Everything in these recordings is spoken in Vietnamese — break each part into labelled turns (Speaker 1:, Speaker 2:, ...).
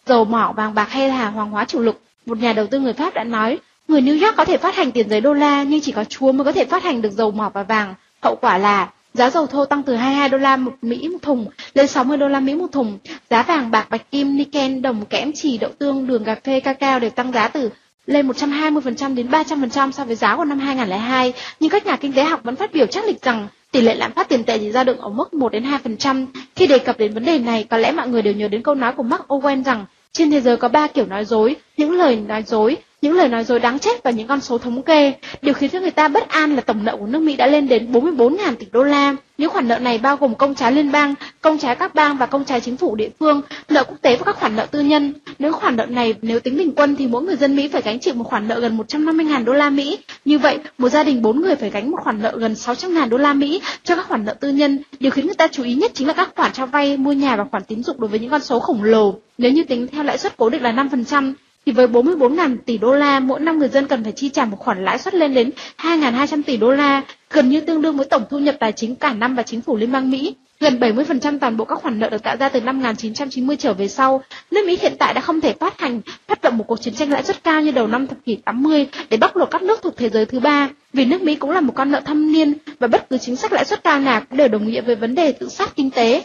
Speaker 1: dầu mỏ, vàng bạc hay là hàng hóa chủ lực. Một nhà đầu tư người Pháp đã nói, người New York có thể phát hành tiền giấy đô la nhưng chỉ có Chúa mới có thể phát hành được dầu mỏ và vàng. Hậu quả là giá dầu thô tăng từ 22 đô la Mỹ một thùng lên 60 đô la Mỹ một thùng. Giá vàng, bạc, bạch kim, niken, đồng, kẽm, chì, đậu tương, đường, cà phê, cacao đều tăng giá từ lên 120% đến 300% so với giá của năm 2002. Nhưng các nhà kinh tế học vẫn phát biểu chắc lịch rằng tỷ lệ lạm phát tiền tệ chỉ dao động ở mức 1 đến 2%. Khi đề cập đến vấn đề này, có lẽ mọi người đều nhớ đến câu nói của Mark Owen rằng trên thế giới có 3 kiểu nói dối, những lời nói dối đáng chết và những con số thống kê. Điều khiến cho người ta bất an là tổng nợ của nước Mỹ đã lên đến 44.000 tỷ đô la. Những khoản nợ này bao gồm công trái liên bang, công trái các bang và công trái chính phủ địa phương, nợ quốc tế và các khoản nợ tư nhân. Những khoản nợ này nếu tính bình quân thì mỗi người dân Mỹ phải gánh chịu một khoản nợ gần 150.000 đô la Mỹ. Như vậy, một gia đình 4 người phải gánh một khoản nợ gần 600.000 đô la Mỹ cho các khoản nợ tư nhân. Điều khiến người ta chú ý nhất chính là các khoản cho vay, mua nhà và khoản tín dụng đối với những con số khổng lồ. Nếu như tính theo lãi suất cố định là 5%, thì với 44.000 tỷ đô la, mỗi năm người dân cần phải chi trả một khoản lãi suất lên đến 2.200 tỷ đô la, gần như tương đương với tổng thu nhập tài chính cả năm và chính phủ liên bang Mỹ. Gần 70% toàn bộ các khoản nợ được tạo ra từ năm 1990 trở về sau. Nước Mỹ hiện tại đã không thể phát động một cuộc chiến tranh lãi suất cao như đầu năm thập kỷ 80 để bóc lột các nước thuộc thế giới thứ ba, vì nước Mỹ cũng là một con nợ thâm niên và bất cứ chính sách lãi suất cao nào cũng đều đồng nghĩa với vấn đề tự sát kinh tế.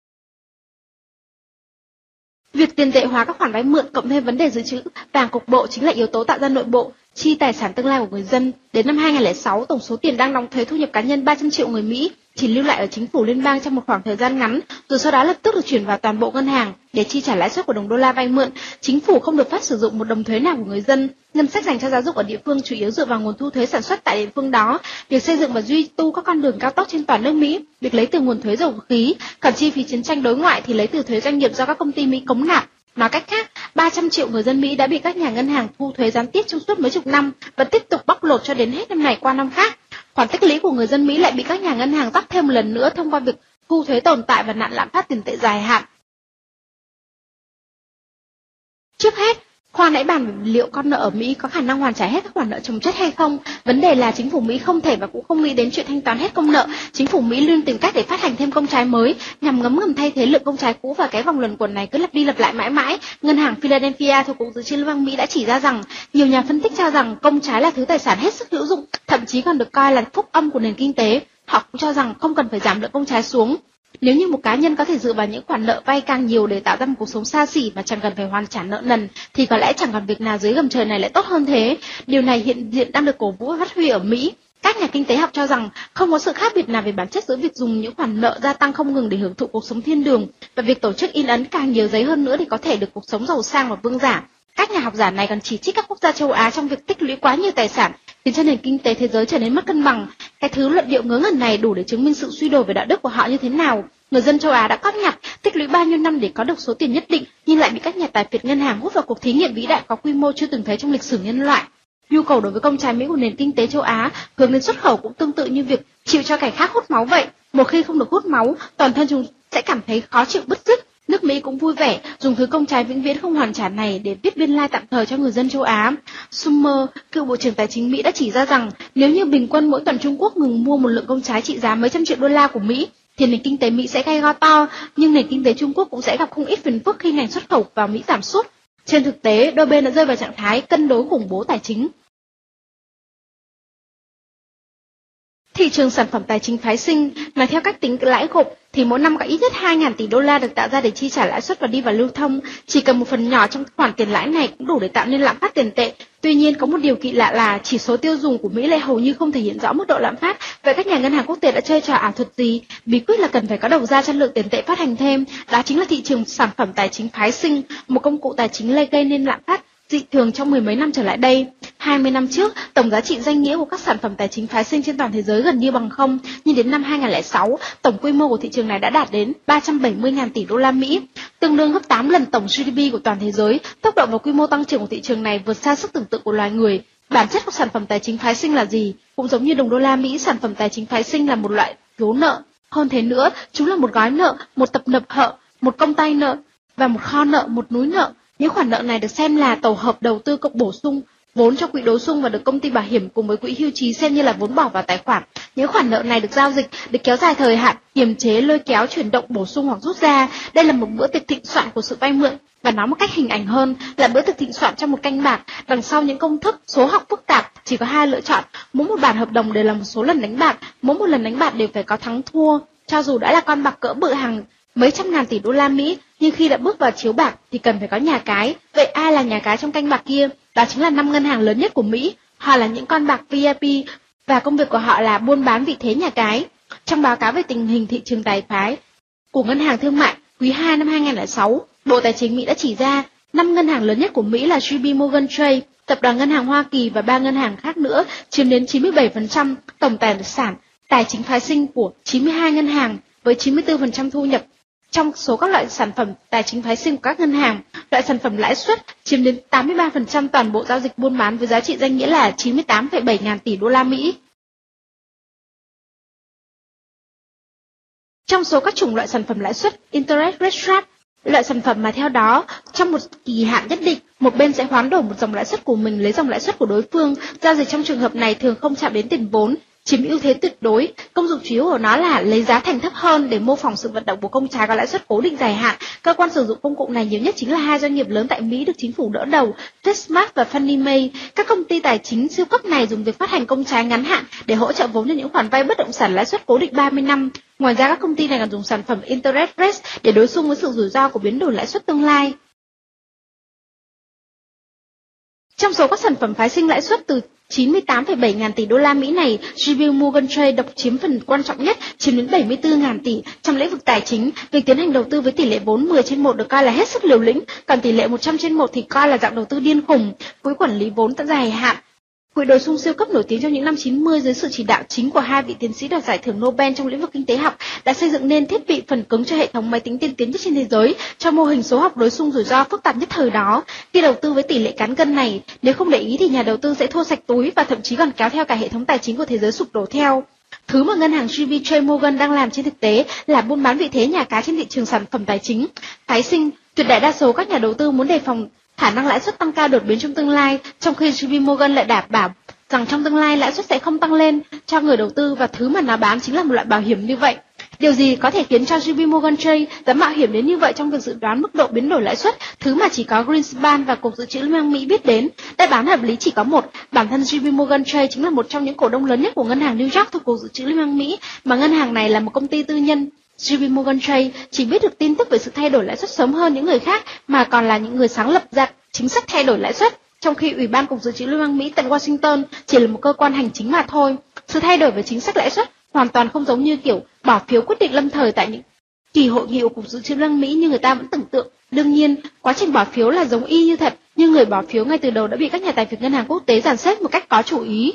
Speaker 1: Việc tiền tệ hóa các khoản vay mượn cộng thêm vấn đề dự trữ vàng cục bộ chính là yếu tố tạo ra nội bộ chi tài sản tương lai của người dân. Đến năm 2006, tổng số tiền đang đóng thuế thu nhập cá nhân 300 triệu người Mỹ chỉ lưu lại ở chính phủ liên bang trong một khoảng thời gian ngắn, rồi sau đó lập tức được chuyển vào toàn bộ ngân hàng để chi trả lãi suất của đồng đô la vay mượn. Chính phủ không được phép sử dụng một đồng thuế nào của người dân. Ngân sách dành cho giáo dục ở địa phương chủ yếu dựa vào nguồn thu thuế sản xuất tại địa phương đó. Việc xây dựng và duy tu các con đường cao tốc trên toàn nước Mỹ, việc lấy từ nguồn thuế dầu khí, còn chi phí chiến tranh đối ngoại thì lấy từ thuế doanh nghiệp do các công ty Mỹ cống nạp. Nói cách khác, 300 triệu người dân Mỹ đã bị các nhà ngân hàng thu thuế gián tiếp trong suốt mấy chục năm và tiếp tục bóc lột cho đến hết năm này qua năm khác. Khoản tích lũy của người dân Mỹ lại bị các nhà ngân hàng rắc thêm một lần nữa thông qua việc thu thuế tồn tại và nạn lạm phát tiền tệ dài hạn. Trước hết, khoan hãy bàn về liệu con nợ ở Mỹ có khả năng hoàn trả hết các khoản nợ chồng chất hay không. Vấn đề là chính phủ Mỹ không thể và cũng không nghĩ đến chuyện thanh toán hết công nợ. Chính phủ Mỹ luôn tìm cách để phát hành thêm công trái mới nhằm ngấm thay thế lượng công trái cũ, và cái vòng luẩn quẩn này cứ lặp đi lặp lại mãi mãi. Ngân hàng Philadelphia thuộc Cục Dự trữ Liên bang Mỹ đã chỉ ra rằng nhiều nhà phân tích cho rằng công trái là thứ tài sản hết sức hữu dụng, thậm chí còn được coi là phúc âm của nền kinh tế. Họ cũng cho rằng không cần phải giảm lượng công trái xuống. Nếu như một cá nhân có thể dựa vào những khoản nợ vay càng nhiều để tạo ra một cuộc sống xa xỉ mà chẳng cần phải hoàn trả nợ nần, thì có lẽ chẳng còn việc nào dưới gầm trời này lại tốt hơn thế. Điều này hiện diện đang được cổ vũ và phát huy ở Mỹ. Các nhà kinh tế học cho rằng không có sự khác biệt nào về bản chất giữa việc dùng những khoản nợ gia tăng không ngừng để hưởng thụ cuộc sống thiên đường và việc tổ chức in ấn càng nhiều giấy hơn nữa để có thể được cuộc sống giàu sang và vương giả. Các nhà học giả này còn chỉ trích các quốc gia châu Á trong việc tích lũy quá nhiều tài sản, khiến cho nền kinh tế thế giới trở nên mất cân bằng. Cái thứ luận điệu ngớ ngẩn này đủ để chứng minh sự suy đồi về đạo đức của họ như thế nào. Người dân châu Á đã cóp nhặt, tích lũy bao nhiêu năm để có được số tiền nhất định, nhưng lại bị các nhà tài phiệt ngân hàng hút vào cuộc thí nghiệm vĩ đại có quy mô chưa từng thấy trong lịch sử nhân loại. Nhu cầu đối với công trái Mỹ của nền kinh tế châu Á hướng đến xuất khẩu cũng tương tự như việc chịu cho kẻ khác hút máu vậy. Một khi không được hút máu, toàn thân chúng sẽ cảm thấy khó chịu bứt rứt. Nước Mỹ cũng vui vẻ dùng thứ công trái vĩnh viễn không hoàn trả này để viết biên lai tạm thời cho người dân châu Á. Summer, cựu Bộ trưởng Tài chính Mỹ đã chỉ ra rằng nếu như bình quân mỗi tuần Trung Quốc ngừng mua một lượng công trái trị giá mấy trăm triệu đô la của Mỹ, thì nền kinh tế Mỹ sẽ gay go to, nhưng nền kinh tế Trung Quốc cũng sẽ gặp không ít phiền phức khi ngành xuất khẩu vào Mỹ giảm sút. Trên thực tế, đôi bên đã rơi vào trạng thái cân đối khủng bố tài chính. Thị trường sản phẩm tài chính phái sinh, mà theo cách tính lãi gộp thì mỗi năm có ít nhất 2.000 tỷ đô la được tạo ra để chi trả lãi suất và đi vào lưu thông. Chỉ cần một phần nhỏ trong khoản tiền lãi này cũng đủ để tạo nên lạm phát tiền tệ. Tuy nhiên, có một điều kỳ lạ là chỉ số tiêu dùng của Mỹ lại hầu như không thể hiện rõ mức độ lạm phát. Vậy các nhà ngân hàng quốc tế đã chơi trò ảo thuật gì? Bí quyết là cần phải có đầu ra cho lượng tiền tệ phát hành thêm. Đó chính là thị trường sản phẩm tài chính phái sinh, một công cụ tài chính gây nên lạm phát dị thường trong mười mấy năm trở lại đây. 20 năm trước, tổng giá trị danh nghĩa của các sản phẩm tài chính phái sinh trên toàn thế giới gần như bằng không, nhưng đến năm 2006, tổng quy mô của thị trường này đã đạt đến 370.000 tỷ đô la Mỹ, tương đương gấp 8 lần tổng GDP của toàn thế giới. Tốc độ và quy mô tăng trưởng của thị trường này vượt xa sức tưởng tượng của loài người. Bản chất của sản phẩm tài chính phái sinh là gì? Cũng giống như đồng đô la Mỹ, sản phẩm tài chính phái sinh là một loại vốn nợ. Hơn thế nữa, chúng là một gói nợ, một tập nợ nợ, một công tay nợ và một kho nợ, một núi nợ. Những khoản nợ này được xem là tổ hợp đầu tư cộng bổ sung, vốn cho quỹ đối xung và được công ty bảo hiểm cùng với quỹ hưu trí xem như là vốn bỏ vào tài khoản. Những khoản nợ này được giao dịch, được kéo dài thời hạn, kiềm chế, lôi kéo, chuyển động, bổ sung hoặc rút ra. Đây là một bữa tiệc thịnh soạn của sự vay mượn, và nói một cách hình ảnh hơn là bữa tiệc thịnh soạn trong một canh bạc. Đằng sau những công thức, số học phức tạp, chỉ có hai lựa chọn. Mỗi một bản hợp đồng đều là một số lần đánh bạc, mỗi một lần đánh bạc đều phải có thắng thua. Cho dù đã là con bạc cỡ bự hàng mấy trăm ngàn tỷ đô la Mỹ, nhưng khi đã bước vào chiếu bạc thì cần phải có nhà cái. Vậy ai là nhà cái trong canh bạc kia? Đó chính là 5 ngân hàng lớn nhất của Mỹ. Họ là những con bạc VIP và công việc của họ là buôn bán vị thế nhà cái. Trong báo cáo về tình hình thị trường tài phái của Ngân hàng Thương mại quý 2 năm 2006, Bộ Tài chính Mỹ đã chỉ ra 5 ngân hàng lớn nhất của Mỹ là JP Morgan Chase, Tập đoàn Ngân hàng Hoa Kỳ và 3 ngân hàng khác nữa chiếm đến 97% tổng tài sản tài chính phái sinh của 92 ngân hàng với 94% thu nhập. Trong số các loại sản phẩm tài chính phái sinh của các ngân hàng, loại sản phẩm lãi suất chiếm đến 83% toàn bộ giao dịch buôn bán với giá trị danh nghĩa là 98,7 ngàn tỷ đô la Mỹ. Trong số các chủng loại sản phẩm lãi suất interest rate swap, loại sản phẩm mà theo đó trong một kỳ hạn nhất định, một bên sẽ hoán đổi một dòng lãi suất của mình lấy dòng lãi suất của đối phương. Giao dịch trong trường hợp này thường không chạm đến tiền vốn, chiếm ưu thế tuyệt đối. Công dụng chủ yếu của nó là lấy giá thành thấp hơn để mô phỏng sự vận động của công trái có lãi suất cố định dài hạn. Cơ quan sử dụng công cụ này nhiều nhất chính là hai doanh nghiệp lớn tại Mỹ được chính phủ đỡ đầu, Freddie Mac và Fannie Mae. Các công ty tài chính siêu cấp này dùng việc phát hành công trái ngắn hạn để hỗ trợ vốn cho những khoản vay bất động sản lãi suất cố định 30 năm. Ngoài ra, các công ty này còn dùng sản phẩm interest rate để đối xung với sự rủi ro của biến đổi lãi suất tương lai. Trong số các sản phẩm phái sinh lãi suất từ 98,7 ngàn tỷ đô la Mỹ này, JP Morgan Chase độc chiếm phần quan trọng nhất, chiếm đến 74 ngàn tỷ. Trong lĩnh vực tài chính, việc tiến hành đầu tư với tỷ lệ vốn 10/1 được coi là hết sức liều lĩnh, còn tỷ lệ 100/1 thì coi là dạng đầu tư điên khùng. Quỹ quản lý vốn dài hạn, quỹ đối xung siêu cấp nổi tiếng trong những năm 90 dưới sự chỉ đạo chính của hai vị tiến sĩ đoạt giải thưởng Nobel trong lĩnh vực kinh tế học đã xây dựng nên thiết bị phần cứng cho hệ thống máy tính tiên tiến nhất trên thế giới cho mô hình số học đối xung rủi ro phức tạp nhất thời đó. Khi đầu tư với tỷ lệ cán cân này, nếu không để ý thì nhà đầu tư sẽ thua sạch túi và thậm chí còn kéo theo cả hệ thống tài chính của thế giới sụp đổ theo. Thứ mà ngân hàng JP Morgan đang làm trên thực tế là buôn bán vị thế nhà cái trên thị trường sản phẩm tài chính phái sinh. Tuyệt đại đa số các nhà đầu tư muốn đề phòng khả năng lãi suất tăng cao đột biến trong tương lai, trong khi JP Morgan lại đảm bảo rằng trong tương lai lãi suất sẽ không tăng lên cho người đầu tư, và thứ mà nó bán chính là một loại bảo hiểm như vậy. Điều gì có thể khiến cho JP Morgan Chase dám mạo hiểm đến như vậy trong việc dự đoán mức độ biến đổi lãi suất, thứ mà chỉ có Greenspan và Cục Dự trữ Liên bang Mỹ biết đến? Đáp án hợp lý chỉ có một, bản thân JP Morgan Chase chính là một trong những cổ đông lớn nhất của ngân hàng New York thuộc Cục Dự trữ Liên bang Mỹ, mà ngân hàng này là một công ty tư nhân. JP Morgan Chase chỉ biết được tin tức về sự thay đổi lãi suất sớm hơn những người khác, mà còn là những người sáng lập ra chính sách thay đổi lãi suất, trong khi Ủy ban Cục Dự trữ Liên bang Mỹ tại Washington chỉ là một cơ quan hành chính mà thôi. Sự thay đổi về chính sách lãi suất hoàn toàn không giống như kiểu bỏ phiếu quyết định lâm thời tại những kỳ hội nghị của Cục Dự trữ Liên bang Mỹ như người ta vẫn tưởng tượng. Đương nhiên, quá trình bỏ phiếu là giống y như thật, nhưng người bỏ phiếu ngay từ đầu đã bị các nhà tài phiệt ngân hàng quốc tế dàn xếp một cách có chủ ý.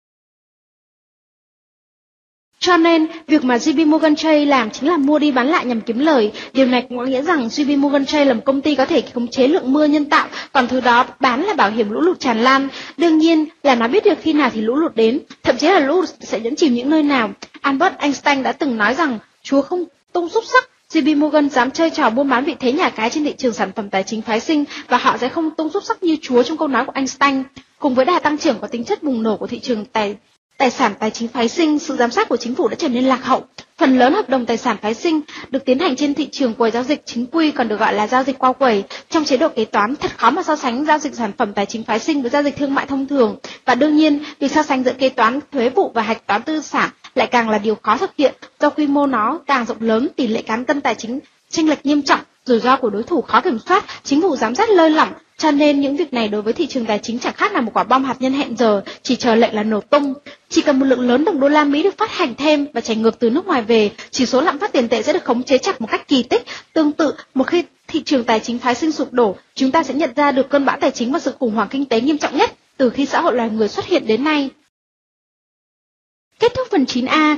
Speaker 1: Cho nên, việc mà JP Morgan Chase làm chính là mua đi bán lại nhằm kiếm lời. Điều này cũng có nghĩa rằng JP Morgan Chase là một công ty có thể khống chế lượng mưa nhân tạo, còn thứ đó bán là bảo hiểm lũ lụt tràn lan. Đương nhiên là nó biết được khi nào thì lũ lụt đến, thậm chí là lũ lụt sẽ nhấn chìm những nơi nào. Albert Einstein đã từng nói rằng Chúa không tung xúc sắc, JP Morgan dám chơi trò buôn bán vị thế nhà cái trên thị trường sản phẩm tài chính phái sinh, và họ sẽ không tung xúc sắc như Chúa trong câu nói của Einstein. Cùng với đà tăng trưởng có tính chất bùng nổ của thị trường tài sản tài chính phái sinh, sự giám sát của chính phủ đã trở nên lạc hậu. Phần lớn hợp đồng tài sản phái sinh được tiến hành trên thị trường quầy giao dịch chính quy, còn được gọi là giao dịch qua quầy. Trong chế độ kế toán, thật khó mà so sánh giao dịch sản phẩm tài chính phái sinh với giao dịch thương mại thông thường. Và đương nhiên, việc so sánh giữa kế toán, thuế vụ và hạch toán tư sản lại càng là điều khó thực hiện, do quy mô nó càng rộng lớn, tỷ lệ cán cân tài chính chênh lệch nghiêm trọng, rủi ro của đối thủ khó kiểm soát, chính phủ giám sát lơi lỏng. Cho nên những việc này đối với thị trường tài chính chẳng khác nào một quả bom hạt nhân hẹn giờ, chỉ chờ lệnh là nổ tung. Chỉ cần một lượng lớn đồng đô la Mỹ được phát hành thêm và chảy ngược từ nước ngoài về, chỉ số lạm phát tiền tệ sẽ được khống chế chặt một cách kỳ tích. Tương tự, một khi thị trường tài chính phái sinh sụp đổ, chúng ta sẽ nhận ra được cơn bão tài chính và sự khủng hoảng kinh tế nghiêm trọng nhất từ khi xã hội loài người xuất hiện đến nay. Kết thúc phần 9A.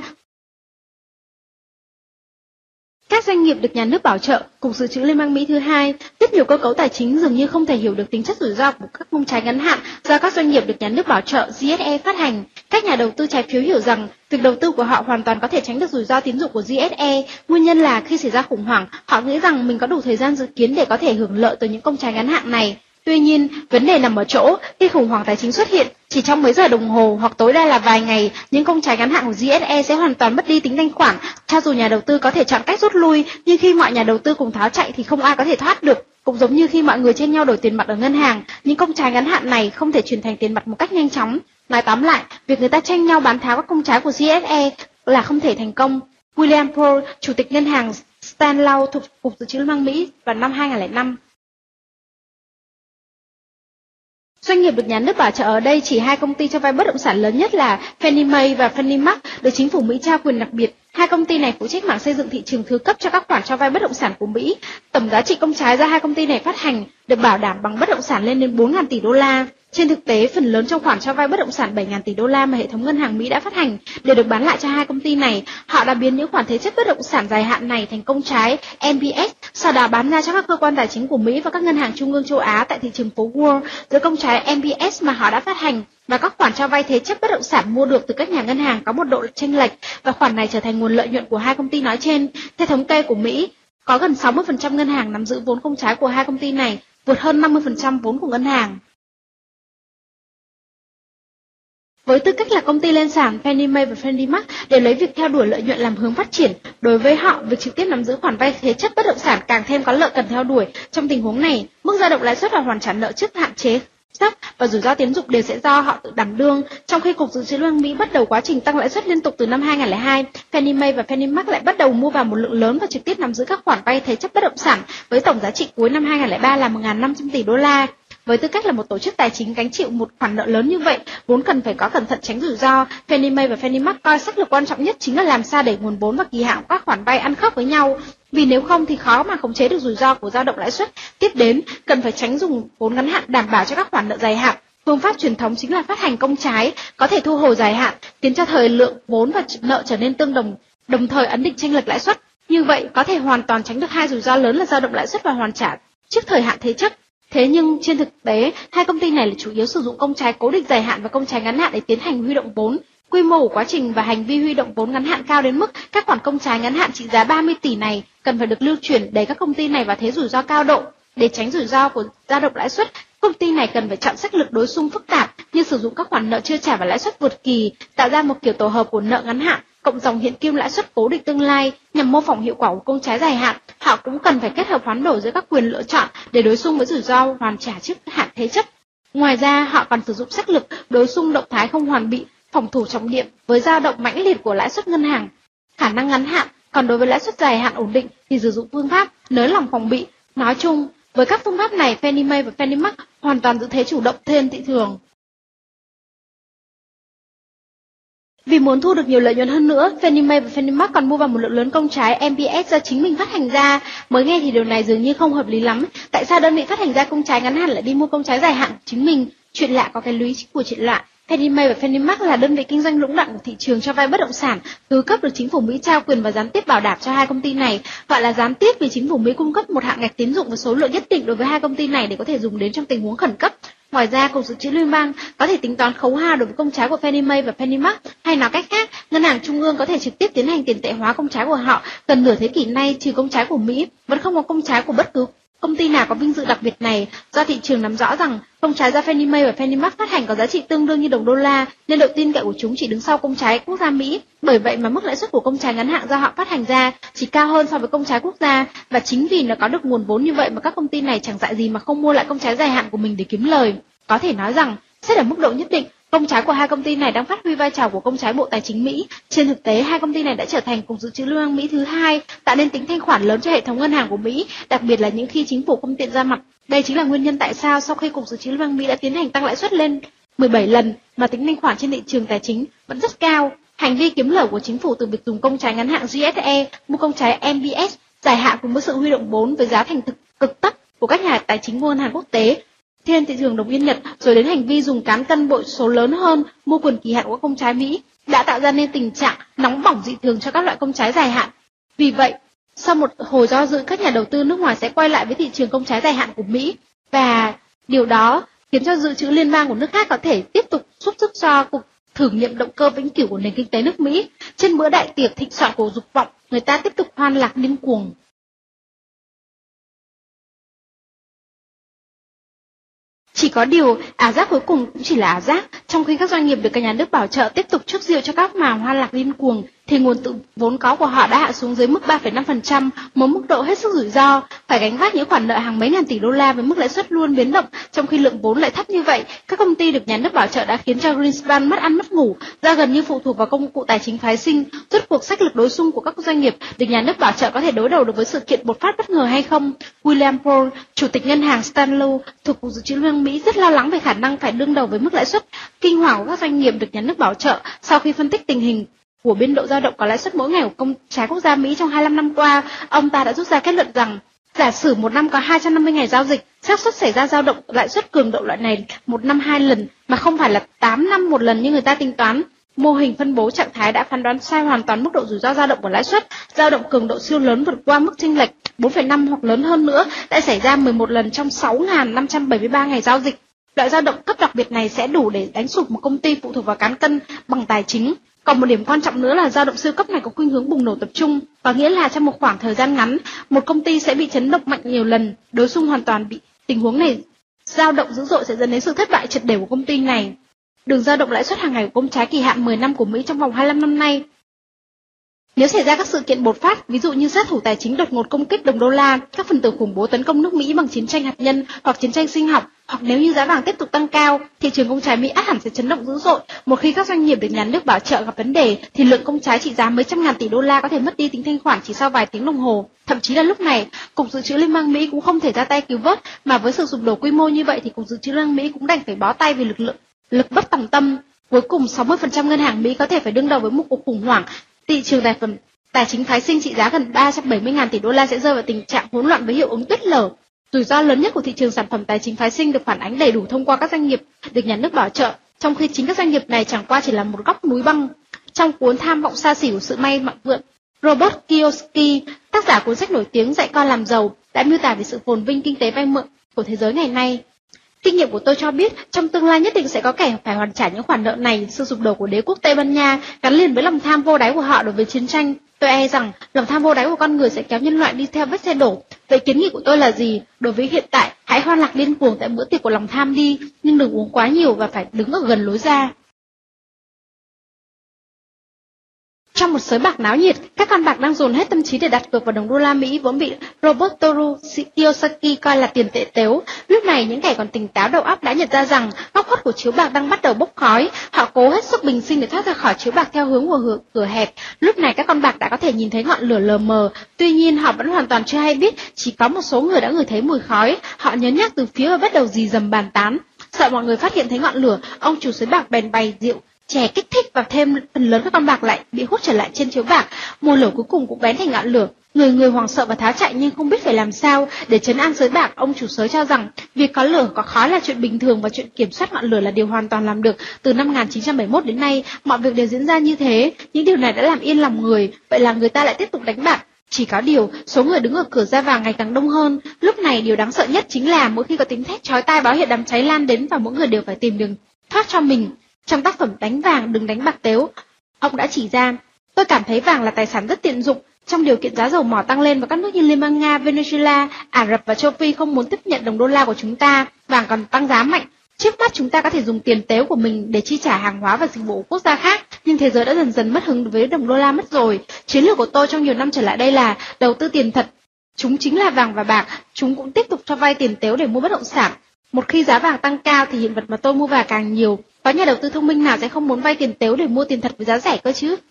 Speaker 1: Các doanh nghiệp được nhà nước bảo trợ, Cục Dự trữ Liên bang Mỹ thứ hai, rất nhiều cơ cấu tài chính dường như không thể hiểu được tính chất rủi ro của các công trái ngắn hạn do các doanh nghiệp được nhà nước bảo trợ GSE phát hành. Các nhà đầu tư trái phiếu hiểu rằng việc đầu tư của họ hoàn toàn có thể tránh được rủi ro tín dụng của GSE. Nguyên nhân là khi xảy ra khủng hoảng, họ nghĩ rằng mình có đủ thời gian dự kiến để có thể hưởng lợi từ những công trái ngắn hạn này. Tuy nhiên, vấn đề nằm ở chỗ, khi khủng hoảng tài chính xuất hiện, chỉ trong mấy giờ đồng hồ hoặc tối đa là vài ngày, những công trái ngắn hạn của GSE sẽ hoàn toàn mất đi tính thanh khoản. Cho dù nhà đầu tư có thể chọn cách rút lui, nhưng khi mọi nhà đầu tư cùng tháo chạy thì không ai có thể thoát được. Cũng giống như khi mọi người tranh nhau đổi tiền mặt ở ngân hàng, những công trái ngắn hạn này không thể chuyển thành tiền mặt một cách nhanh chóng. Nói tóm lại, việc người ta tranh nhau bán tháo các công trái của GSE là không thể thành công. William Pearl, chủ tịch ngân hàng Stanlaw thuộc Cục Dự trữ Liên bang Mỹ vào năm 2005. Doanh nghiệp được nhà nước bảo trợ ở đây chỉ hai công ty cho vay bất động sản lớn nhất là Fannie Mae và Freddie Mac, được chính phủ Mỹ trao quyền đặc biệt. Hai công ty này phụ trách mảng xây dựng thị trường thứ cấp cho các khoản cho vay bất động sản của Mỹ. Tổng giá trị công trái do hai công ty này phát hành được bảo đảm bằng bất động sản lên đến 4.000 tỷ đô la. Trên thực tế, phần lớn trong khoản cho vay bất động sản 7.000 tỷ đô la mà hệ thống ngân hàng Mỹ đã phát hành đều được bán lại cho hai công ty này. Họ đã biến những khoản thế chấp bất động sản dài hạn này thành công trái MBS, sau đó bán ra cho các cơ quan tài chính của Mỹ và các ngân hàng trung ương châu Á tại thị trường phố Wall. Giữa công trái MBS mà họ đã phát hành và các khoản cho vay thế chấp bất động sản mua được từ các nhà ngân hàng có một độ chênh lệch, và khoản này trở thành nguồn lợi nhuận của hai công ty nói trên. Theo thống kê của Mỹ, có gần 60% ngân hàng nắm giữ vốn công trái của hai công ty này, vượt hơn 50% vốn của ngân hàng. Với tư cách là công ty lên sàn, Fannie Mae và Freddie Mac đều lấy việc theo đuổi lợi nhuận làm hướng phát triển. Đối với họ, việc trực tiếp nắm giữ khoản vay thế chấp bất động sản càng thêm có lợi cần theo đuổi. Trong tình huống này, mức dao động lãi suất và hoàn trả nợ trước hạn chế thấp và rủi ro tín dụng đều sẽ do họ tự đảm đương. Trong khi Cục Dự trữ Liên bang Mỹ bắt đầu quá trình tăng lãi suất liên tục từ năm 2002, Fannie Mae và Freddie Mac lại bắt đầu mua vào một lượng lớn và trực tiếp nắm giữ các khoản vay thế chấp bất động sản với tổng giá trị cuối năm 2003 là 1.500 tỷ đô la. Với tư cách là một tổ chức tài chính gánh chịu một khoản nợ lớn như vậy, vốn cần phải có cẩn thận tránh rủi ro. Fannie Mae và Freddie Mac coi sách lược quan trọng nhất chính là làm sao để nguồn vốn và kỳ hạn các khoản vay ăn khớp với nhau. Vì nếu không thì khó mà khống chế được rủi ro của dao động lãi suất. Tiếp đến, cần phải tránh dùng vốn ngắn hạn đảm bảo cho các khoản nợ dài hạn. Phương pháp truyền thống chính là phát hành công trái, có thể thu hồi dài hạn, khiến cho thời lượng vốn và nợ trở nên tương đồng, đồng thời ấn định chênh lệch lãi suất. Như vậy, có thể hoàn toàn tránh được hai rủi ro lớn là dao động lãi suất và hoàn trả trước thời hạn thế chấp. Thế nhưng trên thực tế, hai công ty này là chủ yếu sử dụng công trái cố định dài hạn và công trái ngắn hạn để tiến hành huy động vốn. Quy mô của quá trình và hành vi huy động vốn ngắn hạn cao đến mức các khoản công trái ngắn hạn trị giá 30 tỷ này cần phải được lưu chuyển đẩy các công ty này vào thế rủi ro cao độ. Để tránh rủi ro của dao động lãi suất, công ty này cần phải chọn sách lược đối xung phức tạp như sử dụng các khoản nợ chưa trả và lãi suất vượt kỳ, tạo ra một kiểu tổ hợp của nợ ngắn hạn cộng dòng hiện kim lãi suất cố định tương lai nhằm mô phỏng hiệu quả của công trái dài hạn. Họ cũng cần phải kết hợp hoán đổi giữa các quyền lựa chọn để đối xung với rủi ro hoàn trả trước hạn thế chấp. Ngoài ra, họ còn sử dụng sách lược đối xung động thái không hoàn bị, phòng thủ trọng điểm với dao động mãnh liệt của lãi suất ngân hàng, khả năng ngắn hạn. Còn đối với lãi suất dài hạn ổn định thì sử dụng phương pháp nới lỏng phòng bị. Nói chung, với các phương pháp này, Fannie Mae và Freddie Mac hoàn toàn giữ thế chủ động trên thị trường. Vì muốn thu được nhiều lợi nhuận hơn nữa, Fannie Mae và Freddie Mac còn mua vào một lượng lớn công trái MBS do chính mình phát hành ra. Mới nghe thì điều này dường như không hợp lý lắm. Tại sao đơn vị phát hành ra công trái ngắn hạn lại đi mua công trái dài hạn của chính mình? Chuyện lạ có cái lý của chuyện lạ. Fannie Mae và Freddie Mac là đơn vị kinh doanh lũng đoạn của thị trường cho vay bất động sản, thứ cấp được chính phủ Mỹ trao quyền và gián tiếp bảo đảm cho hai công ty này. Gọi là gián tiếp vì chính phủ Mỹ cung cấp một hạn ngạch tín dụng với số lượng nhất định đối với hai công ty này để có thể dùng đến trong tình huống khẩn cấp. Ngoài ra, Cục Dự trữ Liên bang có thể tính toán khấu hao đối với công trái của Fannie Mae và Freddie Mac, hay nói cách khác, ngân hàng trung ương có thể trực tiếp tiến hành tiền tệ hóa công trái của họ. Gần nửa thế kỷ nay, trừ công trái của Mỹ, vẫn không có công trái của bất cứ công ty nào có vinh dự đặc biệt này, do thị trường nắm rõ rằng công trái do Fannie Mae và Freddie Mac phát hành có giá trị tương đương như đồng đô la, nên độ tin cậy của chúng chỉ đứng sau công trái quốc gia Mỹ. Bởi vậy mà mức lãi suất của công trái ngắn hạn do họ phát hành ra chỉ cao hơn so với công trái quốc gia, và chính vì nó có được nguồn vốn như vậy mà các công ty này chẳng dại gì mà không mua lại công trái dài hạn của mình để kiếm lời. Có thể nói rằng, xét ở mức độ nhất định, công trái của hai công ty này đang phát huy vai trò của công trái Bộ Tài chính Mỹ. Trên thực tế, hai công ty này đã trở thành Cục Dự trữ Liên bang Mỹ thứ hai, tạo nên tính thanh khoản lớn cho hệ thống ngân hàng của Mỹ, đặc biệt là những khi chính phủ không tiện ra mặt. Đây chính là nguyên nhân tại sao sau khi Cục Dự trữ Liên bang Mỹ đã tiến hành tăng lãi suất lên 17 lần mà tính thanh khoản trên thị trường tài chính vẫn rất cao. Hành vi kiếm lời của chính phủ từ việc dùng công trái ngắn hạn GSE, mua công trái MBS dài hạn cùng với sự huy động vốn với giá thành thực cực thấp của các nhà tài chính ngân hàng quốc tế trên thị trường đồng yên Nhật, rồi đến hành vi dùng cán cân bội số lớn hơn mua quyền kỳ hạn của công trái Mỹ đã tạo ra nên tình trạng nóng bỏng dị thường cho các loại công trái dài hạn. Vì vậy, sau một hồi do dự, các nhà đầu tư nước ngoài sẽ quay lại với thị trường công trái dài hạn của Mỹ, và điều đó khiến cho dự trữ liên bang của nước khác có thể tiếp tục giúp sức cho cuộc thử nghiệm động cơ vĩnh cửu của nền kinh tế nước Mỹ. Trên bữa đại tiệc thịnh soạn của dục vọng, người ta tiếp tục hoan lạc điên cuồng. Chỉ có điều, ảo giác cuối cùng cũng chỉ là ảo giác, trong khi các doanh nghiệp được các nhà nước bảo trợ tiếp tục chuốc rượu cho các màng hoa lạc điên cuồng, thì nguồn tự vốn có của họ đã hạ xuống dưới mức 3,5%, một mức độ hết sức rủi ro, phải gánh vác những khoản nợ hàng mấy ngàn tỷ đô la với mức lãi suất luôn biến động, trong khi lượng vốn lại thấp như vậy. Các công ty được nhà nước bảo trợ đã khiến cho Greenspan mất ăn mất ngủ, do gần như phụ thuộc vào công cụ tài chính phái sinh. Rốt cuộc sách lược đối xung của các doanh nghiệp được nhà nước bảo trợ có thể đối đầu được với sự kiện bột phát bất ngờ hay không? William Paul, chủ tịch ngân hàng Stanley thuộc Cục Dự trữ Liên bang Mỹ rất lo lắng về khả năng phải đương đầu với mức lãi suất kinh hoàng của các doanh nghiệp được nhà nước bảo trợ. Sau khi phân tích tình hình của biên độ dao động có lãi suất mỗi ngày của công trái quốc gia Mỹ trong 25 năm qua, ông ta đã rút ra kết luận rằng giả sử một năm có 250 ngày giao dịch, xác suất xảy ra dao động lãi suất cường độ loại này một năm 2 lần mà không phải là 8 năm một lần như người ta tính toán. Mô hình phân bố trạng thái đã phán đoán sai hoàn toàn mức độ rủi ro dao động của lãi suất. Dao động cường độ siêu lớn vượt qua mức chênh lệch 4,5 hoặc lớn hơn nữa đã xảy ra 11 lần trong 6.573 ngày giao dịch. Loại dao động cấp đặc biệt này sẽ đủ để đánh sụp một công ty phụ thuộc vào cán cân bằng tài chính. Còn một điểm quan trọng nữa là dao động siêu cấp này có khuynh hướng bùng nổ tập trung, có nghĩa là trong một khoảng thời gian ngắn, một công ty sẽ bị chấn động mạnh nhiều lần, đối xung hoàn toàn bị tình huống này. Dao động dữ dội sẽ dẫn đến sự thất bại triệt để của công ty này. Đường dao động lãi suất hàng ngày của công trái kỳ hạn 10 năm của Mỹ trong vòng 25 năm nay. Nếu xảy ra các sự kiện bột phát, ví dụ như sát thủ tài chính đột ngột công kích đồng đô la, các phần tử khủng bố tấn công nước Mỹ bằng chiến tranh hạt nhân hoặc chiến tranh sinh học, hoặc nếu như giá vàng tiếp tục tăng cao, thị trường công trái Mỹ ắt hẳn sẽ chấn động dữ dội. Một khi các doanh nghiệp được nhà nước bảo trợ gặp vấn đề, thì lượng công trái trị giá mấy trăm ngàn tỷ đô la có thể mất đi tính thanh khoản chỉ sau vài tiếng đồng hồ. Thậm chí là lúc này, Cục Dự trữ Liên bang Mỹ cũng không thể ra tay cứu vớt, mà với sự sụp đổ quy mô như vậy thì Cục Dự trữ Liên bang Mỹ cũng đành phải bó tay vì lực bất tòng tâm. Cuối cùng 60% ngân hàng Mỹ có thể phải đương đầu với một cuộc khủng hoảng. Thị trường tài chính phái sinh trị giá gần 370.000 tỷ đô la sẽ rơi vào tình trạng hỗn loạn với hiệu ứng tuyết lở. Rủi ro lớn nhất của thị trường sản phẩm tài chính phái sinh được phản ánh đầy đủ thông qua các doanh nghiệp được nhà nước bảo trợ, trong khi chính các doanh nghiệp này chẳng qua chỉ là một góc núi băng. Trong cuốn Tham vọng xa xỉ của sự may mạn vượn, Robert Kiyosaki, tác giả cuốn sách nổi tiếng Dạy con làm giàu, đã miêu tả về sự phồn vinh kinh tế vay mượn của thế giới ngày nay. Kinh nghiệm của tôi cho biết, trong tương lai nhất định sẽ có kẻ phải hoàn trả những khoản nợ này. Sự sụp đổ của đế quốc Tây Ban Nha gắn liền với lòng tham vô đáy của họ đối với chiến tranh. Tôi e rằng lòng tham vô đáy của con người sẽ kéo nhân loại đi theo vết xe đổ. Vậy kiến nghị của tôi là gì? Đối với hiện tại, hãy hoan lạc điên cuồng tại bữa tiệc của lòng tham đi, nhưng đừng uống quá nhiều và phải đứng ở gần lối ra. Trong một sới bạc náo nhiệt, các con bạc đang dồn hết tâm trí để đặt cược vào đồng đô la Mỹ vốn bị Roberto Kiyosaki coi là tiền tệ tếu. Lúc này, những kẻ còn tỉnh táo đầu óc đã nhận ra rằng góc khuất của chiếu bạc đang bắt đầu bốc khói. Họ cố hết sức bình sinh để thoát ra khỏi chiếu bạc theo hướng của cửa hẹp. Lúc này, các con bạc đã có thể nhìn thấy ngọn lửa lờ mờ. Tuy nhiên, họ vẫn hoàn toàn chưa hay biết. Chỉ có một số người đã ngửi thấy mùi khói. Họ nhớ nhác từ phía và bắt đầu rì rầm bàn tán. Sợ mọi người phát hiện thấy ngọn lửa, ông chủ sới bạc bèn bày rượu chè kích thích và thêm phần lớn các con bạc lại bị hút trở lại trên chiếu bạc. Mùi lửa cuối cùng cũng bén thành ngọn lửa. Người hoảng sợ và tháo chạy nhưng không biết phải làm sao. Để trấn an sới bạc, ông chủ sới cho rằng việc có lửa có khói là chuyện bình thường và chuyện kiểm soát ngọn lửa là điều hoàn toàn làm được. Từ năm 1971 đến nay, mọi việc đều diễn ra như thế. Những điều này đã làm yên lòng người. Vậy là người ta lại tiếp tục đánh bạc. Chỉ có điều, số người đứng ở cửa ra vào ngày càng đông hơn. Lúc này điều đáng sợ nhất chính là mỗi khi có tiếng thét chói tai báo hiệu đám cháy lan đến và mỗi người đều phải tìm đường thoát cho mình. Trong tác phẩm Đánh vàng đừng đánh bạc tếu, ông đã chỉ ra, tôi cảm thấy vàng là tài sản rất tiện dụng. Trong điều kiện giá dầu mỏ tăng lên và các nước như Liên bang Nga, Venezuela, Ả Rập và châu Phi không muốn tiếp nhận đồng đô la của chúng ta, vàng còn tăng giá mạnh. Trước mắt chúng ta có thể dùng tiền tếu của mình để chi trả hàng hóa và dịch vụ của quốc gia khác, nhưng thế giới đã dần dần mất hứng với đồng đô la mất rồi. Chiến lược của tôi trong nhiều năm trở lại đây là đầu tư tiền thật. Chúng chính là vàng và bạc, chúng cũng tiếp tục cho vay tiền tếu để mua bất động sản. Một khi giá vàng tăng cao thì hiện vật mà tôi mua vào càng nhiều. Có nhà đầu tư thông minh nào sẽ không muốn vay tiền tếu để mua tiền thật với giá rẻ cơ chứ?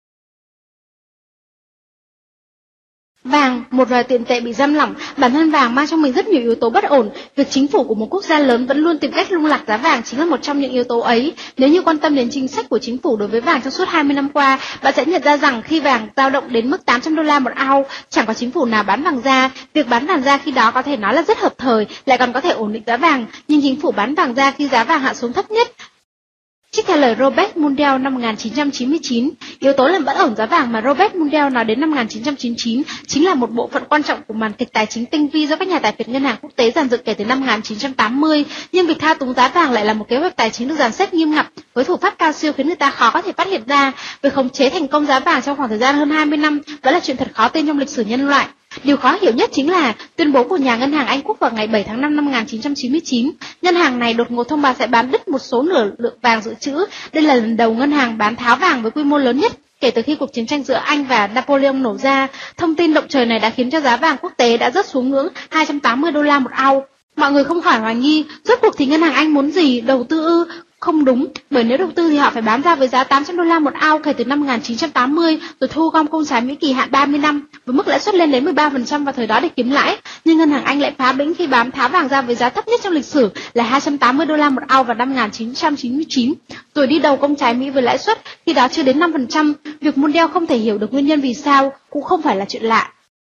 Speaker 1: Vàng, một loại tiền tệ bị giam lỏng, bản thân vàng mang trong mình rất nhiều yếu tố bất ổn. Việc chính phủ của một quốc gia lớn vẫn luôn tìm cách lung lạc giá vàng chính là một trong những yếu tố ấy. Nếu như quan tâm đến chính sách của chính phủ đối với vàng trong suốt 20 năm qua, bạn sẽ nhận ra rằng khi vàng dao động đến mức 800 đô la một ounce, chẳng có chính phủ nào bán vàng ra. Việc bán vàng ra khi đó có thể nói là rất hợp thời, lại còn có thể ổn định giá vàng, nhưng chính phủ bán vàng ra khi giá vàng hạ xuống thấp nhất. Trích theo lời Robert Mundell năm 1999, yếu tố làm bất ổn giá vàng mà Robert Mundell nói đến năm 1999 chính là một bộ phận quan trọng của màn kịch tài chính tinh vi do các nhà tài phiệt ngân hàng quốc tế dàn dựng kể từ năm 1980, nhưng việc thao túng giá vàng lại là một kế hoạch tài chính được dàn xếp nghiêm ngặt với thủ pháp cao siêu khiến người ta khó có thể phát hiện ra. Việc khống chế thành công giá vàng trong khoảng thời gian hơn 20 năm đó là chuyện thật khó tin trong lịch sử nhân loại. Điều khó hiểu nhất chính là tuyên bố của nhà ngân hàng Anh Quốc vào ngày 7 tháng 5 năm 1999, ngân hàng này đột ngột thông báo sẽ bán đứt một số nửa lượng vàng dự trữ. Đây là lần đầu ngân hàng bán tháo vàng với quy mô lớn nhất kể từ khi cuộc chiến tranh giữa Anh và Napoleon nổ ra. Thông tin động trời này đã khiến cho giá vàng quốc tế đã rớt xuống ngưỡng 280 đô la một ounce. Mọi người không khỏi hoài nghi, rốt cuộc thì ngân hàng Anh muốn gì, đầu tư ư? Không đúng, bởi nếu đầu tư thì họ phải bán ra với giá 800 đô la một ounce kể từ năm 1980, rồi thu gom công trái Mỹ kỳ hạn 30 năm, với mức lãi suất lên đến 13% vào thời đó để kiếm lãi. Nhưng ngân hàng Anh lại phá bĩnh khi bán tháo vàng ra với giá thấp nhất trong lịch sử là 280 đô la một ounce vào năm 1999, rồi đi đầu công trái Mỹ với lãi suất khi đó chưa đến 5%. Việc Mondale không thể hiểu được nguyên nhân vì sao cũng không phải là chuyện lạ.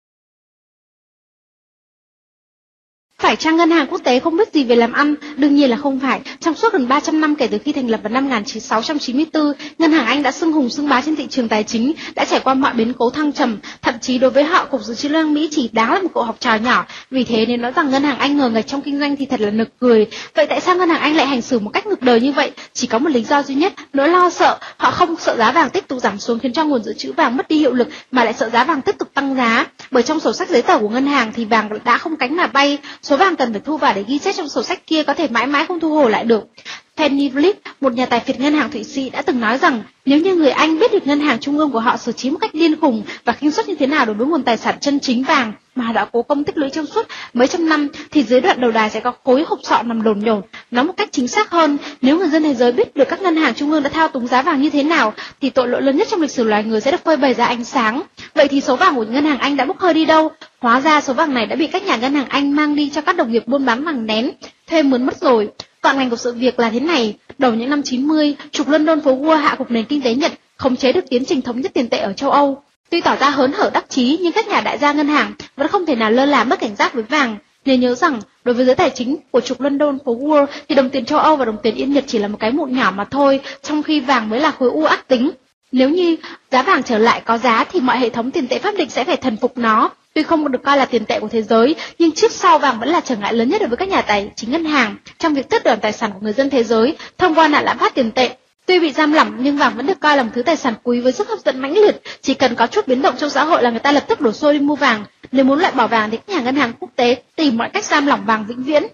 Speaker 1: Phải chăng ngân hàng quốc tế không biết gì về làm ăn? Đương nhiên là không phải. Trong suốt gần 300 năm kể từ khi thành lập vào năm 1694, ngân hàng Anh đã xưng hùng xưng bá trên thị trường tài chính, đã trải qua mọi biến cố thăng trầm. Thậm chí đối với họ, Cục Dự trữ Liên bang Mỹ chỉ đáng là một cậu học trò nhỏ. Vì thế nếu nói rằng ngân hàng Anh ngờ nghệch trong kinh doanh thì thật là nực cười. Vậy tại sao ngân hàng Anh lại hành xử một cách ngược đời như vậy? Chỉ có một lý do duy nhất, nỗi lo sợ. Họ không sợ giá vàng tiếp tục giảm xuống khiến cho nguồn dự trữ vàng mất đi hiệu lực, mà lại sợ giá vàng tiếp tục tăng giá. Bởi trong sổ sách giấy tờ của ngân hàng thì vàng đã không cánh mà bay. Số vàng cần phải thu vào để ghi chép trong sổ sách kia có thể mãi mãi không thu hồi lại được. Penny Bliss, một nhà tài phiệt ngân hàng Thụy Sĩ đã từng nói rằng nếu như người Anh biết được ngân hàng trung ương của họ xử trí một cách điên khùng và khinh suất như thế nào đối với nguồn tài sản chân chính vàng mà họ đã cố công tích lũy trong suốt mấy trăm năm, thì dưới đoạn đầu đài sẽ có khối hộp sọ nằm đồn nhồn. Nói một cách chính xác hơn, nếu người dân thế giới biết được các ngân hàng trung ương đã thao túng giá vàng như thế nào, thì tội lỗi lớn nhất trong lịch sử loài người sẽ được phơi bày ra ánh sáng. Vậy thì số vàng của ngân hàng Anh đã bốc hơi đi đâu? Hóa ra số vàng này đã bị các nhà ngân hàng Anh mang đi cho các đồng nghiệp buôn bán vàng nén, thuê mướn mất rồi. Toàn ngành của sự việc là thế này, đầu những năm 90, trục London phố Wall hạ gục nền kinh tế Nhật, khống chế được tiến trình thống nhất tiền tệ ở châu Âu. Tuy tỏ ra hớn hở đắc chí, nhưng các nhà đại gia ngân hàng vẫn không thể nào lơ là mất cảnh giác với vàng. Nên nhớ rằng, đối với giới tài chính của trục London phố Wall thì đồng tiền châu Âu và đồng tiền Yên Nhật chỉ là một cái mụn nhỏ mà thôi, trong khi vàng mới là khối u ác tính. Nếu như giá vàng trở lại có giá thì mọi hệ thống tiền tệ pháp định sẽ phải thần phục nó. Tuy không được coi là tiền tệ của thế giới, nhưng trước sau vàng vẫn là trở ngại lớn nhất đối với các nhà tài chính ngân hàng trong việc tước đoạt tài sản của người dân thế giới thông qua nạn lạm phát tiền tệ. Tuy bị giam lỏng nhưng vàng vẫn được coi là một thứ tài sản quý với sức hấp dẫn mãnh liệt. Chỉ cần có chút biến động trong xã hội là người ta lập tức đổ xô đi mua vàng. Nếu muốn loại bỏ vàng thì các nhà ngân hàng quốc tế tìm mọi cách giam lỏng vàng vĩnh viễn.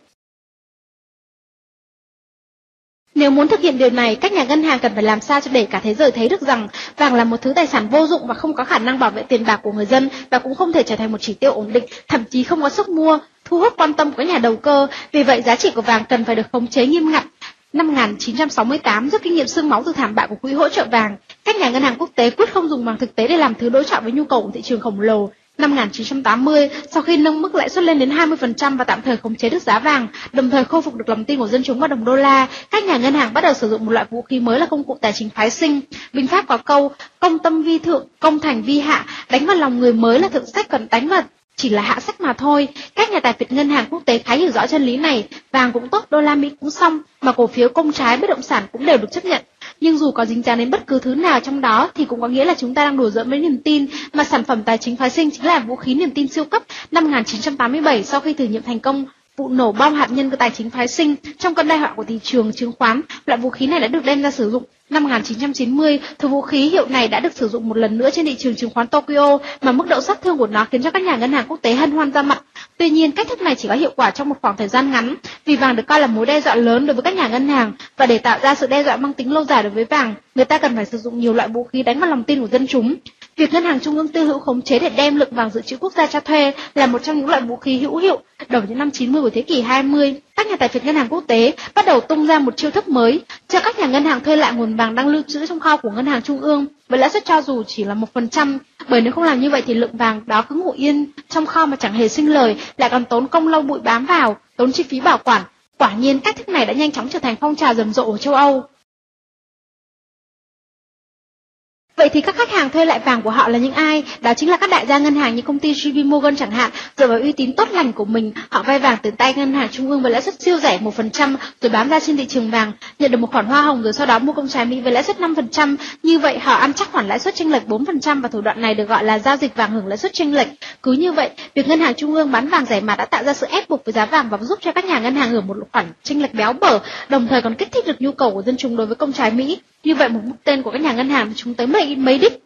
Speaker 1: Nếu muốn thực hiện điều này, các nhà ngân hàng cần phải làm sao cho để cả thế giới thấy được rằng vàng là một thứ tài sản vô dụng và không có khả năng bảo vệ tiền bạc của người dân và cũng không thể trở thành một chỉ tiêu ổn định, thậm chí không có sức mua, thu hút quan tâm của các nhà đầu cơ. Vì vậy, giá trị của vàng cần phải được khống chế nghiêm ngặt. Năm 1968, rút kinh nghiệm xương máu từ thảm bại của quỹ hỗ trợ vàng, các nhà ngân hàng quốc tế quyết không dùng vàng thực tế để làm thứ đối chọi với nhu cầu của thị trường khổng lồ. Năm 1980, sau khi nâng mức lãi suất lên đến 20% và tạm thời khống chế được giá vàng, đồng thời khôi phục được lòng tin của dân chúng vào đồng đô la, các nhà ngân hàng bắt đầu sử dụng một loại vũ khí mới là công cụ tài chính phái sinh. Binh pháp có câu, công tâm vi thượng, công thành vi hạ, đánh vào lòng người mới là thượng sách, còn đánh vào chỉ là hạ sách mà thôi. Các nhà tài phiệt ngân hàng quốc tế khá hiểu rõ chân lý này, vàng cũng tốt, đô la Mỹ cũng xong, mà cổ phiếu, công trái, bất động sản cũng đều được chấp nhận. Nhưng dù có dính dáng đến bất cứ thứ nào trong đó thì cũng có nghĩa là chúng ta đang đùa giỡn với niềm tin, mà sản phẩm tài chính phái sinh chính là vũ khí niềm tin siêu cấp. Năm 1987, sau khi thử nghiệm thành công vụ nổ bom hạt nhân của tài chính phái sinh trong cơn tai họa của thị trường chứng khoán, loại vũ khí này đã được đem ra sử dụng. Năm 1990, thứ vũ khí hiệu này đã được sử dụng một lần nữa trên thị trường chứng khoán Tokyo, mà mức độ sát thương của nó khiến cho các nhà ngân hàng quốc tế hân hoan ra mặt. Tuy nhiên, cách thức này chỉ có hiệu quả trong một khoảng thời gian ngắn, vì vàng được coi là mối đe dọa lớn đối với các nhà ngân hàng, và để tạo ra sự đe dọa mang tính lâu dài đối với vàng, người ta cần phải sử dụng nhiều loại vũ khí đánh vào lòng tin của dân chúng. Việc ngân hàng trung ương tư hữu khống chế để đem lượng vàng dự trữ quốc gia cho thuê là một trong những loại vũ khí hữu hiệu. Đầu những năm 90 của thế kỷ 20, các nhà tài phiệt ngân hàng quốc tế bắt đầu tung ra một chiêu thức mới, cho các nhà ngân hàng thuê lại nguồn vàng đang lưu trữ trong kho của ngân hàng trung ương với lãi suất cho dù chỉ là 1%, bởi nếu không làm như vậy thì lượng vàng đó cứ ngủ yên trong kho mà chẳng hề sinh lời, lại còn tốn công lau bụi bám vào, tốn chi phí bảo quản. Quả nhiên cách thức này đã nhanh chóng trở thành phong trào rầm rộ ở châu Âu. Vậy thì các khách hàng thuê lại vàng của họ là những ai? Đó chính là các đại gia ngân hàng như công ty JP Morgan chẳng hạn. Dựa vào uy tín tốt lành của mình, họ vay vàng từ tay ngân hàng trung ương với lãi suất siêu rẻ 1% rồi bán ra trên thị trường vàng, nhận được một khoản hoa hồng rồi sau đó mua công trái Mỹ với lãi suất 5%. Như vậy họ ăn chắc khoản lãi suất chênh lệch 4% và thủ đoạn này được gọi là giao dịch vàng hưởng lãi suất chênh lệch. Cứ như vậy, việc ngân hàng trung ương bán vàng rẻ mạt đã tạo ra sự ép buộc với giá vàng và giúp cho các nhà ngân hàng hưởng một khoản chênh lệch béo bở, đồng thời còn kích thích được nhu cầu của dân chúng đối với công trái Mỹ. Như vậy một mục tên của các nhà ngân hàng chúng tới mấy đích.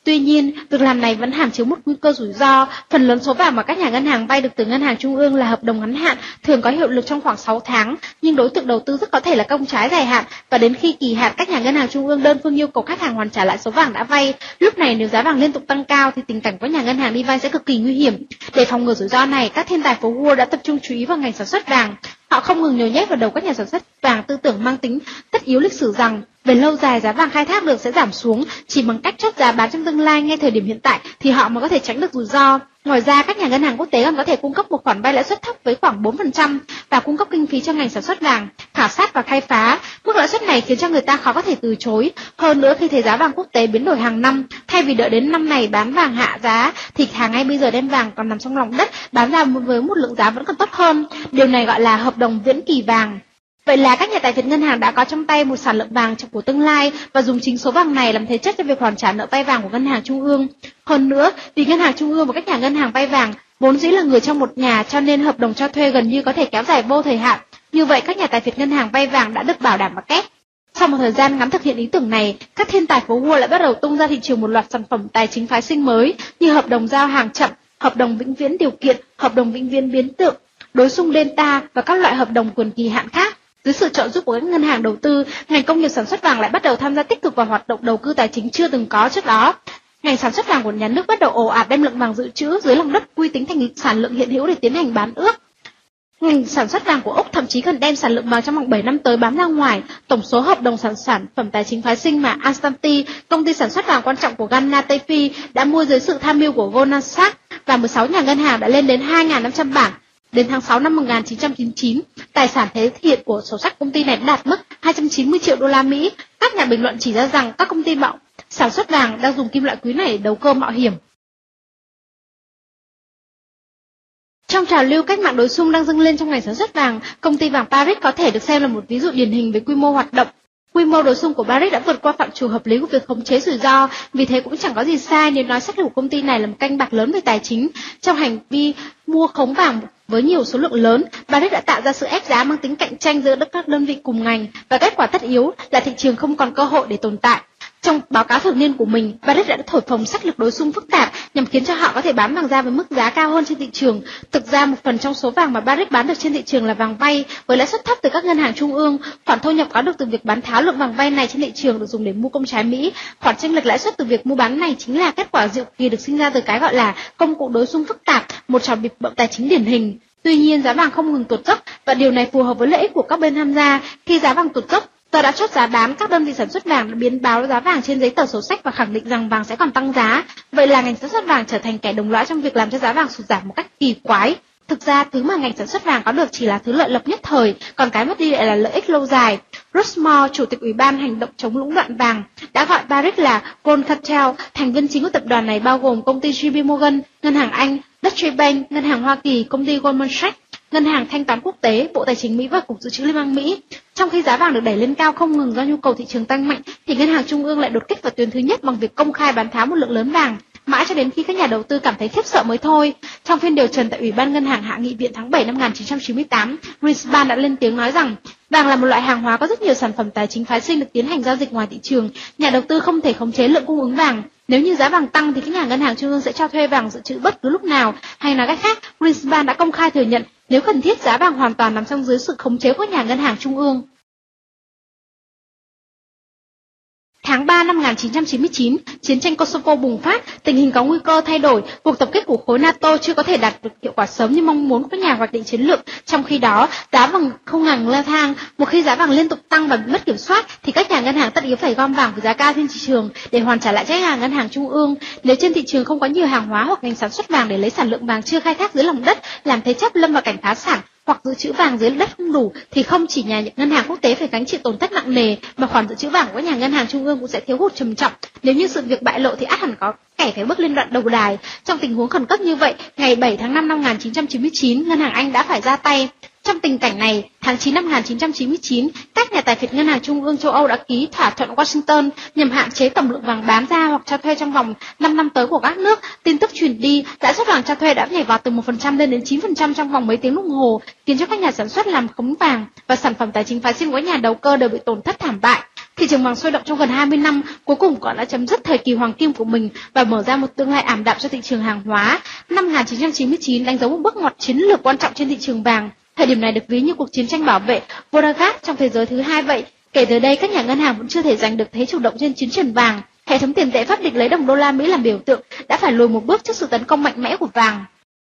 Speaker 1: Tuy nhiên, việc làm này vẫn hàm chứa một nguy cơ rủi ro. Phần lớn số vàng mà các nhà ngân hàng vay được từ ngân hàng trung ương là hợp đồng ngắn hạn, thường có hiệu lực trong khoảng 6 tháng, nhưng đối tượng đầu tư rất có thể là công trái dài hạn, và đến khi kỳ hạn các nhà ngân hàng trung ương đơn phương yêu cầu khách hàng hoàn trả lại số vàng đã vay. Lúc này nếu giá vàng liên tục tăng cao thì tình cảnh của nhà ngân hàng đi vay sẽ cực kỳ nguy hiểm. Để phòng ngừa rủi ro này, các thiên tài phố Wall đã tập trung chú ý vào ngành sản xuất vàng. Họ không ngừng nhồi nhét vào đầu các nhà sản xuất vàng tư tưởng mang tính tất yếu lịch sử rằng về lâu dài giá vàng khai thác được sẽ giảm xuống, chỉ bằng cách chốt giá bán trong tương lai ngay thời điểm hiện tại thì họ mới có thể tránh được rủi ro. Ngoài ra, các nhà ngân hàng quốc tế còn có thể cung cấp một khoản vay lãi suất thấp với khoảng 4% và cung cấp kinh phí cho ngành sản xuất vàng, khảo sát và khai phá. Mức lãi suất này khiến cho người ta khó có thể từ chối. Hơn nữa, khi thấy giá vàng quốc tế biến đổi hàng năm, thay vì đợi đến năm này bán vàng hạ giá thì hàng ngay bây giờ đem vàng còn nằm trong lòng đất bán ra với một lượng giá vẫn còn tốt hơn. Điều này gọi là hợp đồng viễn kỳ vàng. Vậy là các nhà tài phiệt ngân hàng đã có trong tay một sản lượng vàng của tương lai và dùng chính số vàng này làm thế chấp cho việc hoàn trả nợ vay vàng của ngân hàng trung ương. Hơn nữa, vì ngân hàng trung ương và các nhà ngân hàng vay vàng vốn dĩ là người trong một nhà, cho nên hợp đồng cho thuê gần như có thể kéo dài vô thời hạn. Như vậy, các nhà tài phiệt ngân hàng vay vàng đã được bảo đảm và kép. Sau một thời gian ngắn thực hiện ý tưởng này, các thiên tài phố Wall lại bắt đầu tung ra thị trường một loạt sản phẩm tài chính phái sinh mới như hợp đồng giao hàng chậm, hợp đồng vĩnh viễn điều kiện, hợp đồng vĩnh viễn biến tượng, đối xung delta và các loại hợp đồng quyền kỳ hạn khác. Dưới sự trợ giúp của các ngân hàng đầu tư, ngành công nghiệp sản xuất vàng lại bắt đầu tham gia tích cực vào hoạt động đầu tư tài chính chưa từng có trước đó. Ngành sản xuất vàng của nhà nước bắt đầu ồ ạt đem lượng vàng dự trữ dưới lòng đất quy tính thành sản lượng hiện hữu để tiến hành bán ước. Ngành sản xuất vàng của Úc thậm chí cần đem sản lượng vàng trong vòng 7 năm tới bán ra ngoài. Tổng số hợp đồng sản phẩm tài chính phái sinh mà Ashanti, công ty sản xuất vàng quan trọng của Ghana, Tây Phi, đã mua dưới sự tham mưu của Goldman Sachs và 16 nhà ngân hàng đã lên đến 2.500 bảng. Đến tháng 6 năm 1999, tài sản thể hiện của sổ sách công ty này đã đạt mức 290 triệu đô la Mỹ. Các nhà bình luận chỉ ra rằng các công ty sản xuất vàng đang dùng kim loại quý này để đầu cơ mạo hiểm. Trong trào lưu cách mạng đối xung đang dâng lên trong ngành sản xuất vàng, công ty vàng Paris có thể được xem là một ví dụ điển hình về quy mô hoạt động. Quy mô đối xung của Paris đã vượt qua phạm trù hợp lý của việc khống chế rủi ro, vì thế cũng chẳng có gì sai nếu nói sách của công ty này là một canh bạc lớn về tài chính. Trong hành vi mua khống vàng với nhiều số lượng lớn, Paris đã tạo ra sự ép giá mang tính cạnh tranh giữa các đơn vị cùng ngành, và kết quả tất yếu là thị trường không còn cơ hội để tồn tại. Trong báo cáo thường niên của mình, Paris đã thổi phồng sách lược đối xung phức tạp nhằm khiến cho họ có thể bán vàng ra với mức giá cao hơn trên thị trường. Thực ra, một phần trong số vàng mà Paris bán được trên thị trường là vàng vay với lãi suất thấp từ các ngân hàng trung ương. Khoản thu nhập có được từ việc bán tháo lượng vàng vay này trên thị trường được dùng để mua công trái Mỹ. Khoản chênh lệch lãi suất từ việc mua bán này chính là kết quả diệu kỳ được sinh ra từ cái gọi là công cụ đối xung phức tạp, một trò bịp bợm tài chính điển hình. Tuy nhiên, giá vàng không ngừng tuột dốc và điều này phù hợp với lợi ích của các bên tham gia. Khi giá vàng tuột dốc, tờ đã chốt giá bán, các đơn vị sản xuất vàng đã biến báo giá vàng trên giấy tờ sổ sách và khẳng định rằng vàng sẽ còn tăng giá. Vậy là ngành sản xuất vàng trở thành kẻ đồng lõa trong việc làm cho giá vàng sụt giảm một cách kỳ quái. Thực ra, thứ mà ngành sản xuất vàng có được chỉ là thứ lợi lộc nhất thời, còn cái mất đi lại là lợi ích lâu dài. Rushmore, chủ tịch Ủy ban Hành động chống lũng đoạn vàng, đã gọi Paris là Gold Cartel. Thành viên chính của tập đoàn này bao gồm công ty JP Morgan, Ngân hàng Anh, Deutsche Bank, Ngân hàng Hoa Kỳ, công ty Goldman Sachs, Ngân hàng Thanh toán Quốc tế, Bộ Tài chính Mỹ và Cục Dự trữ Liên bang Mỹ. Trong khi giá vàng được đẩy lên cao không ngừng do nhu cầu thị trường tăng mạnh, thì Ngân hàng Trung ương lại đột kích vào tuyến thứ nhất bằng việc công khai bán tháo một lượng lớn vàng, mãi cho đến khi các nhà đầu tư cảm thấy khiếp sợ mới thôi. Trong phiên điều trần tại Ủy ban Ngân hàng Hạ nghị viện tháng 7 năm 1998, Greenspan đã lên tiếng nói rằng vàng là một loại hàng hóa có rất nhiều sản phẩm tài chính phái sinh được tiến hành giao dịch ngoài thị trường. Nhà đầu tư không thể khống chế lượng cung ứng vàng. Nếu như giá vàng tăng thì các nhà ngân hàng trung ương sẽ cho thuê vàng dự trữ bất cứ lúc nào. Hay nói cách khác, Greenspan đã công khai thừa nhận nếu cần thiết giá vàng hoàn toàn nằm trong dưới sự khống chế của nhà ngân hàng trung ương. Tháng 3 năm 1999, chiến tranh Kosovo bùng phát, tình hình có nguy cơ thay đổi, cuộc tập kích của khối NATO chưa có thể đạt được hiệu quả sớm như mong muốn của các nhà hoạch định chiến lược. Trong khi đó, giá vàng không ngừng leo thang. Một khi giá vàng liên tục tăng và bị mất kiểm soát, thì các nhà ngân hàng tất yếu phải gom vàng với giá cao trên thị trường để hoàn trả lại cho nhà ngân hàng trung ương. Nếu trên thị trường không có nhiều hàng hóa hoặc ngành sản xuất vàng để lấy sản lượng vàng chưa khai thác dưới lòng đất làm thế chấp lâm vào cảnh phá sản, hoặc dự trữ vàng dưới đất không đủ, thì không chỉ nhà ngân hàng quốc tế phải gánh chịu tổn thất nặng nề, mà khoản dự trữ vàng của nhà ngân hàng trung ương cũng sẽ thiếu hụt trầm trọng. Nếu như sự việc bại lộ thì ắt hẳn có kẻ phải bước lên đoạn đầu đài. Trong tình huống khẩn cấp như vậy, ngày 7 tháng 5 năm 1999, ngân hàng Anh đã phải ra tay. Trong tình cảnh này, tháng 9 năm 1999, các nhà tài phiệt ngân hàng trung ương châu Âu đã ký thỏa thuận Washington nhằm hạn chế tổng lượng vàng bán ra hoặc cho thuê trong vòng 5 năm tới của các nước. Tin tức truyền đi, lãi suất vàng cho thuê đã nhảy vọt từ 1% lên đến 9% trong vòng mấy tiếng đồng hồ, khiến cho các nhà sản xuất làm khống vàng và sản phẩm tài chính phái sinh của nhà đầu cơ đều bị tổn thất thảm bại. Thị trường vàng sôi động trong gần 20 năm, cuối cùng cũng đã chấm dứt thời kỳ hoàng kim của mình và mở ra một tương lai ảm đạm cho thị trường hàng hóa. Năm 1999 đánh dấu một bước ngoặt chiến lược quan trọng trên thị trường vàng. Thời điểm này được ví như cuộc chiến tranh bảo vệ Volga trong thế giới thứ hai vậy. Kể từ đây, các nhà ngân hàng vẫn chưa thể giành được thế chủ động trên chiến trường vàng. Hệ thống tiền tệ pháp định lấy đồng đô la Mỹ làm biểu tượng đã phải lùi một bước trước sự tấn công mạnh mẽ của vàng.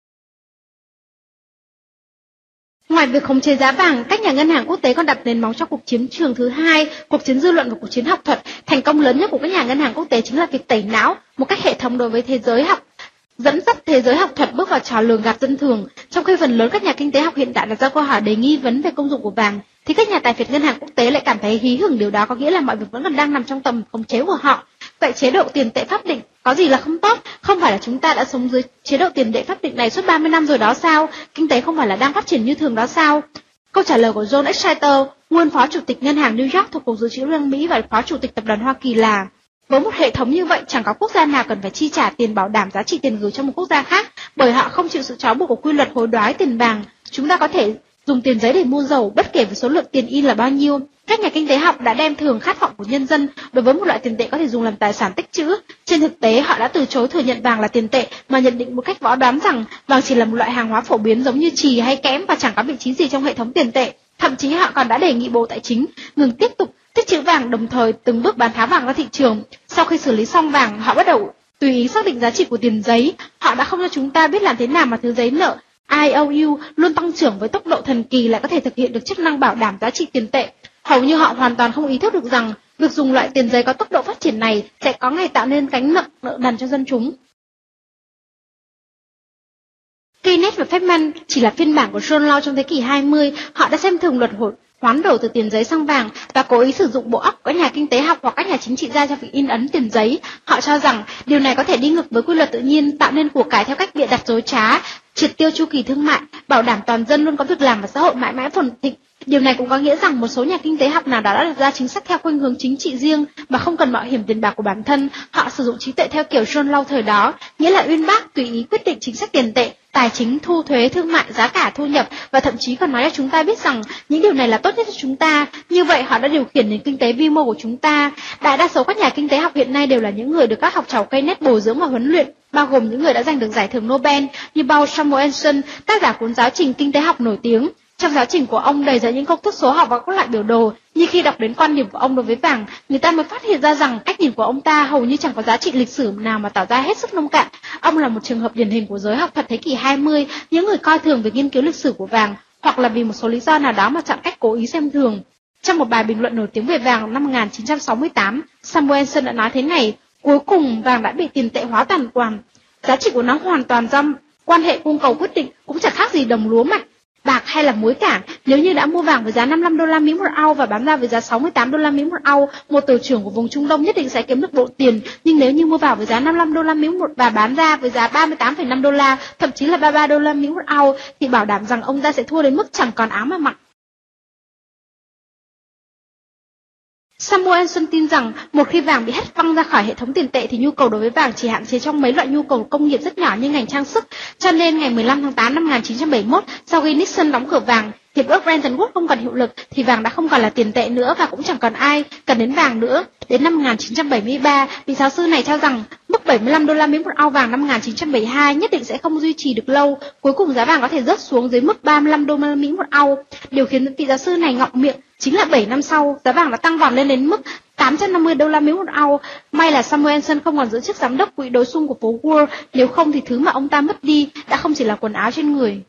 Speaker 1: Ngoài việc khống chế giá vàng, các nhà ngân hàng quốc tế còn đặt nền móng cho cuộc chiến trường thứ hai, cuộc chiến dư luận và cuộc chiến học thuật. Thành công lớn nhất của các nhà ngân hàng quốc tế chính là việc tẩy não một cách hệ thống đối với thế giới học, dẫn dắt thế giới học thuật bước vào trò lường gạt dân thường. Trong khi phần lớn các nhà kinh tế học hiện đại đặt ra câu hỏi đầy nghi vấn về công dụng của vàng, thì các nhà tài phiệt ngân hàng quốc tế lại cảm thấy hí hửng điều đó có nghĩa là mọi việc vẫn còn đang nằm trong tầm khống chế của họ. Vậy chế độ tiền tệ pháp định có gì là không tốt? Không phải là chúng ta đã sống dưới chế độ tiền tệ pháp định này suốt 30 năm rồi đó sao? Kinh tế không phải là đang phát triển như thường đó sao? Câu trả lời của John Exeter, nguyên phó chủ tịch ngân hàng New York thuộc Cục Dự trữ Liên bang Mỹ và phó chủ tịch tập đoàn Hoa Kỳ là: với một hệ thống như vậy, chẳng có quốc gia nào cần phải chi trả tiền bảo đảm giá trị tiền gửi cho một quốc gia khác, bởi họ không chịu sự trói buộc của quy luật hối đoái tiền vàng. Chúng ta có thể dùng tiền giấy để mua dầu bất kể với số lượng tiền in là bao nhiêu. Các nhà kinh tế học đã đem thường khát vọng của nhân dân đối với một loại tiền tệ có thể dùng làm tài sản tích trữ. Trên thực tế, họ đã từ chối thừa nhận vàng là tiền tệ mà nhận định một cách võ đoán rằng vàng chỉ là một loại hàng hóa phổ biến giống như chì hay kẽm và chẳng có vị trí gì trong hệ thống tiền tệ. Thậm chí họ còn đã đề nghị Bộ Tài chính ngừng tiếp tục tích trữ vàng, đồng thời từng bước bán tháo vàng ra thị trường. Sau khi xử lý xong vàng, họ bắt đầu tùy ý xác định giá trị của tiền giấy. Họ đã không cho chúng ta biết làm thế nào mà thứ giấy nợ IOU luôn tăng trưởng với tốc độ thần kỳ lại có thể thực hiện được chức năng bảo đảm giá trị tiền tệ. Hầu như họ hoàn toàn không ý thức được rằng việc dùng loại tiền giấy có tốc độ phát triển này sẽ có ngày tạo nên gánh nặng nợ nần cho dân chúng. Keynes và Friedman chỉ là phiên bản của John Law trong thế kỷ 20, họ đã xem thường luật hoán đổi từ tiền giấy sang vàng và cố ý sử dụng bộ óc của các nhà kinh tế học hoặc các nhà chính trị gia cho việc in ấn tiền giấy. Họ cho rằng điều này có thể đi ngược với quy luật tự nhiên, tạo nên của cải theo cách bịa đặt dối trá, triệt tiêu chu kỳ thương mại, bảo đảm toàn dân luôn có việc làm và xã hội mãi mãi phồn thịnh. Điều này cũng có nghĩa rằng một số nhà kinh tế học nào đó đã đặt ra chính sách theo khuynh hướng chính trị riêng mà không cần mạo hiểm tiền bạc của bản thân. Họ sử dụng trí tuệ theo kiểu John Law thời đó, nghĩa là uyên bác tùy ý quyết định chính sách tiền tệ, tài chính, thu thuế, thương mại, giá cả, thu nhập và thậm chí còn nói cho chúng ta biết rằng những điều này là tốt nhất cho chúng ta. Như vậy họ đã điều khiển nền kinh tế vi mô của chúng ta. Đại đa số các nhà kinh tế học hiện nay đều là những người được các học trò Keynes bồi dưỡng và huấn luyện, bao gồm những người đã giành được giải thưởng Nobel như Paul Samuelson, tác giả cuốn giáo trình kinh tế học nổi tiếng. Trong giáo trình của ông đầy dẫy những công thức số học và các loại biểu đồ, nhưng khi đọc đến quan điểm của ông đối với vàng, người ta mới phát hiện ra rằng cách nhìn của ông ta hầu như chẳng có giá trị lịch sử nào mà tỏ ra hết sức nông cạn. Ông là một trường hợp điển hình của giới học thuật thế kỷ 20, những người coi thường việc nghiên cứu lịch sử của vàng, hoặc là vì một số lý do nào đó mà chọn cách cố ý xem thường. Trong một bài bình luận nổi tiếng về vàng năm 1968, Samuelson đã nói thế này: cuối cùng vàng đã bị tiền tệ hóa hoàn toàn. Giá trị của nó hoàn toàn do quan hệ cung cầu quyết định, cũng chẳng khác gì đồng lúa mạch, bạc hay là muối cả. Nếu như đã mua vàng với giá 55 đô la Mỹ một ounce và bán ra với giá 68 đô la Mỹ một ounce, một tù trưởng của vùng Trung Đông nhất định sẽ kiếm được bộ tiền. Nhưng nếu như mua vào với giá 55 đô la Mỹ một và bán ra với giá 38,5 đô la, thậm chí là 33 đô la Mỹ một ounce, thì bảo đảm rằng ông ta sẽ thua đến mức chẳng còn áo mà mặc. Samuelson tin rằng một khi vàng bị hất văng ra khỏi hệ thống tiền tệ thì nhu cầu đối với vàng chỉ hạn chế trong mấy loại nhu cầu công nghiệp rất nhỏ như ngành trang sức. Cho nên ngày 15 tháng 8 năm 1971, sau khi Nixon đóng cửa vàng, hiệp ước Bretton Woods không còn hiệu lực thì vàng đã không còn là tiền tệ nữa và cũng chẳng còn ai cần đến vàng nữa. Đến năm 1973, vị giáo sư này cho rằng mức 75 đô la Mỹ một ounce vàng năm 1972 nhất định sẽ không duy trì được lâu. Cuối cùng giá vàng có thể rớt xuống dưới mức 35 đô la Mỹ một ounce. Điều khiến vị giáo sư này ngọng miệng chính là 7 năm sau, giá vàng đã tăng vọt lên đến mức 850 đô la Mỹ một ounce. May là Samuelson không còn giữ chức giám đốc quỹ đối xung của phố Wall, nếu không thì thứ mà ông ta mất đi đã không chỉ là quần áo trên người.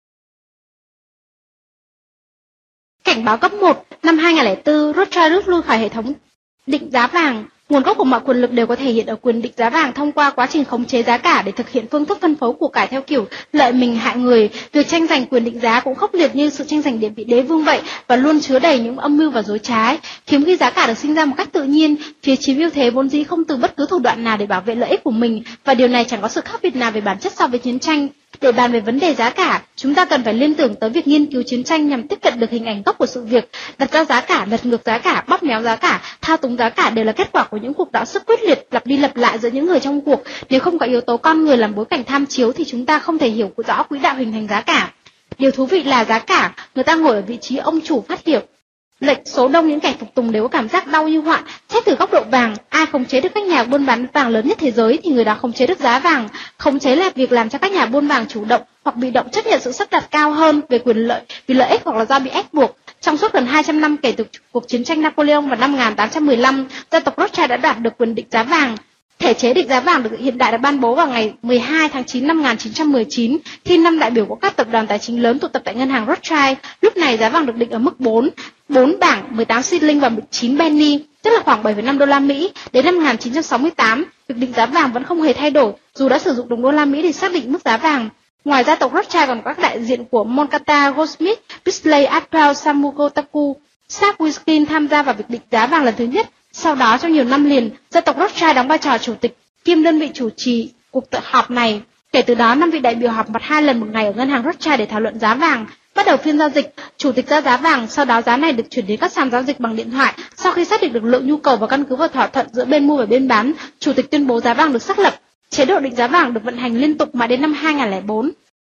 Speaker 1: Cảnh báo cấp 1, năm 2004, Rothschild rút lui khỏi hệ thống định giá vàng. Nguồn gốc của mọi quyền lực đều có thể hiện ở quyền định giá vàng thông qua quá trình khống chế giá cả để thực hiện phương thức phân phối của cải theo kiểu lợi mình hại người. Việc tranh giành quyền định giá cũng khốc liệt như sự tranh giành địa vị đế vương vậy và luôn chứa đầy những âm mưu và dối trá. Hiếm khi giá cả được sinh ra một cách tự nhiên, phía chiếm ưu thế vốn dĩ không từ bất cứ thủ đoạn nào để bảo vệ lợi ích của mình và điều này chẳng có sự khác biệt nào về bản chất so với chiến tranh. Để bàn về vấn đề giá cả, chúng ta cần phải liên tưởng tới việc nghiên cứu chiến tranh nhằm tiếp cận được hình ảnh gốc của sự việc. Đặt ra giá cả, lật ngược giá cả, bóp méo giá cả, thao túng giá cả đều là kết quả của những cuộc đọ sức quyết liệt lặp đi lặp lại giữa những người trong cuộc. Nếu không có yếu tố con người làm bối cảnh tham chiếu thì chúng ta không thể hiểu rõ quỹ đạo hình thành giá cả. Điều thú vị là giá cả, người ta ngồi ở vị trí ông chủ phát hiện. Lệch số đông những kẻ phục tùng đều có cảm giác đau như hoạn. Xét từ góc độ vàng, ai khống chế được các nhà buôn bán vàng lớn nhất thế giới thì người đó khống chế được giá vàng. Khống chế là việc làm cho các nhà buôn vàng chủ động hoặc bị động chấp nhận sự sắp đặt cao hơn về quyền lợi, vì lợi ích hoặc là do bị ép buộc. Trong suốt gần 200 năm kể từ cuộc chiến tranh Napoleon vào năm 1815, gia tộc Rothschild đã đạt được quyền định giá vàng. Thể chế định giá vàng được hiện đại đã ban bố vào ngày 12 tháng 9 năm 1919 khi 5 đại biểu của các tập đoàn tài chính lớn tụ tập tại ngân hàng Rothschild. Lúc này giá vàng được định ở mức 4 bảng 18 shilling và 9 penny, tức là khoảng 7,5 đô la Mỹ. Đến năm 1968, việc định giá vàng vẫn không hề thay đổi, dù đã sử dụng đồng đô la Mỹ để xác định mức giá vàng. Ngoài gia tộc Rothschild còn có các đại diện của Moncata, Goldsmith, Paisley, Atwell, Samukotaku, Sapwiskin tham gia vào việc định giá vàng lần thứ nhất. Sau đó trong nhiều năm liền, gia tộc Rothschild đóng vai trò chủ tịch kiêm đơn vị chủ trì cuộc họp này. Kể từ đó, 5 vị đại biểu họp mặt 2 lần một ngày ở ngân hàng Rothschild để thảo luận giá vàng. Bắt đầu phiên giao dịch, chủ tịch ra giá vàng, sau đó giá này được chuyển đến các sàn giao dịch bằng điện thoại. Sau khi xác định được lượng nhu cầu và căn cứ vào thỏa thuận giữa bên mua và bên bán, chủ tịch tuyên bố giá vàng được xác lập. Chế độ định giá vàng được vận hành liên tục mãi đến năm 2004.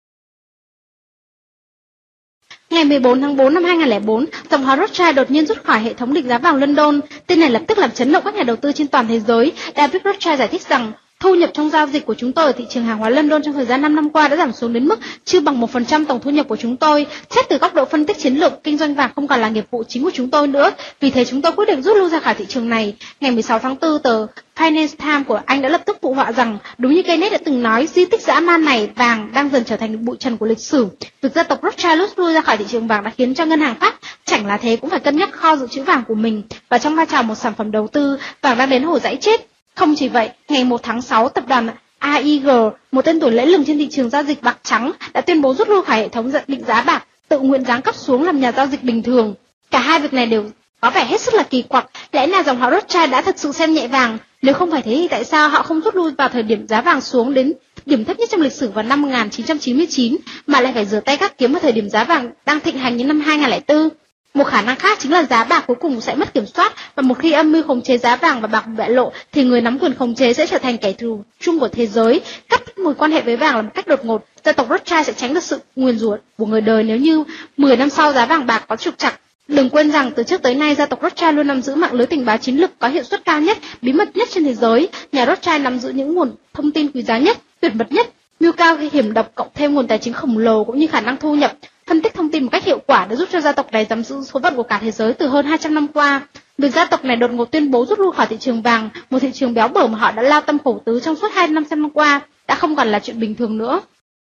Speaker 1: Ngày 14 tháng 4 năm 2004, dòng họ Rothschild đột nhiên rút khỏi hệ thống định giá vàng London. Tên này lập tức làm chấn động các nhà đầu tư trên toàn thế giới. David Rothschild giải thích rằng, thu nhập trong giao dịch của chúng tôi ở thị trường hàng hóa London trong thời gian 5 năm qua đã giảm xuống đến mức chưa bằng 1% tổng thu nhập của chúng tôi. Xét từ góc độ phân tích chiến lược, kinh doanh vàng không còn là nghiệp vụ chính của chúng tôi nữa. Vì thế chúng tôi quyết định rút lui ra khỏi thị trường này. Ngày 16 tháng 4, tờ Financial Times của Anh đã lập tức phụ họa rằng, đúng như Keynes đã từng nói, di tích dã man này, vàng đang dần trở thành bụi trần của lịch sử. Việc gia tộc Rothschild rút lui ra khỏi thị trường vàng đã khiến cho ngân hàng Pháp chẳng là thế cũng phải cân nhắc kho dự trữ vàng của mình, và trong vai trò một sản phẩm đầu tư, vàng đang đến hồi dãy chết. Không chỉ vậy, ngày 1 tháng 6, tập đoàn AIG, một tên tuổi lẫy lừng trên thị trường giao dịch bạc trắng, đã tuyên bố rút lui khỏi hệ thống định giá bạc, tự nguyện giáng cấp xuống làm nhà giao dịch bình thường. Cả hai việc này đều có vẻ hết sức là kỳ quặc. Lẽ nào dòng họ Rothschild đã thực sự xem nhẹ vàng? Nếu không phải thế thì tại sao họ không rút lui vào thời điểm giá vàng xuống đến điểm thấp nhất trong lịch sử vào năm 1999, mà lại phải rửa tay gác kiếm vào thời điểm giá vàng đang thịnh hành như năm 2004? Một khả năng khác chính là giá bạc cuối cùng sẽ mất kiểm soát, và một khi âm mưu khống chế giá vàng và bạc bị bại lộ thì người nắm quyền khống chế sẽ trở thành kẻ thù chung của thế giới. Cắt đứt mối quan hệ với vàng là một cách đột ngột. Gia tộc Rothschild sẽ tránh được sự nguyền rủa của người đời nếu như 10 năm sau giá vàng bạc có trục trặc. Đừng quên rằng từ trước tới nay gia tộc Rothschild luôn nắm giữ mạng lưới tình báo chiến lược có hiệu suất cao nhất, bí mật nhất trên thế giới. Nhà Rothschild nắm giữ những nguồn thông tin quý giá nhất, tuyệt mật nhất, mưu cao hiểm độc cộng thêm nguồn tài chính khổng lồ cũng như khả năng thu nhập, phân tích thông tin một cách hiệu quả đã giúp cho gia tộc này nắm giữ số phận của cả thế giới từ hơn 200 năm qua. Việc gia tộc này đột ngột tuyên bố rút lui khỏi thị trường vàng, một thị trường béo bở mà họ đã lao tâm khổ tứ trong suốt 200 năm qua, đã không còn là chuyện bình thường nữa.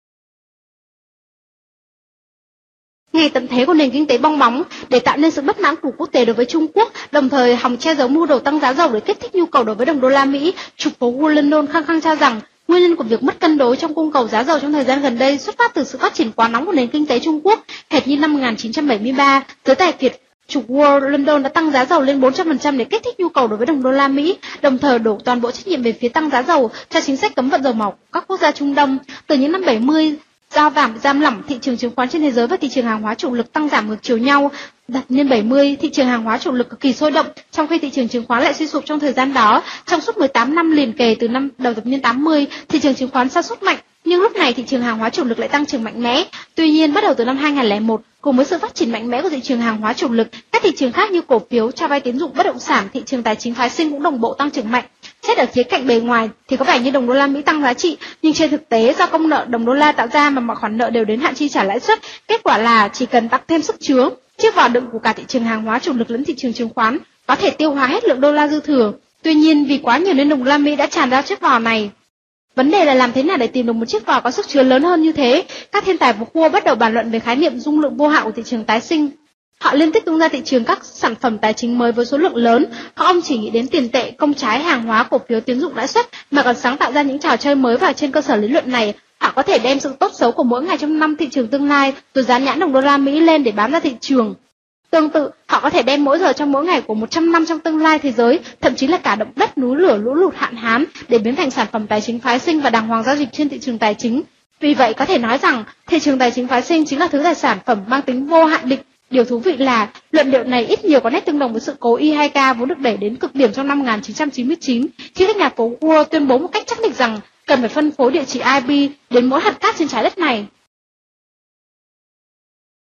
Speaker 1: Ngày tận thế của nền kinh tế bong bóng để tạo nên sự bất mãn của quốc tế đối với Trung Quốc, đồng thời hòng che giấu mưu đồ tăng giá dầu để kích thích nhu cầu đối với đồng đô la Mỹ, trục phố Wall London khăng khăng cho rằng nguyên nhân của việc mất cân đối trong cung cầu giá dầu trong thời gian gần đây xuất phát từ sự phát triển quá nóng của nền kinh tế Trung Quốc. Hệt như năm 1973, giới tài phiệt trục Wall London đã tăng giá dầu lên 400% để kích thích nhu cầu đối với đồng đô la Mỹ, đồng thời đổ toàn bộ trách nhiệm về phía tăng giá dầu cho chính sách cấm vận dầu mỏ của các quốc gia Trung Đông. Từ những năm 70, giao vàng giam lỏng, thị trường chứng khoán trên thế giới và thị trường hàng hóa chủ lực tăng giảm ngược chiều nhau. Đặt niên 70, thị trường hàng hóa chủ lực cực kỳ sôi động, trong khi thị trường chứng khoán lại suy sụp trong thời gian đó. Trong suốt 18 năm liền kề từ năm đầu thập niên 80, thị trường chứng khoán sa sút mạnh, nhưng lúc này thị trường hàng hóa chủ lực lại tăng trưởng mạnh mẽ. Tuy nhiên, bắt đầu từ năm 2001, cùng với sự phát triển mạnh mẽ của thị trường hàng hóa chủ lực, các thị trường khác như cổ phiếu, cho vay tín dụng, bất động sản, thị trường tài chính phái sinh cũng đồng bộ tăng trưởng mạnh. Xét ở khía cạnh bề ngoài thì có vẻ như đồng đô la Mỹ tăng giá trị, nhưng trên thực tế do công nợ đồng đô la tạo ra mà mọi khoản nợ đều đến hạn chi trả lãi suất, kết quả là chỉ cần tăng thêm sức chứa, chiếc vỏ đựng của cả thị trường hàng hóa chủ lực lẫn thị trường chứng khoán có thể tiêu hóa hết lượng đô la dư thừa. Tuy nhiên, vì quá nhiều nên đồng đô la Mỹ đã tràn ra chiếc vỏ này. Vấn đề là làm thế nào để tìm được một chiếc vỏ có sức chứa lớn hơn như thế? Các thiên tài vua bắt đầu bàn luận về khái niệm dung lượng vô hạn của thị trường tái sinh. Họ liên tiếp tung ra thị trường các sản phẩm tài chính mới với số lượng lớn. Họ không chỉ nghĩ đến tiền tệ, công trái, hàng hóa, cổ phiếu, tín dụng lãi suất, mà còn sáng tạo ra những trò chơi mới, và trên cơ sở lý luận này, họ có thể đem sự tốt xấu của mỗi ngày trong năm thị trường tương lai, rồi dán nhãn đồng đô la Mỹ lên để bán ra thị trường. Tương tự, họ có thể đem mỗi giờ trong mỗi ngày của 100 năm trong tương lai thế giới, thậm chí là cả động đất, núi lửa, lũ lụt, hạn hán, để biến thành sản phẩm tài chính phái sinh và đàng hoàng giao dịch trên thị trường tài chính. Vì vậy, có thể nói rằng thị trường tài chính phái sinh chính là thứ tài sản phẩm mang tính vô hạn định. Điều thú vị là luận điệu này ít nhiều có nét tương đồng với sự cố Y2K vốn được đẩy đến cực điểm trong năm 1999, khi các nhà phố Wall tuyên bố một cách chắc nịch rằng cần phải phân phối địa chỉ IP đến mỗi hạt cát trên trái đất này.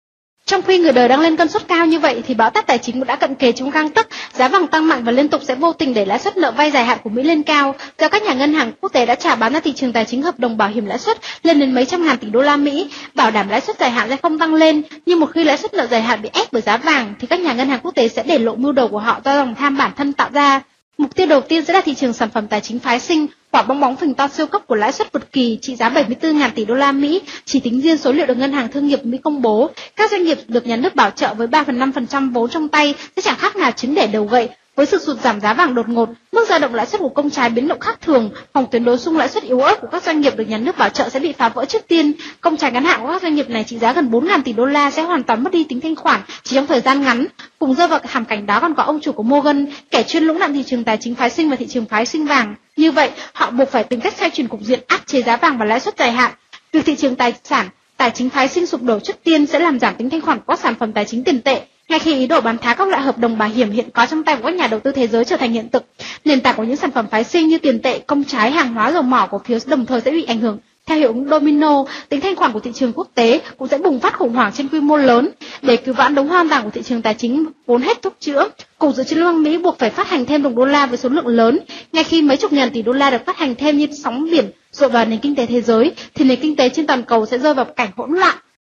Speaker 1: Trong khi người đời đang lên cơn sốt cao như vậy thì bão táp tài chính cũng đã cận kề trong gang tấc, giá vàng tăng mạnh và liên tục sẽ vô tình đẩy lãi suất nợ vay dài hạn của Mỹ lên cao. Do các nhà ngân hàng quốc tế đã chào bán ra thị trường tài chính hợp đồng bảo hiểm lãi suất lên đến mấy trăm ngàn tỷ đô la Mỹ, bảo đảm lãi suất dài hạn sẽ không tăng lên. Nhưng một khi lãi suất nợ dài hạn bị ép bởi giá vàng thì các nhà ngân hàng quốc tế sẽ để lộ mưu đồ của họ do lòng tham bản thân tạo ra. Mục tiêu đầu tiên sẽ là thị trường sản phẩm tài chính phái sinh, quả bong bóng phình to siêu cấp của lãi suất vượt kỳ trị giá 74.000 tỷ đô la Mỹ. Chỉ tính riêng số liệu được Ngân hàng Thương nghiệp Mỹ công bố, các doanh nghiệp được nhà nước bảo trợ với 3,5% vốn trong tay sẽ chẳng khác nào trứng để đầu gậy. Với sự sụt giảm giá vàng đột ngột, mức dao động lãi suất của công trái biến động khác thường, phòng tuyến đối xung lãi suất yếu ớt của các doanh nghiệp được nhà nước bảo trợ sẽ bị phá vỡ trước tiên. Công trái ngắn hạn của các doanh nghiệp này trị giá gần 4.000 tỷ đô la sẽ hoàn toàn mất đi tính thanh khoản chỉ trong thời gian ngắn. Cùng rơi vào thảm cảnh đó còn có ông chủ của Morgan, kẻ chuyên lũng đoạn thị trường tài chính phái sinh và thị trường phái sinh vàng. Như vậy, họ buộc phải tìm cách xoay chuyển cục diện áp chế giá vàng và lãi suất dài hạn. Việc thị trường tài chính phái sinh sụp đổ trước tiên sẽ làm giảm tính thanh khoản của các sản phẩm tài chính tiền tệ. Ngay khi ý đồ bán tháo các loại hợp đồng bảo hiểm hiện có trong tay của các nhà đầu tư thế giới trở thành hiện thực, nền tảng của những sản phẩm phái sinh như tiền tệ, công trái, hàng hóa, dầu mỏ, cổ phiếu đồng thời sẽ bị ảnh hưởng. Theo hiệu ứng domino, tính thanh khoản của thị trường quốc tế cũng sẽ bùng phát khủng hoảng trên quy mô lớn. Để cứu vãn đống hoang tàn của thị trường tài chính vốn hết thuốc chữa, Cục Dự trữ Liên bang Mỹ buộc phải phát hành thêm đồng đô la với số lượng lớn. Ngay khi mấy chục ngàn tỷ đô la được phát hành thêm như sóng biển dội vào nền kinh tế thế giới, thì nền kinh tế trên toàn cầu sẽ rơi vào cảnh hỗn loạn.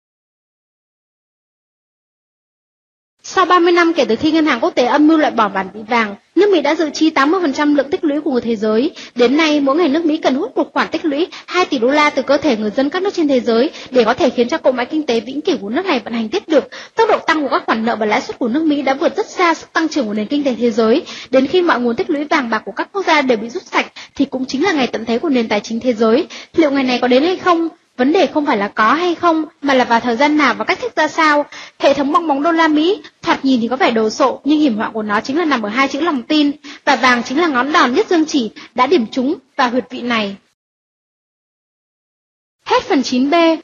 Speaker 1: Sau 30 năm kể từ khi ngân hàng quốc tế âm mưu loại bỏ bản vị vàng, nước Mỹ đã dự trì 80% lượng tích lũy của người thế giới. Đến nay, mỗi ngày nước Mỹ cần hút một khoản tích lũy 2 tỷ đô la từ cơ thể người dân các nước trên thế giới để có thể khiến cho cỗ máy kinh tế vĩnh cửu của nước này vận hành tiếp được. Tốc độ tăng của các khoản nợ và lãi suất của nước Mỹ đã vượt rất xa sức tăng trưởng của nền kinh tế thế giới. Đến khi mọi nguồn tích lũy vàng bạc của các quốc gia đều bị rút sạch, thì cũng chính là ngày tận thế của nền tài chính thế giới. Liệu ngày này có đến hay không? Vấn đề không phải là có hay không, mà là vào thời gian nào và cách thức ra sao. Hệ thống bong bóng đô la Mỹ, thoạt nhìn thì có vẻ đồ sộ, nhưng hiểm họa của nó chính là nằm ở hai chữ lòng tin, và vàng chính là ngón đòn nhất dương chỉ đã điểm trúng vào huyệt vị này. Hết phần 9B.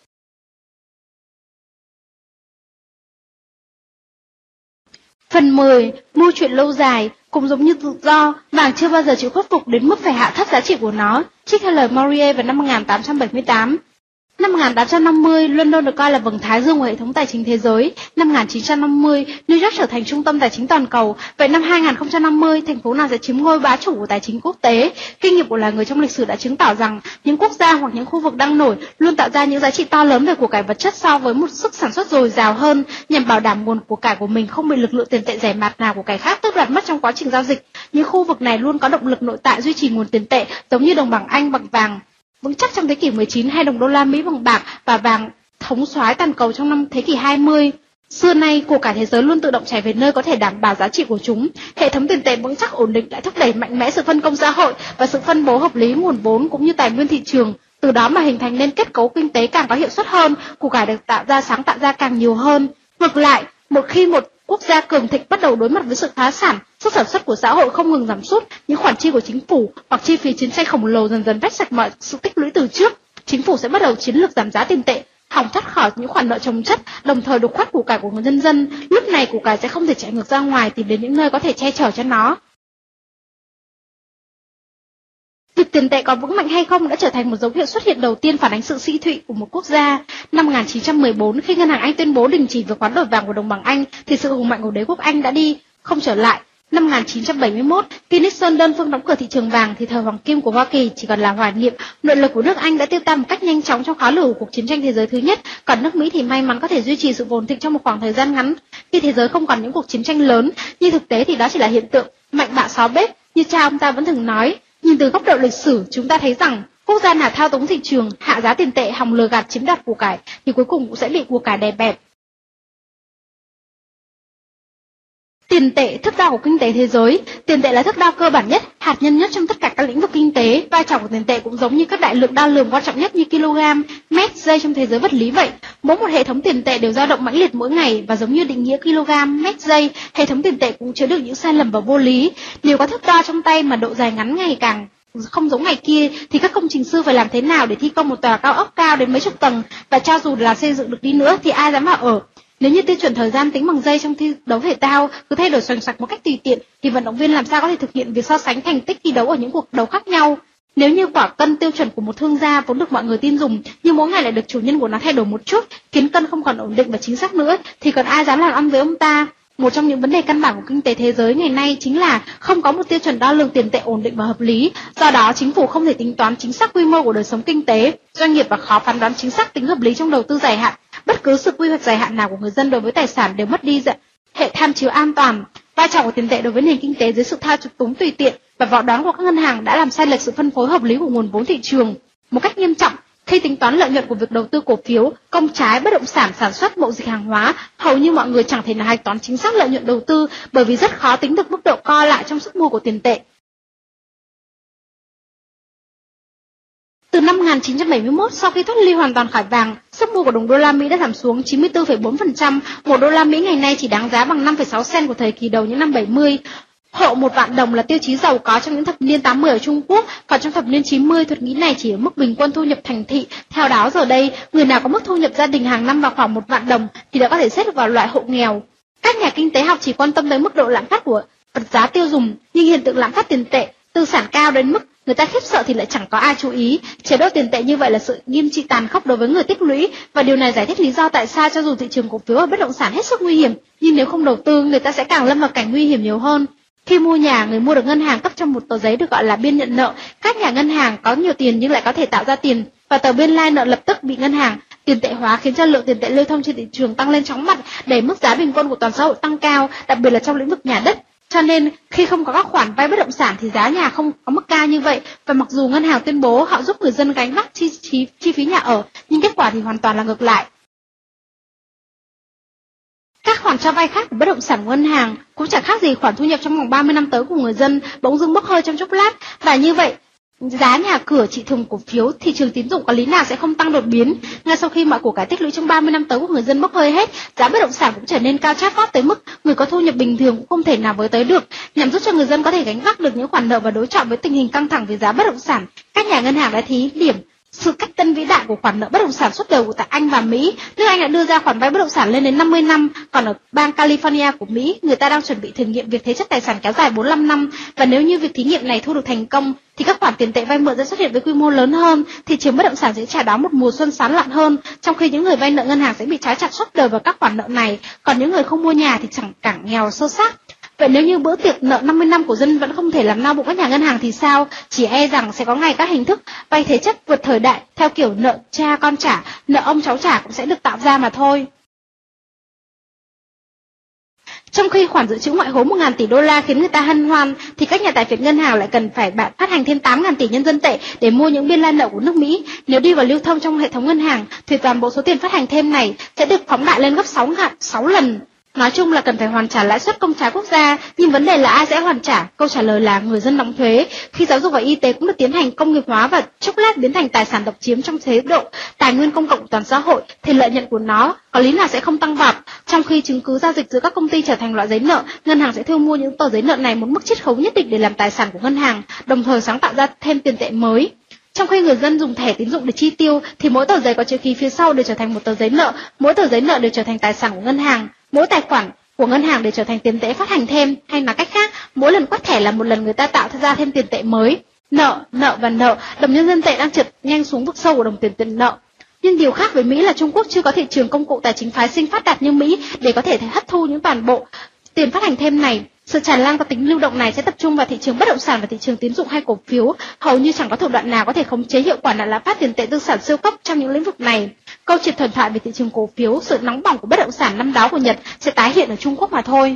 Speaker 1: Phần 10. Mưu chuyện lâu dài. Cũng giống như tự do, vàng chưa bao giờ chịu khuất phục đến mức phải hạ thấp giá trị của nó, trích theo lời Maurier vào năm 1878. Năm 1850, London được coi là vầng thái dương của hệ thống tài chính thế giới. Năm 1950, New York trở thành trung tâm tài chính toàn cầu. Vậy năm 2050, thành phố nào sẽ chiếm ngôi bá chủ của tài chính quốc tế? Kinh nghiệm của loài người trong lịch sử đã chứng tỏ rằng những quốc gia hoặc những khu vực đang nổi luôn tạo ra những giá trị to lớn về của cải vật chất so với một sức sản xuất dồi dào hơn, nhằm bảo đảm nguồn của cải của mình không bị lực lượng tiền tệ rẻ mạt nào của kẻ khác tước đoạt mất trong quá trình giao dịch. Những khu vực này luôn có động lực nội tại duy trì nguồn tiền tệ, giống như đồng bảng Anh bằng vàng vững chắc trong thế kỷ 19 hay đồng đô la Mỹ bằng bạc và vàng thống soái toàn cầu trong năm thế kỷ 20. Xưa nay, của cả thế giới luôn tự động chảy về nơi có thể đảm bảo giá trị của chúng. Hệ thống tiền tệ vững chắc ổn định lại thúc đẩy mạnh mẽ sự phân công xã hội và sự phân bố hợp lý nguồn vốn cũng như tài nguyên thị trường. Từ đó mà hình thành nên kết cấu kinh tế càng có hiệu suất hơn, của cải được sáng tạo ra càng nhiều hơn. Ngược lại, một khi một quốc gia cường thịnh bắt đầu đối mặt với sự phá sản, sức sản xuất của xã hội không ngừng giảm sút, những khoản chi của chính phủ hoặc chi phí chiến tranh khổng lồ dần dần vét sạch mọi sự tích lũy từ trước, chính phủ sẽ bắt đầu chiến lược giảm giá tiền tệ, hòng thoát khỏi những khoản nợ chồng chất, đồng thời đục khoét của cải của người nhân dân. Lúc này của cải sẽ không thể chạy ngược ra ngoài, tìm đến những nơi có thể che chở cho nó. Việc tiền tệ có vững mạnh hay không đã trở thành một dấu hiệu xuất hiện đầu tiên phản ánh sự suy thụy của một quốc gia. Năm 1914, khi ngân hàng Anh tuyên bố đình chỉ việc hoán đổi vàng của đồng bảng Anh, thì sự hùng mạnh của đế quốc Anh đã đi không trở lại. Năm 1971, khi Nixon đơn phương đóng cửa thị trường vàng, thì thời hoàng kim của Hoa Kỳ chỉ còn là hoài niệm. Nội lực của nước Anh đã tiêu tan một cách nhanh chóng trong khói lửa của cuộc chiến tranh thế giới thứ nhất, còn nước Mỹ thì may mắn có thể duy trì sự ổn định trong một khoảng thời gian ngắn, khi thế giới không còn những cuộc chiến tranh lớn. Nhưng thực tế thì đó chỉ là hiện tượng mạnh bạo xó bếp, như cha ông ta vẫn thường nói. Nhìn từ góc độ lịch sử, chúng ta thấy rằng quốc gia nào thao túng thị trường, hạ giá tiền tệ, hòng lừa gạt chiếm đoạt của cải thì cuối cùng cũng sẽ bị của cải đè bẹp. Tiền tệ, thước đo của kinh tế thế giới. Tiền tệ là thước đo cơ bản nhất, hạt nhân nhất trong tất cả các lĩnh vực kinh tế. Vai trò của tiền tệ cũng giống như các đại lượng đo lường quan trọng nhất như kg, mét, giây trong thế giới vật lý vậy. Mỗi một hệ thống tiền tệ đều dao động mãnh liệt mỗi ngày, và giống như định nghĩa kg, mét, giây, hệ thống tiền tệ cũng chứa được những sai lầm và vô lý. Nếu có thước đo trong tay mà độ dài ngắn ngày càng không giống ngày kia, thì các công trình sư phải làm thế nào để thi công một tòa cao ốc cao đến mấy chục tầng, và cho dù là xây dựng được đi nữa thì ai dám vào ở. Nếu như tiêu chuẩn thời gian tính bằng giây trong thi đấu thể thao cứ thay đổi xoành xoạch một cách tùy tiện, thì vận động viên làm sao có thể thực hiện việc so sánh thành tích thi đấu ở những cuộc đấu khác nhau. Nếu như quả cân tiêu chuẩn của một thương gia vốn được mọi người tin dùng, nhưng mỗi ngày lại được chủ nhân của nó thay đổi một chút, khiến cân không còn ổn định và chính xác nữa, thì còn ai dám làm ăn với ông ta? Một trong những vấn đề căn bản của kinh tế thế giới ngày nay chính là không có một tiêu chuẩn đo lường tiền tệ ổn định và hợp lý. Do đó, chính phủ không thể tính toán chính xác quy mô của đời sống kinh tế, doanh nghiệp và khó phán đoán chính xác tính hợp lý trong đầu tư dài hạn. Bất cứ sự quy hoạch dài hạn nào của người dân đối với tài sản đều mất đi hệ tham chiếu an toàn. Vai trò của tiền tệ đối với nền kinh tế dưới sự thao túng tùy tiện và võ đoán của các ngân hàng đã làm sai lệch sự phân phối hợp lý của nguồn vốn thị trường một cách nghiêm trọng. Khi tính toán lợi nhuận của việc đầu tư cổ phiếu, công trái, bất động sản, sản xuất, mậu dịch hàng hóa, hầu như mọi người chẳng thể nào hạch toán chính xác lợi nhuận đầu tư bởi vì rất khó tính được mức độ co lại trong sức mua của tiền tệ. Từ năm 1971, sau khi thoát ly hoàn toàn khỏi vàng, sức mua của đồng đô la Mỹ đã giảm xuống 94,4%, một đô la Mỹ ngày nay chỉ đáng giá bằng 5,6 cent của thời kỳ đầu những năm 70. Hộ 1 vạn đồng là tiêu chí giàu có trong những thập niên 80 ở Trung Quốc, còn trong thập niên 90 thuật nghĩ này chỉ ở mức bình quân thu nhập thành thị. Theo đó giờ đây, người nào có mức thu nhập gia đình hàng năm vào khoảng 1 vạn đồng thì đã có thể xếp được vào loại hộ nghèo. Các nhà kinh tế học chỉ quan tâm tới mức độ lạm phát của vật giá tiêu dùng, nhưng hiện tượng lạm phát tiền tệ, tư sản cao đến mức người ta khiếp sợ thì lại chẳng có ai chú ý. Chế độ tiền tệ như vậy là sự nghiêm trị tàn khốc đối với người tích lũy, và điều này giải thích lý do tại sao cho dù thị trường cổ phiếu và bất động sản hết sức nguy hiểm, nhưng nếu không đầu tư, người ta sẽ càng lâm vào cảnh nguy hiểm nhiều hơn. Khi mua nhà, người mua được ngân hàng cấp cho một tờ giấy được gọi là biên nhận nợ. Các nhà ngân hàng có nhiều tiền nhưng lại có thể tạo ra tiền, và tờ biên lai nợ lập tức bị ngân hàng tiền tệ hóa, khiến cho lượng tiền tệ lưu thông trên thị trường tăng lên chóng mặt, để mức giá bình quân của toàn xã hội tăng cao, đặc biệt là trong lĩnh vực nhà đất. Cho nên, khi không có các khoản vay bất động sản thì giá nhà không có mức cao như vậy, và mặc dù ngân hàng tuyên bố họ giúp người dân gánh vác chi phí nhà ở, nhưng kết quả thì hoàn toàn là ngược lại. Các khoản cho vay khác của bất động sản của ngân hàng cũng chẳng khác gì khoản thu nhập trong vòng 30 năm tới của người dân bỗng dưng bốc hơi trong chốc lát, và như vậy, giá nhà cửa, thị trường cổ phiếu, thị trường tín dụng có lý nào sẽ không tăng đột biến. Ngay sau khi mọi của cải tích lũy trong 30 năm tới của người dân bốc hơi hết, giá bất động sản cũng trở nên cao chót vót tới mức người có thu nhập bình thường cũng không thể nào với tới được. Nhằm giúp cho người dân có thể gánh vác được những khoản nợ và đối chọi với tình hình căng thẳng về giá bất động sản, các nhà ngân hàng đã thí điểm sự cách tân vĩ đại của khoản nợ bất động sản suốt đời tại Anh và Mỹ. Nước Anh đã đưa ra khoản vay bất động sản lên đến 50 năm, còn ở bang California của Mỹ, người ta đang chuẩn bị thử nghiệm việc thế chấp tài sản kéo dài 45 năm, và nếu như việc thí nghiệm này thu được thành công, thì các khoản tiền tệ vay mượn sẽ xuất hiện với quy mô lớn hơn, thị trường bất động sản sẽ chào đón một mùa xuân sán lạn hơn, trong khi những người vay nợ ngân hàng sẽ bị trói chặt suốt đời vào các khoản nợ này, còn những người không mua nhà thì chẳng cảng nghèo sơ xác. Vậy nếu như bữa tiệc nợ 50 năm của dân vẫn không thể làm no bụng các nhà ngân hàng thì sao? Chỉ e rằng sẽ có ngày các hình thức vay thế chấp vượt thời đại theo kiểu nợ cha con trả, nợ ông cháu trả cũng sẽ được tạo ra mà thôi. Trong khi khoản dự trữ ngoại hối 1.000 tỷ đô la khiến người ta hân hoan, thì các nhà tài phiệt ngân hàng lại cần phải phát hành thêm 8.000 tỷ nhân dân tệ để mua những biên lai nợ của nước Mỹ. Nếu đi vào lưu thông trong hệ thống ngân hàng, thì toàn bộ số tiền phát hành thêm này sẽ được phóng đại lên gấp 6 lần. Nói chung là cần phải hoàn trả lãi suất công trái quốc gia, nhưng vấn đề là ai sẽ hoàn trả? Câu trả lời là người dân đóng thuế. Khi giáo dục và y tế cũng được tiến hành công nghiệp hóa và chốc lát biến thành tài sản độc chiếm trong chế độ tài nguyên công cộng của toàn xã hội, thì lợi nhuận của nó có lý nào sẽ không tăng vọt. Trong khi chứng cứ giao dịch giữa các công ty trở thành loại giấy nợ, ngân hàng sẽ thu mua những tờ giấy nợ này một mức chiết khấu nhất định để làm tài sản của ngân hàng, đồng thời sáng tạo ra thêm tiền tệ mới. Trong khi người dân dùng thẻ tín dụng để chi tiêu, thì mỗi tờ giấy có chữ ký phía sau đều trở thành một tờ giấy nợ, mỗi tờ giấy nợ đều trở thành tài sản của ngân hàng. Mỗi tài khoản của ngân hàng để trở thành tiền tệ phát hành thêm, hay nói cách khác, mỗi lần quét thẻ là một lần người ta tạo ra thêm tiền tệ mới. Nợ, nợ và nợ, đồng nhân dân tệ đang trượt nhanh xuống vực sâu của đồng tiền nợ. Nhưng điều khác với Mỹ là Trung Quốc chưa có thị trường công cụ tài chính phái sinh phát đạt như Mỹ để có thể hấp thu những toàn bộ tiền phát hành thêm này. Sự tràn lan và tính lưu động này sẽ tập trung vào thị trường bất động sản và thị trường tín dụng hay cổ phiếu. Hầu như chẳng có thủ đoạn nào có thể khống chế hiệu quả nạn lạm phát tiền tệ tư sản siêu cấp trong những lĩnh vực này. Câu chuyện thần thoại về thị trường cổ phiếu, sự nóng bỏng của bất động sản năm đó của Nhật sẽ tái hiện ở Trung Quốc mà thôi.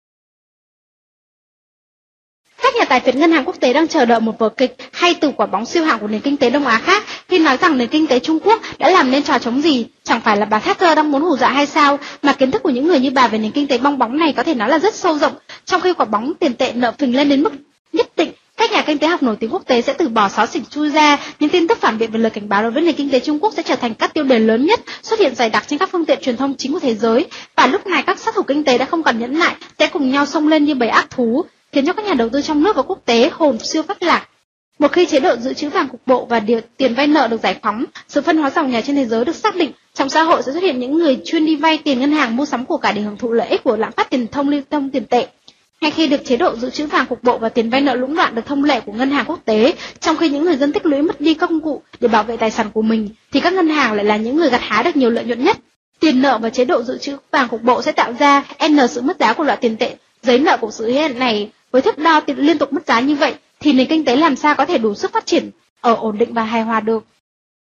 Speaker 1: Các nhà tài phiệt ngân hàng quốc tế đang chờ đợi một vở kịch hay từ quả bóng siêu hạng của nền kinh tế Đông Á khác khi nói rằng nền kinh tế Trung Quốc đã làm nên trò trống gì. Chẳng phải là bà Thatcher đang muốn hù dọa hay sao, mà kiến thức của những người như bà về nền kinh tế bong bóng này có thể nói là rất sâu rộng. Trong khi quả bóng tiền tệ nợ phình lên đến mức nhất định, các nhà kinh tế học nổi tiếng quốc tế sẽ từ bỏ xó xỉnh chui ra. Những tin tức phản biện và lời cảnh báo đối với nền kinh tế Trung Quốc sẽ trở thành các tiêu đề lớn nhất xuất hiện dày đặc trên các phương tiện truyền thông chính của thế giới. Và lúc này các sát thủ kinh tế đã không còn nhẫn nại, sẽ cùng nhau xông lên như bầy ác thú, khiến cho các nhà đầu tư trong nước và quốc tế hồn siêu phát lạc. Một khi chế độ dự trữ vàng cục bộ và tiền vay nợ được giải phóng, sự phân hóa dòng nhà trên thế giới được xác định, trong xã hội sẽ xuất hiện những người chuyên đi vay tiền ngân hàng mua sắm của cải để hưởng thụ lợi ích của lạm phát lưu thông tiền tệ. Ngay khi được chế độ dự trữ vàng cục bộ và tiền vay nợ lũng đoạn được thông lệ của ngân hàng quốc tế, trong khi những người dân tích lũy mất đi công cụ để bảo vệ tài sản của mình, thì các ngân hàng lại là những người gặt hái được nhiều lợi nhuận nhất. Tiền nợ và chế độ dự trữ vàng cục bộ sẽ tạo ra n sự mất giá của loại tiền tệ giấy nợ của sự hiện này. Với thước đo liên tục mất giá như vậy, thì nền kinh tế làm sao có thể đủ sức phát triển ở ổn định và hài hòa được?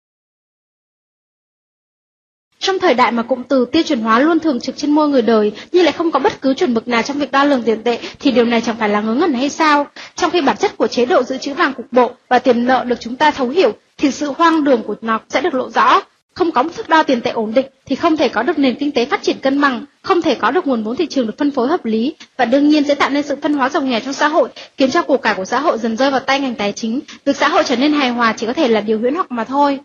Speaker 1: Trong thời đại mà cụm từ tiêu chuẩn hóa luôn thường trực trên môi người đời, nhưng lại không có bất cứ chuẩn mực nào trong việc đo lường tiền tệ, thì điều này chẳng phải là ngớ ngẩn hay sao? Trong khi bản chất của chế độ dự trữ vàng cục bộ và tiền nợ được chúng ta thấu hiểu, thì sự hoang đường của nó sẽ được lộ rõ. Không có một thước đo tiền tệ ổn định thì không thể có được nền kinh tế phát triển cân bằng, không thể có được nguồn vốn thị trường được phân phối hợp lý, và đương nhiên sẽ tạo nên sự phân hóa giàu nghèo trong xã hội, khiến cho của cải của xã hội dần rơi vào tay ngành tài chính. Việc xã hội trở nên hài hòa chỉ có thể là điều huyễn hoặc mà thôi.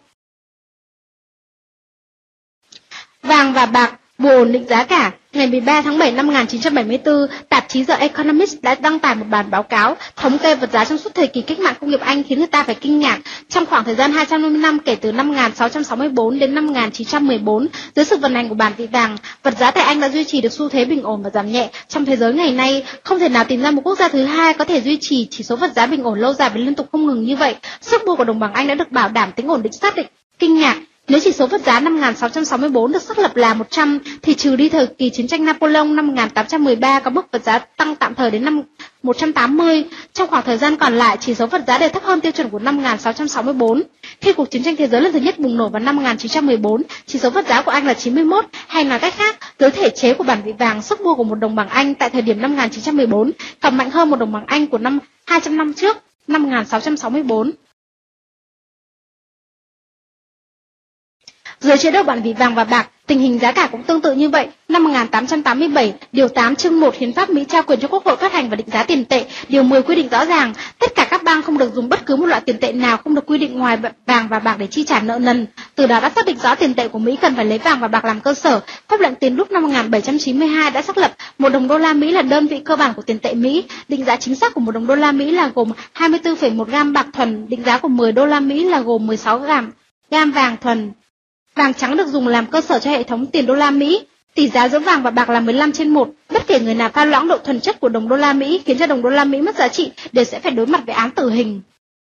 Speaker 1: Vàng và bạc buộc ổn định giá cả. Ngày 13 tháng 7 năm 1974, tạp chí The Economist đã đăng tải một bản báo cáo thống kê vật giá trong suốt thời kỳ cách mạng công nghiệp Anh, khiến người ta phải kinh ngạc. Trong khoảng thời gian 250 năm kể từ năm 1664 đến năm 1914, dưới sự vận hành của bản vị vàng, vật giá tại Anh đã duy trì được xu thế bình ổn và giảm nhẹ. Trong thế giới ngày nay, không thể nào tìm ra một quốc gia thứ hai có thể duy trì chỉ số vật giá bình ổn lâu dài và liên tục không ngừng như vậy. Sức mua của đồng bảng Anh đã được bảo đảm tính ổn định xác định. Kinh ngạc! Nếu chỉ số vật giá năm 1664 được xác lập là 100, thì trừ đi thời kỳ chiến tranh Napoleon năm 1813 có mức vật giá tăng tạm thời đến năm 180. Trong khoảng thời gian còn lại, chỉ số vật giá đều thấp hơn tiêu chuẩn của năm 1664. Khi cuộc chiến tranh thế giới lần thứ nhất bùng nổ vào năm 1914, chỉ số vật giá của Anh là 91, hay nói cách khác, dưới thể chế của bản vị vàng, sức mua của một đồng bảng Anh tại thời điểm năm 1914 còn mạnh hơn một đồng bảng Anh của năm 200 năm trước, năm 1664. Dưới chế độ bản vị vàng và bạc, tình hình giá cả cũng tương tự như vậy. Năm 1887, Điều 8 chương 1 Hiến pháp Mỹ trao quyền cho Quốc hội phát hành và định giá tiền tệ. Điều 10 quy định rõ ràng, tất cả các bang không được dùng bất cứ một loại tiền tệ nào không được quy định ngoài vàng và bạc để chi trả nợ nần. Từ đó đã xác định rõ tiền tệ của Mỹ cần phải lấy vàng và bạc làm cơ sở. Pháp lệnh tiền đúc năm 1792 đã xác lập một đồng đô la Mỹ là đơn vị cơ bản của tiền tệ Mỹ. Định giá chính xác của một đồng đô la Mỹ là gồm 24,1 gam bạc thuần. Định giá của 10 đô la Mỹ là gồm 16 gam vàng thuần. Vàng trắng được dùng làm cơ sở cho hệ thống tiền đô la Mỹ. Tỷ giá giữa vàng và bạc là 15/1. Bất kể người nào pha loãng độ thuần chất của đồng đô la Mỹ khiến cho đồng đô la Mỹ mất giá trị đều sẽ phải đối mặt với án tử hình.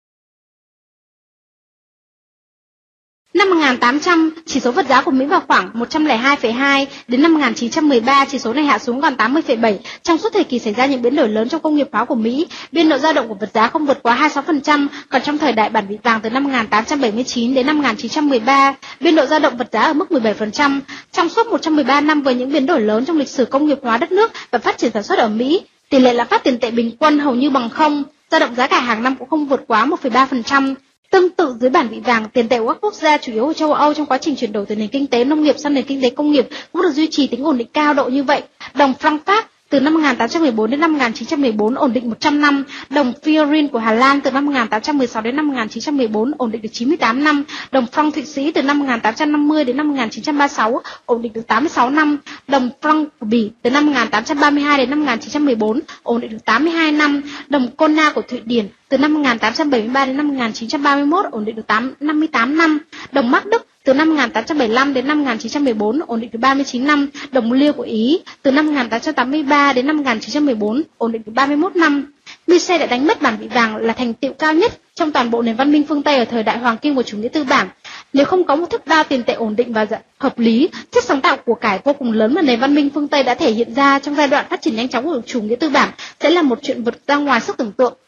Speaker 1: Năm 1800, chỉ số vật giá của Mỹ vào khoảng 102,2, đến năm 1913 chỉ số này hạ xuống còn 80,7. Trong suốt thời kỳ xảy ra những biến đổi lớn trong công nghiệp hóa của Mỹ, biên độ dao động của vật giá không vượt quá 26%, còn trong thời đại bản vị vàng từ năm 1879 đến năm 1913, biên độ dao động vật giá ở mức 17%. Trong suốt 113 năm với những biến đổi lớn trong lịch sử công nghiệp hóa đất nước và phát triển sản xuất ở Mỹ, tỷ lệ lạm phát tiền tệ bình quân hầu như bằng không, dao động giá cả hàng năm cũng không vượt quá 1,3%. Tương tự dưới bản vị vàng, tiền tệ của các quốc gia chủ yếu ở châu Âu trong quá trình chuyển đổi từ nền kinh tế nông nghiệp sang nền kinh tế công nghiệp cũng được duy trì tính ổn định cao độ như vậy. Đồng franc Pháp từ năm 1814 đến năm 1914 ổn định 100 năm, đồng Fiorin của Hà Lan từ năm 1816 đến năm 1914 ổn định được 98 năm, đồng franc Thụy Sĩ từ năm 1850 đến năm 1936 ổn định được 86 năm, đồng franc của Bỉ từ năm 1832 đến năm 1914 ổn định được 82 năm, đồng Krona của Thụy Điển từ năm 1873 đến năm 1931 ổn định được 58 năm, đồng Mark Đức từ năm 1875 đến năm 1914 ổn định được 39 năm, đồng Liêu của Ý từ năm 1883 đến năm 1914 ổn định được 31 năm. Mises đã đánh mất bản vị vàng là thành tựu cao nhất trong toàn bộ nền văn minh phương Tây ở thời đại hoàng kim của chủ nghĩa tư bản. Nếu không có một thước đo tiền tệ ổn định và hợp lý, sức sáng tạo của cải vô cùng lớn mà nền văn minh phương Tây đã thể hiện ra trong giai đoạn phát triển nhanh chóng của chủ nghĩa tư bản sẽ là một chuyện vượt ra ngoài sức tưởng tượng.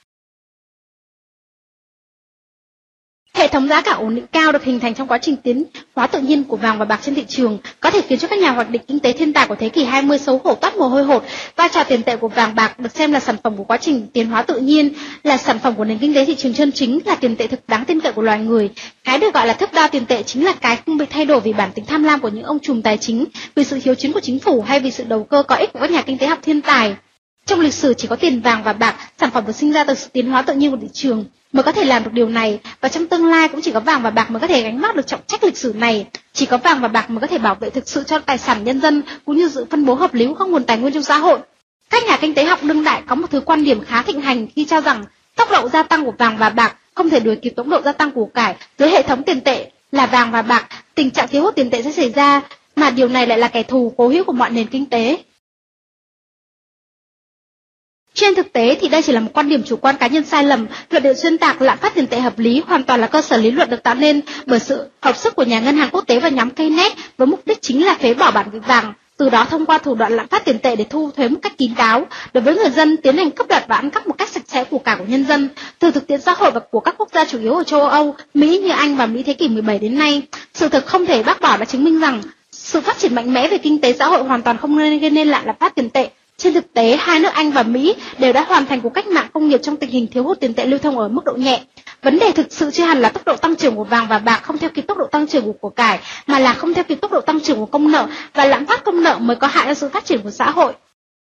Speaker 1: Hệ thống giá cả ổn định cao được hình thành trong quá trình tiến hóa tự nhiên của vàng và bạc trên thị trường, có thể khiến cho các nhà hoạch định kinh tế thiên tài của thế kỷ 20 xấu hổ toát mồ hôi hột. Vai trò tiền tệ của vàng bạc được xem là sản phẩm của quá trình tiến hóa tự nhiên, là sản phẩm của nền kinh tế thị trường chân chính, là tiền tệ thực đáng tin cậy của loài người. Cái được gọi là thước đo tiền tệ chính là cái không bị thay đổi vì bản tính tham lam của những ông trùm tài chính, vì sự hiếu chiến của chính phủ hay vì sự đầu cơ có ích của các nhà kinh tế học thiên tài. Trong lịch sử chỉ có tiền vàng và bạc, sản phẩm được sinh ra từ sự tiến hóa tự nhiên của thị trường, mới có thể làm được điều này, và trong tương lai cũng chỉ có vàng và bạc mới có thể gánh vác được trọng trách lịch sử này. Chỉ có vàng và bạc mới có thể bảo vệ thực sự cho tài sản nhân dân cũng như sự phân bố hợp lý của các nguồn tài nguyên trong xã hội. Các nhà kinh tế học đương đại có một thứ quan điểm khá thịnh hành khi cho rằng tốc độ gia tăng của vàng và bạc không thể đuổi kịp tốc độ gia tăng của cải. Dưới hệ thống tiền tệ là vàng và bạc, tình trạng thiếu hụt tiền tệ sẽ xảy ra, mà điều này lại là kẻ thù cố hữu của mọi nền kinh tế. Trên thực tế thì đây chỉ là một quan điểm chủ quan cá nhân sai lầm. Luận điệu xuyên tạc lạm phát tiền tệ hợp lý hoàn toàn là cơ sở lý luận được tạo nên bởi sự hợp sức của nhà ngân hàng quốc tế và nhóm Keynes với mục đích chính là phế bỏ bản vàng, từ đó thông qua thủ đoạn lạm phát tiền tệ để thu thuế một cách kín đáo đối với người dân, tiến hành cướp đoạt và ăn cắp một cách sạch sẽ của cải của nhân dân. Từ thực tiễn xã hội và của các quốc gia chủ yếu ở châu Âu, Mỹ như Anh và Mỹ thế kỷ 17 đến nay, sự thực không thể bác bỏ đã chứng minh rằng sự phát triển mạnh mẽ về kinh tế xã hội hoàn toàn không nên gây nên lạm phát tiền tệ. Trên thực tế, hai nước Anh và Mỹ đều đã hoàn thành cuộc cách mạng công nghiệp trong tình hình thiếu hụt tiền tệ lưu thông ở mức độ nhẹ. Vấn đề thực sự chưa hẳn là tốc độ tăng trưởng của vàng và bạc không theo kịp tốc độ tăng trưởng của cải, mà là không theo kịp tốc độ tăng trưởng của công nợ, và lạm phát công nợ mới có hại cho sự phát triển của xã hội.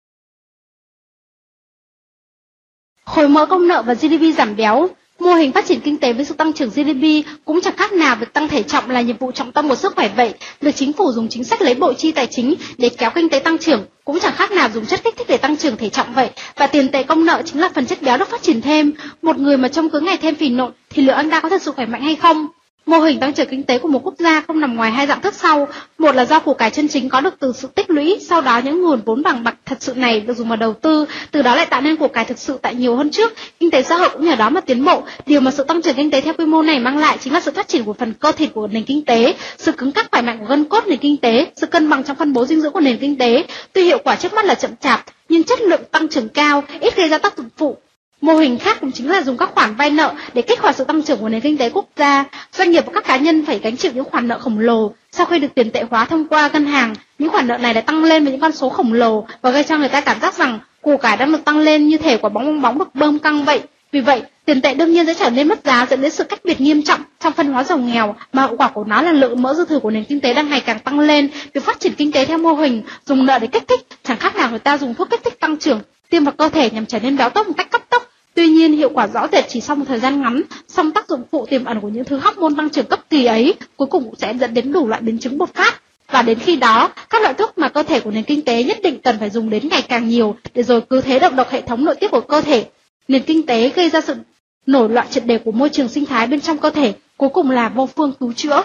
Speaker 1: Khối mỡ công nợ và GDP giảm béo. Mô hình phát triển kinh tế với sự tăng trưởng GDP cũng chẳng khác nào việc tăng thể trọng là nhiệm vụ trọng tâm của sức khỏe vậy. Việc chính phủ dùng chính sách lấy bội chi tài chính để kéo kinh tế tăng trưởng cũng chẳng khác nào dùng chất kích thích để tăng trưởng thể trọng vậy. Và tiền tệ công nợ chính là phần chất béo được phát triển thêm. Một người mà trông cứ ngày thêm phì nộn thì liệu anh ta có thật sự khỏe mạnh hay không? Mô hình tăng trưởng kinh tế của một quốc gia không nằm ngoài hai dạng thức sau. Một là do của cải chân chính có được từ sự tích lũy, sau đó những nguồn vốn bằng bạc thật sự này được dùng vào đầu tư, từ đó lại tạo nên của cải thực sự tại nhiều hơn trước. Kinh tế xã hội cũng nhờ đó mà tiến bộ. Điều mà sự tăng trưởng kinh tế theo quy mô này mang lại chính là sự phát triển của phần cơ thịt của nền kinh tế, sự cứng cáp khỏe mạnh của gân cốt nền kinh tế, sự cân bằng trong phân bố dinh dưỡng của nền kinh tế. Tuy hiệu quả trước mắt là chậm chạp, nhưng chất lượng tăng trưởng cao, ít gây ra tác dụng phụ. Mô hình khác cũng chính là dùng các khoản vay nợ để kích hoạt sự tăng trưởng của nền kinh tế quốc gia. Doanh nghiệp và các cá nhân phải gánh chịu những khoản nợ khổng lồ. Sau khi được tiền tệ hóa thông qua ngân hàng, những khoản nợ này đã tăng lên với những con số khổng lồ và gây cho người ta cảm giác rằng của cải đang được tăng lên như thể quả bong bóng được bơm căng vậy. Vì vậy, tiền tệ đương nhiên sẽ trở nên mất giá, dẫn đến sự cách biệt nghiêm trọng trong phân hóa giàu nghèo, mà hậu quả của nó là lượng mỡ dư thừa của nền kinh tế đang ngày càng tăng lên. Việc phát triển kinh tế theo mô hình dùng nợ để kích thích chẳng khác nào người ta dùng thuốc kích thích tăng trưởng tiêm vào cơ thể nhằm trở nên béo tốt một cách cấp tốc. Tuy nhiên, hiệu quả rõ rệt chỉ sau một thời gian ngắn, song tác dụng phụ tiềm ẩn của những thứ hormone tăng trưởng cấp kỳ ấy cuối cùng cũng sẽ dẫn đến đủ loại biến chứng bột phát. Và đến khi đó, các loại thuốc mà cơ thể của nền kinh tế nhất định cần phải dùng đến ngày càng nhiều, để rồi cứ thế độc hệ thống nội tiết của cơ thể. Nền kinh tế gây ra sự nổi loạn triệt để của môi trường sinh thái bên trong cơ thể, cuối cùng là vô phương cứu chữa.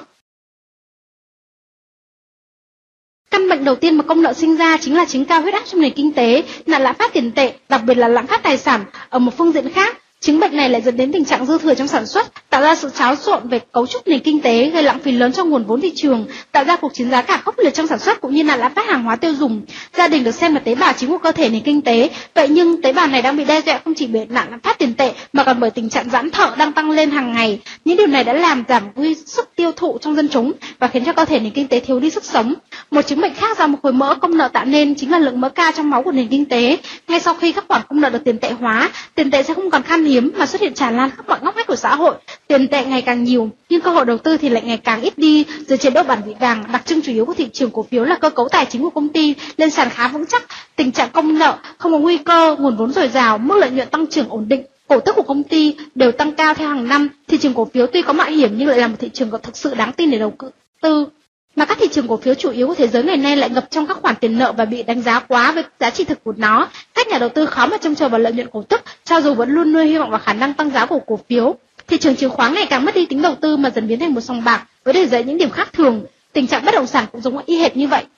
Speaker 1: Căn bệnh đầu tiên mà công nợ sinh ra chính là chứng cao huyết áp trong nền kinh tế, là lạm phát tiền tệ, đặc biệt là lạm phát tài sản. Ở một phương diện khác, chứng bệnh này lại dẫn đến tình trạng dư thừa trong sản xuất, tạo ra sự xáo trộn về cấu trúc nền kinh tế, gây lãng phí lớn trong nguồn vốn thị trường, tạo ra cuộc chiến giá cả khốc liệt trong sản xuất cũng như là lạm phát hàng hóa tiêu dùng. Gia đình được xem là tế bào chính của cơ thể nền kinh tế, vậy nhưng tế bào này đang bị đe dọa không chỉ bởi lạm phát tiền tệ mà còn bởi tình trạng giãn thọ đang tăng lên hàng ngày. Những điều này đã làm giảm sức tiêu thụ trong dân chúng và khiến cho cơ thể nền kinh tế thiếu đi sức sống. Một chứng bệnh khác do một khối mỡ công nợ tạo nên chính là lượng mỡ cao trong máu của nền kinh tế. Ngay sau khi các khoản công nợ được tiền tệ hóa, tiền tệ sẽ không còn khan hiếm mà xuất hiện tràn lan khắp mọi ngóc ngách của xã hội. Tiền tệ ngày càng nhiều, nhưng cơ hội đầu tư thì lại ngày càng ít đi. Dưới chế độ bản vị vàng, đặc trưng chủ yếu của thị trường cổ phiếu là cơ cấu tài chính của công ty lên sàn khá vững chắc, tình trạng công nợ không có nguy cơ, nguồn vốn dồi dào, mức lợi nhuận tăng trưởng ổn định, cổ tức của công ty đều tăng cao theo hàng năm. Thị trường cổ phiếu tuy có mạo hiểm nhưng lại là một thị trường có thực sự đáng tin để đầu tư. Mà các thị trường cổ phiếu chủ yếu của thế giới ngày nay lại ngập trong các khoản tiền nợ và bị đánh giá quá với giá trị thực của nó. Các nhà đầu tư khó mà trông chờ vào lợi nhuận cổ tức, cho dù vẫn luôn nuôi hy vọng vào khả năng tăng giá của cổ phiếu. Thị trường chứng khoán ngày càng mất đi tính đầu tư mà dần biến thành một sòng bạc với đầy dẫy những điểm khác thường. Tình trạng bất động sản cũng giống y hệt như vậy.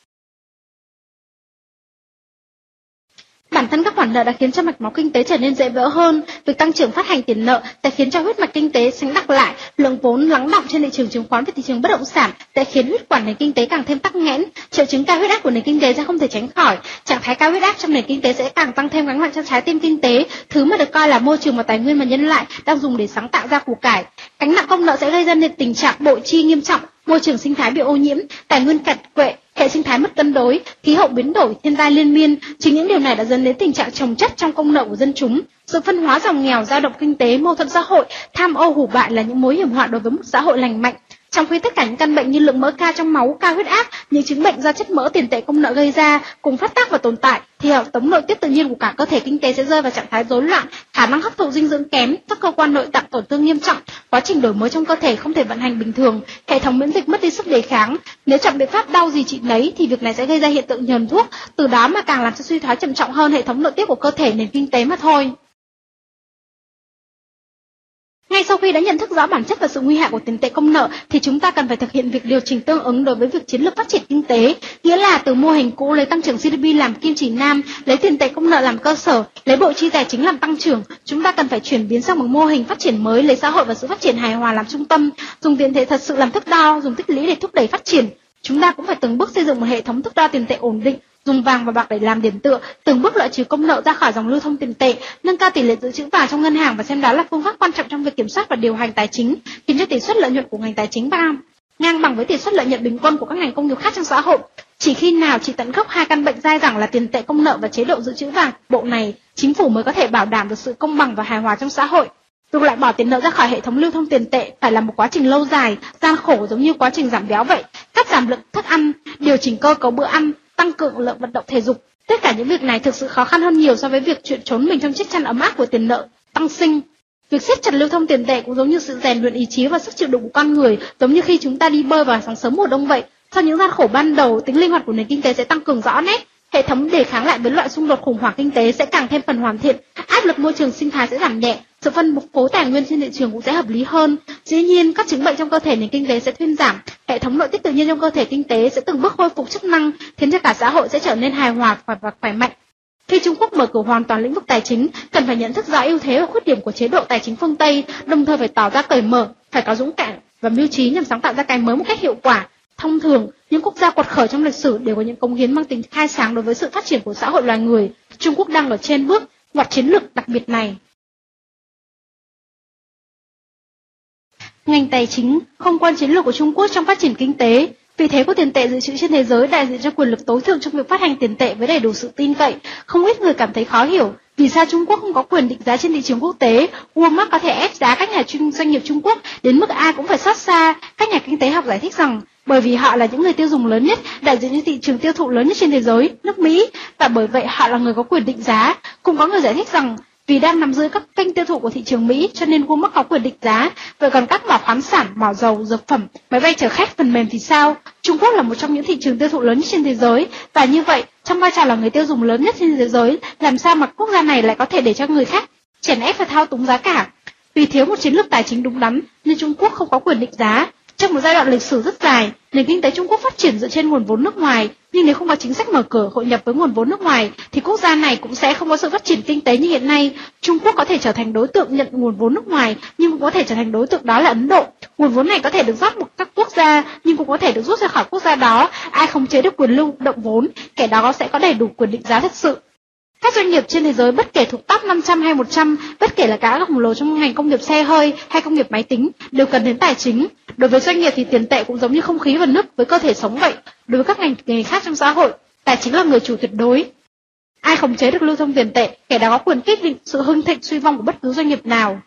Speaker 1: Bản thân các khoản nợ đã khiến cho mạch máu kinh tế trở nên dễ vỡ hơn. Việc tăng trưởng phát hành tiền nợ sẽ khiến cho huyết mạch kinh tế sánh đặc lại, lượng vốn lắng đọng trên thị trường chứng khoán và thị trường bất động sản sẽ khiến huyết quản nền kinh tế càng thêm tắc nghẽn. Triệu chứng cao huyết áp của nền kinh tế sẽ không thể tránh khỏi. Trạng thái cao huyết áp trong nền kinh tế sẽ càng tăng thêm gánh nặng cho trái tim kinh tế, thứ mà được coi là môi trường và tài nguyên mà nhân loại đang dùng để sáng tạo ra của cải. Gánh nặng công nợ sẽ gây ra nên tình trạng bội chi nghiêm trọng, môi trường sinh thái bị ô nhiễm, tài nguyên cạn quệ, hệ sinh thái mất cân đối, khí hậu biến đổi, thiên tai liên miên. Chính những điều này đã dẫn đến tình trạng chồng chất trong công nợ của dân chúng. Sự phân hóa giàu nghèo, dao động kinh tế, mâu thuẫn xã hội, tham ô hủ bại là những mối hiểm họa đối với một xã hội lành mạnh. Trong khi tất cả những căn bệnh như lượng mỡ cao trong máu, cao huyết áp, những chứng bệnh do chất mỡ tiền tệ công nợ gây ra cùng phát tác và tồn tại, thì hệ thống nội tiết tự nhiên của cả cơ thể kinh tế sẽ rơi vào trạng thái rối loạn, khả năng hấp thụ dinh dưỡng kém, các cơ quan nội tạng tổn thương nghiêm trọng, quá trình đổi mới trong cơ thể không thể vận hành bình thường, hệ thống miễn dịch mất đi sức đề kháng. Nếu chọn biện pháp đau gì trị nấy thì việc này sẽ gây ra hiện tượng nhờn thuốc, từ đó mà càng làm cho suy thoái trầm trọng hơn hệ thống nội tiết của cơ thể nền kinh tế mà thôi. Ngay sau khi đã nhận thức rõ bản chất và sự nguy hại của tiền tệ công nợ thì chúng ta cần phải thực hiện việc điều chỉnh tương ứng đối với việc chiến lược phát triển kinh tế, nghĩa là từ mô hình cũ lấy tăng trưởng GDP làm kim chỉ nam, lấy tiền tệ công nợ làm cơ sở, lấy bộ chi tài chính làm tăng trưởng, chúng ta cần phải chuyển biến sang một mô hình phát triển mới lấy xã hội và sự phát triển hài hòa làm trung tâm, dùng tiền tệ thật sự làm thước đo, dùng tích lũy để thúc đẩy phát triển. Chúng ta cũng phải từng bước xây dựng một hệ thống thước đo tiền tệ ổn định, dùng vàng và bạc để làm điểm tựa, từng bước loại trừ công nợ ra khỏi dòng lưu thông tiền tệ, nâng cao tỷ lệ dự trữ vàng trong ngân hàng và xem đó là phương pháp quan trọng trong việc kiểm soát và điều hành tài chính, khiến cho tỷ suất lợi nhuận của ngành tài chính ngang bằng với tỷ suất lợi nhuận bình quân của các ngành công nghiệp khác trong xã hội. Chỉ khi nào trị tận gốc hai căn bệnh dai dẳng là tiền tệ công nợ và chế độ dự trữ vàng bộ này, chính phủ mới có thể bảo đảm được sự công bằng và hài hòa trong xã hội. Việc loại bỏ tiền nợ ra khỏi hệ thống lưu thông tiền tệ phải là một quá trình lâu dài, gian khổ giống như quá trình giảm béo vậy, cắt giảm lượng thức ăn, điều chỉnh cơ cấu bữa ăn, tăng cường lượng vận động thể dục. Tất cả những việc này thực sự khó khăn hơn nhiều so với việc chuyện trốn mình trong chiếc chăn ấm áp của tiền nợ tăng sinh. Việc siết chặt lưu thông tiền tệ cũng giống như sự rèn luyện ý chí và sức chịu đựng của con người, giống như khi chúng ta đi bơi vào sáng sớm mùa đông vậy. Sau những gian khổ ban đầu, tính linh hoạt của nền kinh tế sẽ tăng cường rõ nét. Hệ thống đề kháng lại với loại xung đột khủng hoảng kinh tế sẽ càng thêm phần hoàn thiện, áp lực môi trường sinh thái sẽ giảm nhẹ, sự phân phối tài nguyên trên thị trường cũng sẽ hợp lý hơn. Dĩ nhiên, các chứng bệnh trong cơ thể nền kinh tế sẽ thuyên giảm, hệ thống nội tiết tự nhiên trong cơ thể kinh tế sẽ từng bước khôi phục chức năng, khiến cho cả xã hội sẽ trở nên hài hòa và khỏe mạnh. Khi Trung Quốc mở cửa hoàn toàn lĩnh vực tài chính, cần phải nhận thức rõ ưu thế và khuyết điểm của chế độ tài chính phương Tây, đồng thời phải tỏ ra cởi mở, phải có dũng cảm và mưu trí nhằm sáng tạo ra cái mới một cách hiệu quả. Thông thường, những quốc gia quật khởi trong lịch sử đều có những cống hiến mang tính khai sáng đối với sự phát triển của xã hội loài người. Trung Quốc đang ở trên bước ngoặt chiến lược đặc biệt này. Ngành tài chính không quan chiến lược của Trung Quốc trong phát triển kinh tế. Vị thế của tiền tệ dự trữ trên thế giới đại diện cho quyền lực tối thượng trong việc phát hành tiền tệ với đầy đủ sự tin cậy. Không ít người cảm thấy khó hiểu vì sao Trung Quốc không có quyền định giá trên thị trường quốc tế. Walmart có thể ép giá các nhà doanh nghiệp Trung Quốc đến mức ai cũng phải xót xa. Các nhà kinh tế học giải thích rằng bởi vì họ là những người tiêu dùng lớn nhất, đại diện cho thị trường tiêu thụ lớn nhất trên thế giới, nước Mỹ, và bởi vậy họ là người có quyền định giá. Cũng có người giải thích rằng vì đang nằm dưới các kênh tiêu thụ của thị trường Mỹ cho nên Walmart có quyền định giá. Vậy còn các mỏ khoáng sản, mỏ dầu, dược phẩm, máy bay chở khách, phần mềm thì sao? Trung Quốc là một trong những thị trường tiêu thụ lớn nhất trên thế giới, và như vậy, trong vai trò là người tiêu dùng lớn nhất trên thế giới, làm sao mà quốc gia này lại có thể để cho người khác chèn ép và thao túng giá cả? Vì thiếu một chiến lược tài chính đúng đắn nên Trung Quốc không có quyền định giá. Trong một giai đoạn lịch sử rất dài, nền kinh tế Trung Quốc phát triển dựa trên nguồn vốn nước ngoài, nhưng nếu không có chính sách mở cửa hội nhập với nguồn vốn nước ngoài thì quốc gia này cũng sẽ không có sự phát triển kinh tế như hiện nay. Trung Quốc có thể trở thành đối tượng nhận nguồn vốn nước ngoài, nhưng cũng có thể trở thành đối tượng đó là Ấn Độ. Nguồn vốn này có thể được rót vào các quốc gia, nhưng cũng có thể được rút ra khỏi quốc gia đó. Ai khống chế được quyền lưu động vốn, kẻ đó sẽ có đầy đủ quyền định giá thật sự. Các doanh nghiệp trên thế giới bất kể thuộc top 500 hay 100, bất kể là các khổng lồ trong ngành công nghiệp xe hơi hay công nghiệp máy tính, đều cần đến tài chính. Đối với doanh nghiệp thì tiền tệ cũng giống như không khí và nước với cơ thể sống vậy. Đối với các ngành nghề khác trong xã hội, tài chính là người chủ tuyệt đối. Ai khống chế được lưu thông tiền tệ, kẻ đó có quyền quyết định sự hưng thịnh suy vong của bất cứ doanh nghiệp nào.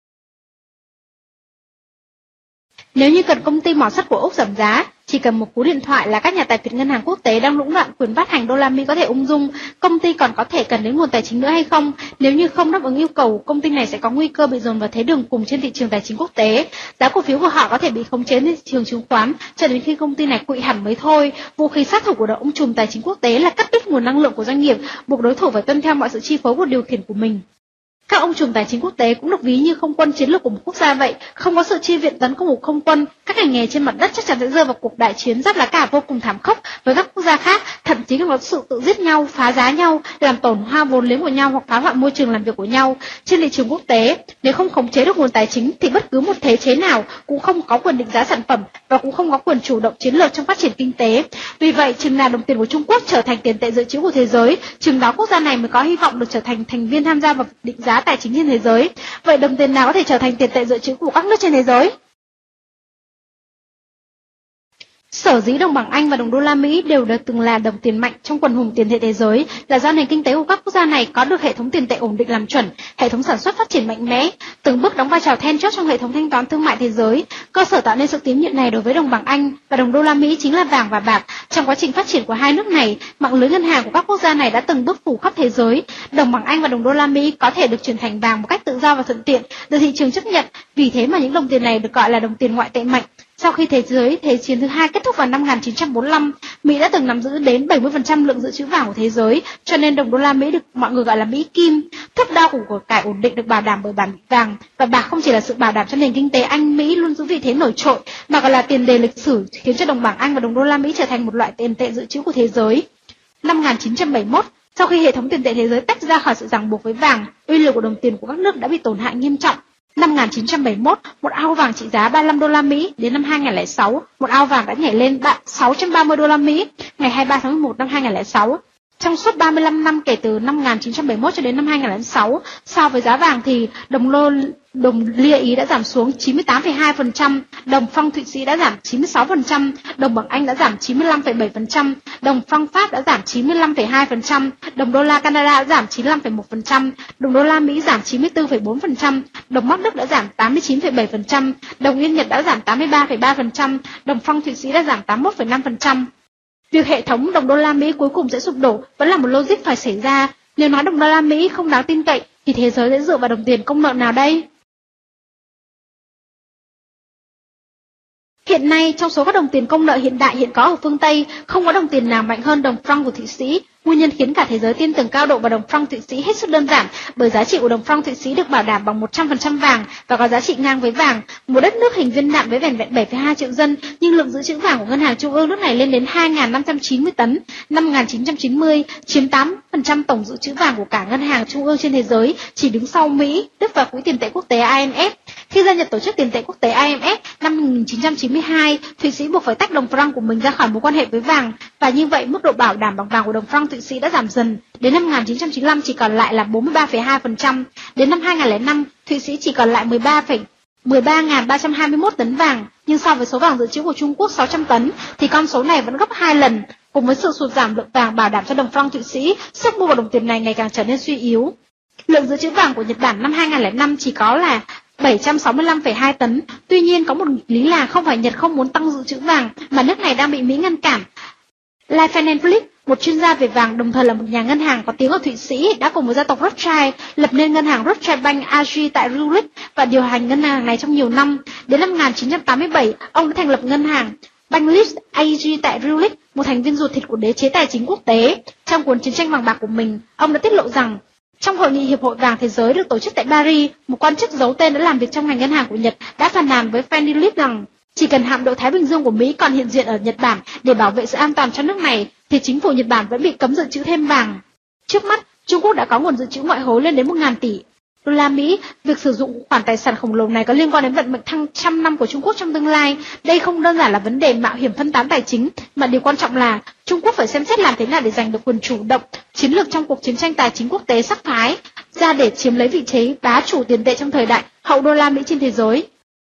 Speaker 1: Nếu như cần công ty mỏ sắt của Úc giảm giá, chỉ cần một cú điện thoại là các nhà tài phiệt ngân hàng quốc tế đang lũng đoạn quyền phát hành đô la Mỹ có thể ung dung. Công ty còn có thể cần đến nguồn tài chính nữa hay không? Nếu như không đáp ứng yêu cầu, công ty này sẽ có nguy cơ bị dồn vào thế đường cùng trên thị trường tài chính quốc tế. Giá cổ phiếu của họ có thể bị khống chế trên thị trường chứng khoán cho đến khi công ty này quỵ hẳn mới thôi. Vũ khí sát thủ của ông trùm tài chính quốc tế là cắt đứt nguồn năng lượng của doanh nghiệp, buộc đối thủ phải tuân theo mọi sự chi phối của điều khiển của mình. Các ông trùm tài chính quốc tế cũng được ví như không quân chiến lược của một quốc gia vậy, không có sự chi viện tấn công của không quân, các ngành nghề trên mặt đất chắc chắn sẽ rơi vào cuộc đại chiến giáp lá cả vô cùng thảm khốc với các quốc gia khác, thậm chí còn có sự tự giết nhau, phá giá nhau, làm tổn hao vốn liếng của nhau hoặc phá hoại môi trường làm việc của nhau. Trên thị trường quốc tế, nếu không khống chế được nguồn tài chính thì bất cứ một thể chế nào cũng không có quyền định giá sản phẩm và cũng không có quyền chủ động chiến lược trong phát triển kinh tế. Vì vậy, chừng nào đồng tiền của Trung Quốc trở thành tiền tệ dự trữ của thế giới, chừng đó quốc gia này mới có hy vọng được trở thành thành viên tham gia vào định giá tài chính trên thế giới. Vậy đồng tiền nào có thể trở thành tiền tệ dự trữ của các nước trên thế giới? Sở dĩ đồng bảng Anh và đồng đô la Mỹ đều được từng là đồng tiền mạnh trong quần hùng tiền tệ thế giới là do nền kinh tế của các quốc gia này có được hệ thống tiền tệ ổn định làm chuẩn, hệ thống sản xuất phát triển mạnh mẽ, từng bước đóng vai trò then chốt trong hệ thống thanh toán thương mại thế giới. Cơ sở tạo nên sự tín nhiệm này đối với đồng bảng Anh và đồng đô la Mỹ chính là vàng và bạc. Trong quá trình phát triển của hai nước này, mạng lưới ngân hàng của các quốc gia này đã từng bước phủ khắp thế giới. Đồng bảng Anh và đồng đô la Mỹ có thể được chuyển thành vàng một cách tự do và thuận tiện, được thị trường chấp nhận. Vì thế mà những đồng tiền này được gọi là đồng tiền ngoại tệ mạnh. Sau khi Thế chiến thứ hai kết thúc vào năm 1945, Mỹ đã từng nắm giữ đến 70% lượng dự trữ vàng của thế giới, cho nên đồng đô la Mỹ được mọi người gọi là Mỹ Kim. Thước đo của cải ổn định được bảo đảm bởi bản vàng, và bạc không chỉ là sự bảo đảm cho nền kinh tế Anh Mỹ luôn giữ vị thế nổi trội, mà còn là tiền đề lịch sử khiến cho đồng bảng Anh và đồng đô la Mỹ trở thành một loại tiền tệ dự trữ của thế giới. Năm 1971, sau khi hệ thống tiền tệ thế giới tách ra khỏi sự ràng buộc với vàng, uy lực của đồng tiền của các nước đã bị tổn hại nghiêm trọng. Năm 1971, một ao vàng trị giá 35 đô la Mỹ, đến năm 2006, một ao vàng đã nhảy lên 630 đô la Mỹ, ngày 23 tháng 11 năm 2006. Trong suốt 35 năm kể từ năm 1971 cho đến năm 2006, so với giá vàng thì đồng lia Ý đã giảm xuống 98,2%, đồng franc Thụy Sĩ đã giảm 96%, đồng bảng Anh đã giảm 95,7%, đồng franc Pháp đã giảm 95,2%, đồng đô la Canada đã giảm 95,1%, đồng đô la Mỹ giảm 94,4%, đồng Mark Đức đã giảm 89,7%, đồng Yên Nhật đã giảm 83,3%, đồng franc Thụy Sĩ đã giảm 81,5%. Việc hệ thống đồng đô la Mỹ cuối cùng sẽ sụp đổ vẫn là một logic phải xảy ra. Nếu nói đồng đô la Mỹ không đáng tin cậy thì thế giới sẽ dựa vào đồng tiền công nợ nào đây? Hiện nay, trong số các đồng tiền công nợ hiện đại hiện có ở phương Tây, không có đồng tiền nào mạnh hơn đồng franc của Thụy Sĩ. Nguyên nhân khiến cả thế giới tin tưởng cao độ vào đồng franc Thụy Sĩ hết sức đơn giản, bởi giá trị của đồng franc Thụy Sĩ được bảo đảm bằng 100% vàng và có giá trị ngang với vàng. Một đất nước hình viên đạn với vẻn vẹn 7,2 triệu dân, nhưng lượng dự trữ vàng của ngân hàng trung ương nước này lên đến 2.590 tấn. Năm 1990, chiếm 8% tổng dự trữ vàng của cả ngân hàng trung ương trên thế giới, chỉ đứng sau Mỹ, Đức và Quỹ tiền tệ quốc tế IMF. Khi gia nhập tổ chức tiền tệ quốc tế IMF năm 1992, Thụy Sĩ buộc phải tách đồng franc của mình ra khỏi mối quan hệ với vàng, và như vậy mức độ bảo đảm bằng vàng của đồng franc Thụy Sĩ đã giảm dần. Đến năm 1995 chỉ còn lại là 43,2%. Đến năm 2005, Thụy Sĩ chỉ còn lại 13.321 tấn vàng, nhưng so với số vàng dự trữ của Trung Quốc 600 tấn thì con số này vẫn gấp 2 lần. Cùng với sự sụt giảm lượng vàng bảo đảm cho đồng franc Thụy Sĩ, sức mua của đồng tiền này ngày càng trở nên suy yếu. Lượng dự trữ vàng của Nhật Bản năm 2005 chỉ có là 765,2 tấn. Tuy nhiên có một nghịch lý là không phải Nhật không muốn tăng dự trữ vàng, mà nước này đang bị Mỹ ngăn cản. Lai Fernandes, một chuyên gia về vàng đồng thời là một nhà ngân hàng có tiếng ở Thụy Sĩ, đã cùng với gia tộc Rothschild lập nên ngân hàng Rothschild Bank AG tại Zurich và điều hành ngân hàng này trong nhiều năm. Đến năm 1987, ông đã thành lập ngân hàng Banklicht AG tại Zurich, một thành viên ruột thịt của đế chế tài chính quốc tế. Trong cuốn Chiến tranh vàng bạc của mình, ông đã tiết lộ rằng trong hội nghị Hiệp hội Vàng Thế giới được tổ chức tại Paris, một quan chức giấu tên đã làm việc trong ngành ngân hàng của Nhật đã phàn nàn với Fernandes rằng chỉ cần hạm đội Thái Bình Dương của Mỹ còn hiện diện ở Nhật Bản để bảo vệ sự an toàn cho nước này, thì chính phủ Nhật Bản vẫn bị cấm dự trữ thêm vàng. Trước mắt, Trung Quốc đã có nguồn dự trữ ngoại hối lên đến 1.000 tỷ đô la Mỹ. Việc sử dụng khoản tài sản khổng lồ này có liên quan đến vận mệnh thăng trăm năm của Trung Quốc trong tương lai. Đây không đơn giản là vấn đề mạo hiểm phân tán tài chính, mà điều quan trọng là Trung Quốc phải xem xét làm thế nào để giành được quyền chủ động chiến lược trong cuộc chiến tranh tài chính quốc tế sắc thái ra để chiếm lấy vị trí bá chủ tiền tệ trong thời đại hậu đô la Mỹ trên thế giới.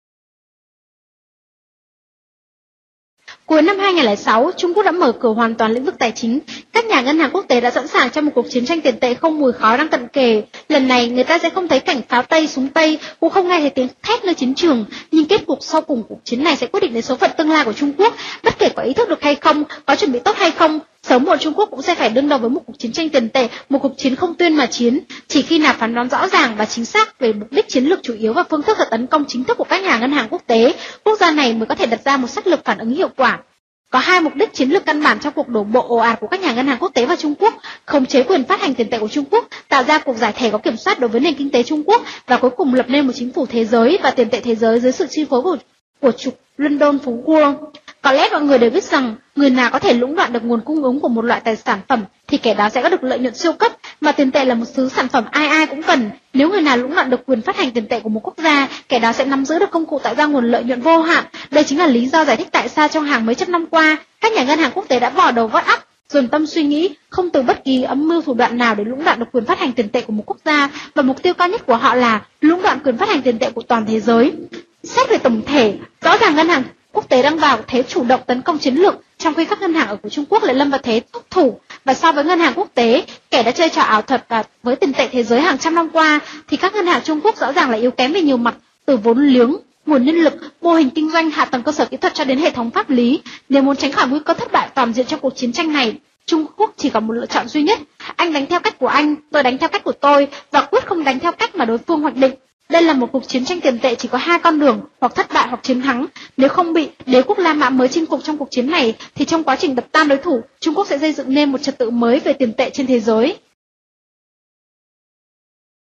Speaker 1: Cuối năm 2006, Trung Quốc đã mở cửa hoàn toàn lĩnh vực tài chính. Các nhà ngân hàng quốc tế đã sẵn sàng cho một cuộc chiến tranh tiền tệ không mùi khói đang cận kề. Lần này, người ta sẽ không thấy cảnh pháo Tây, súng Tây, cũng không nghe thấy tiếng thét nơi chiến trường. Nhưng kết cục sau cùng cuộc chiến này sẽ quyết định đến số phận tương lai của Trung Quốc. Bất kể có ý thức được hay không, có chuẩn bị tốt hay không, sớm muộn Trung Quốc cũng sẽ phải đương đầu với một cuộc chiến tranh tiền tệ, một cuộc chiến không tuyên mà chiến. Chỉ khi nào phán đoán rõ ràng và chính xác về mục đích chiến lược chủ yếu và phương thức tấn công chính thức của các nhà ngân hàng quốc tế, quốc gia này mới có thể đặt ra một sách lược phản ứng hiệu quả. Có hai mục đích chiến lược căn bản trong cuộc đổ bộ ồ ạt của các nhà ngân hàng quốc tế vào Trung Quốc: khống chế quyền phát hành tiền tệ của Trung Quốc, tạo ra cuộc giải thể có kiểm soát đối với nền kinh tế Trung Quốc, và cuối cùng lập nên một chính phủ thế giới và tiền tệ thế giới dưới sự chi phối của trục London Phú World. Có lẽ mọi người đều biết rằng người nào có thể lũng đoạn được nguồn cung ứng của một loại tài sản phẩm thì kẻ đó sẽ có được lợi nhuận siêu cấp, mà tiền tệ là một thứ sản phẩm ai ai cũng cần. Nếu người nào lũng đoạn được quyền phát hành tiền tệ của một quốc gia, kẻ đó sẽ nắm giữ được công cụ tạo ra nguồn lợi nhuận vô hạn. Đây chính là lý do giải thích tại sao trong hàng mấy trăm năm qua, các nhà ngân hàng quốc tế đã bỏ đầu vót óc, dồn tâm suy nghĩ, không từ bất kỳ âm mưu thủ đoạn nào để lũng đoạn được quyền phát hành tiền tệ của một quốc gia, và mục tiêu cao nhất của họ là lũng đoạn quyền phát hành tiền tệ của toàn thế giới. Xét về tổng thể, rõ ràng ngân hàng quốc tế đang vào thế chủ động tấn công chiến lược, trong khi các ngân hàng ở của Trung Quốc lại lâm vào thế thúc thủ. Và so với ngân hàng quốc tế, kẻ đã chơi trò ảo thuật và với tiền tệ thế giới hàng trăm năm qua, thì các ngân hàng Trung Quốc rõ ràng là yếu kém về nhiều mặt, từ vốn liếng, nguồn nhân lực, mô hình kinh doanh, hạ tầng cơ sở kỹ thuật cho đến hệ thống pháp lý. Nếu muốn tránh khỏi nguy cơ thất bại toàn diện trong cuộc chiến tranh này, Trung Quốc chỉ có một lựa chọn duy nhất: anh đánh theo cách của anh, tôi đánh theo cách của tôi, và quyết không đánh theo cách mà đối phương hoạch định. Đây là một cuộc chiến tranh tiền tệ chỉ có hai con đường, hoặc thất bại hoặc chiến thắng. Nếu không bị đế quốc La Mã mới chinh phục trong cuộc chiến này, thì trong quá trình đập tan đối thủ, Trung Quốc sẽ xây dựng nên một trật tự mới về tiền tệ trên thế giới.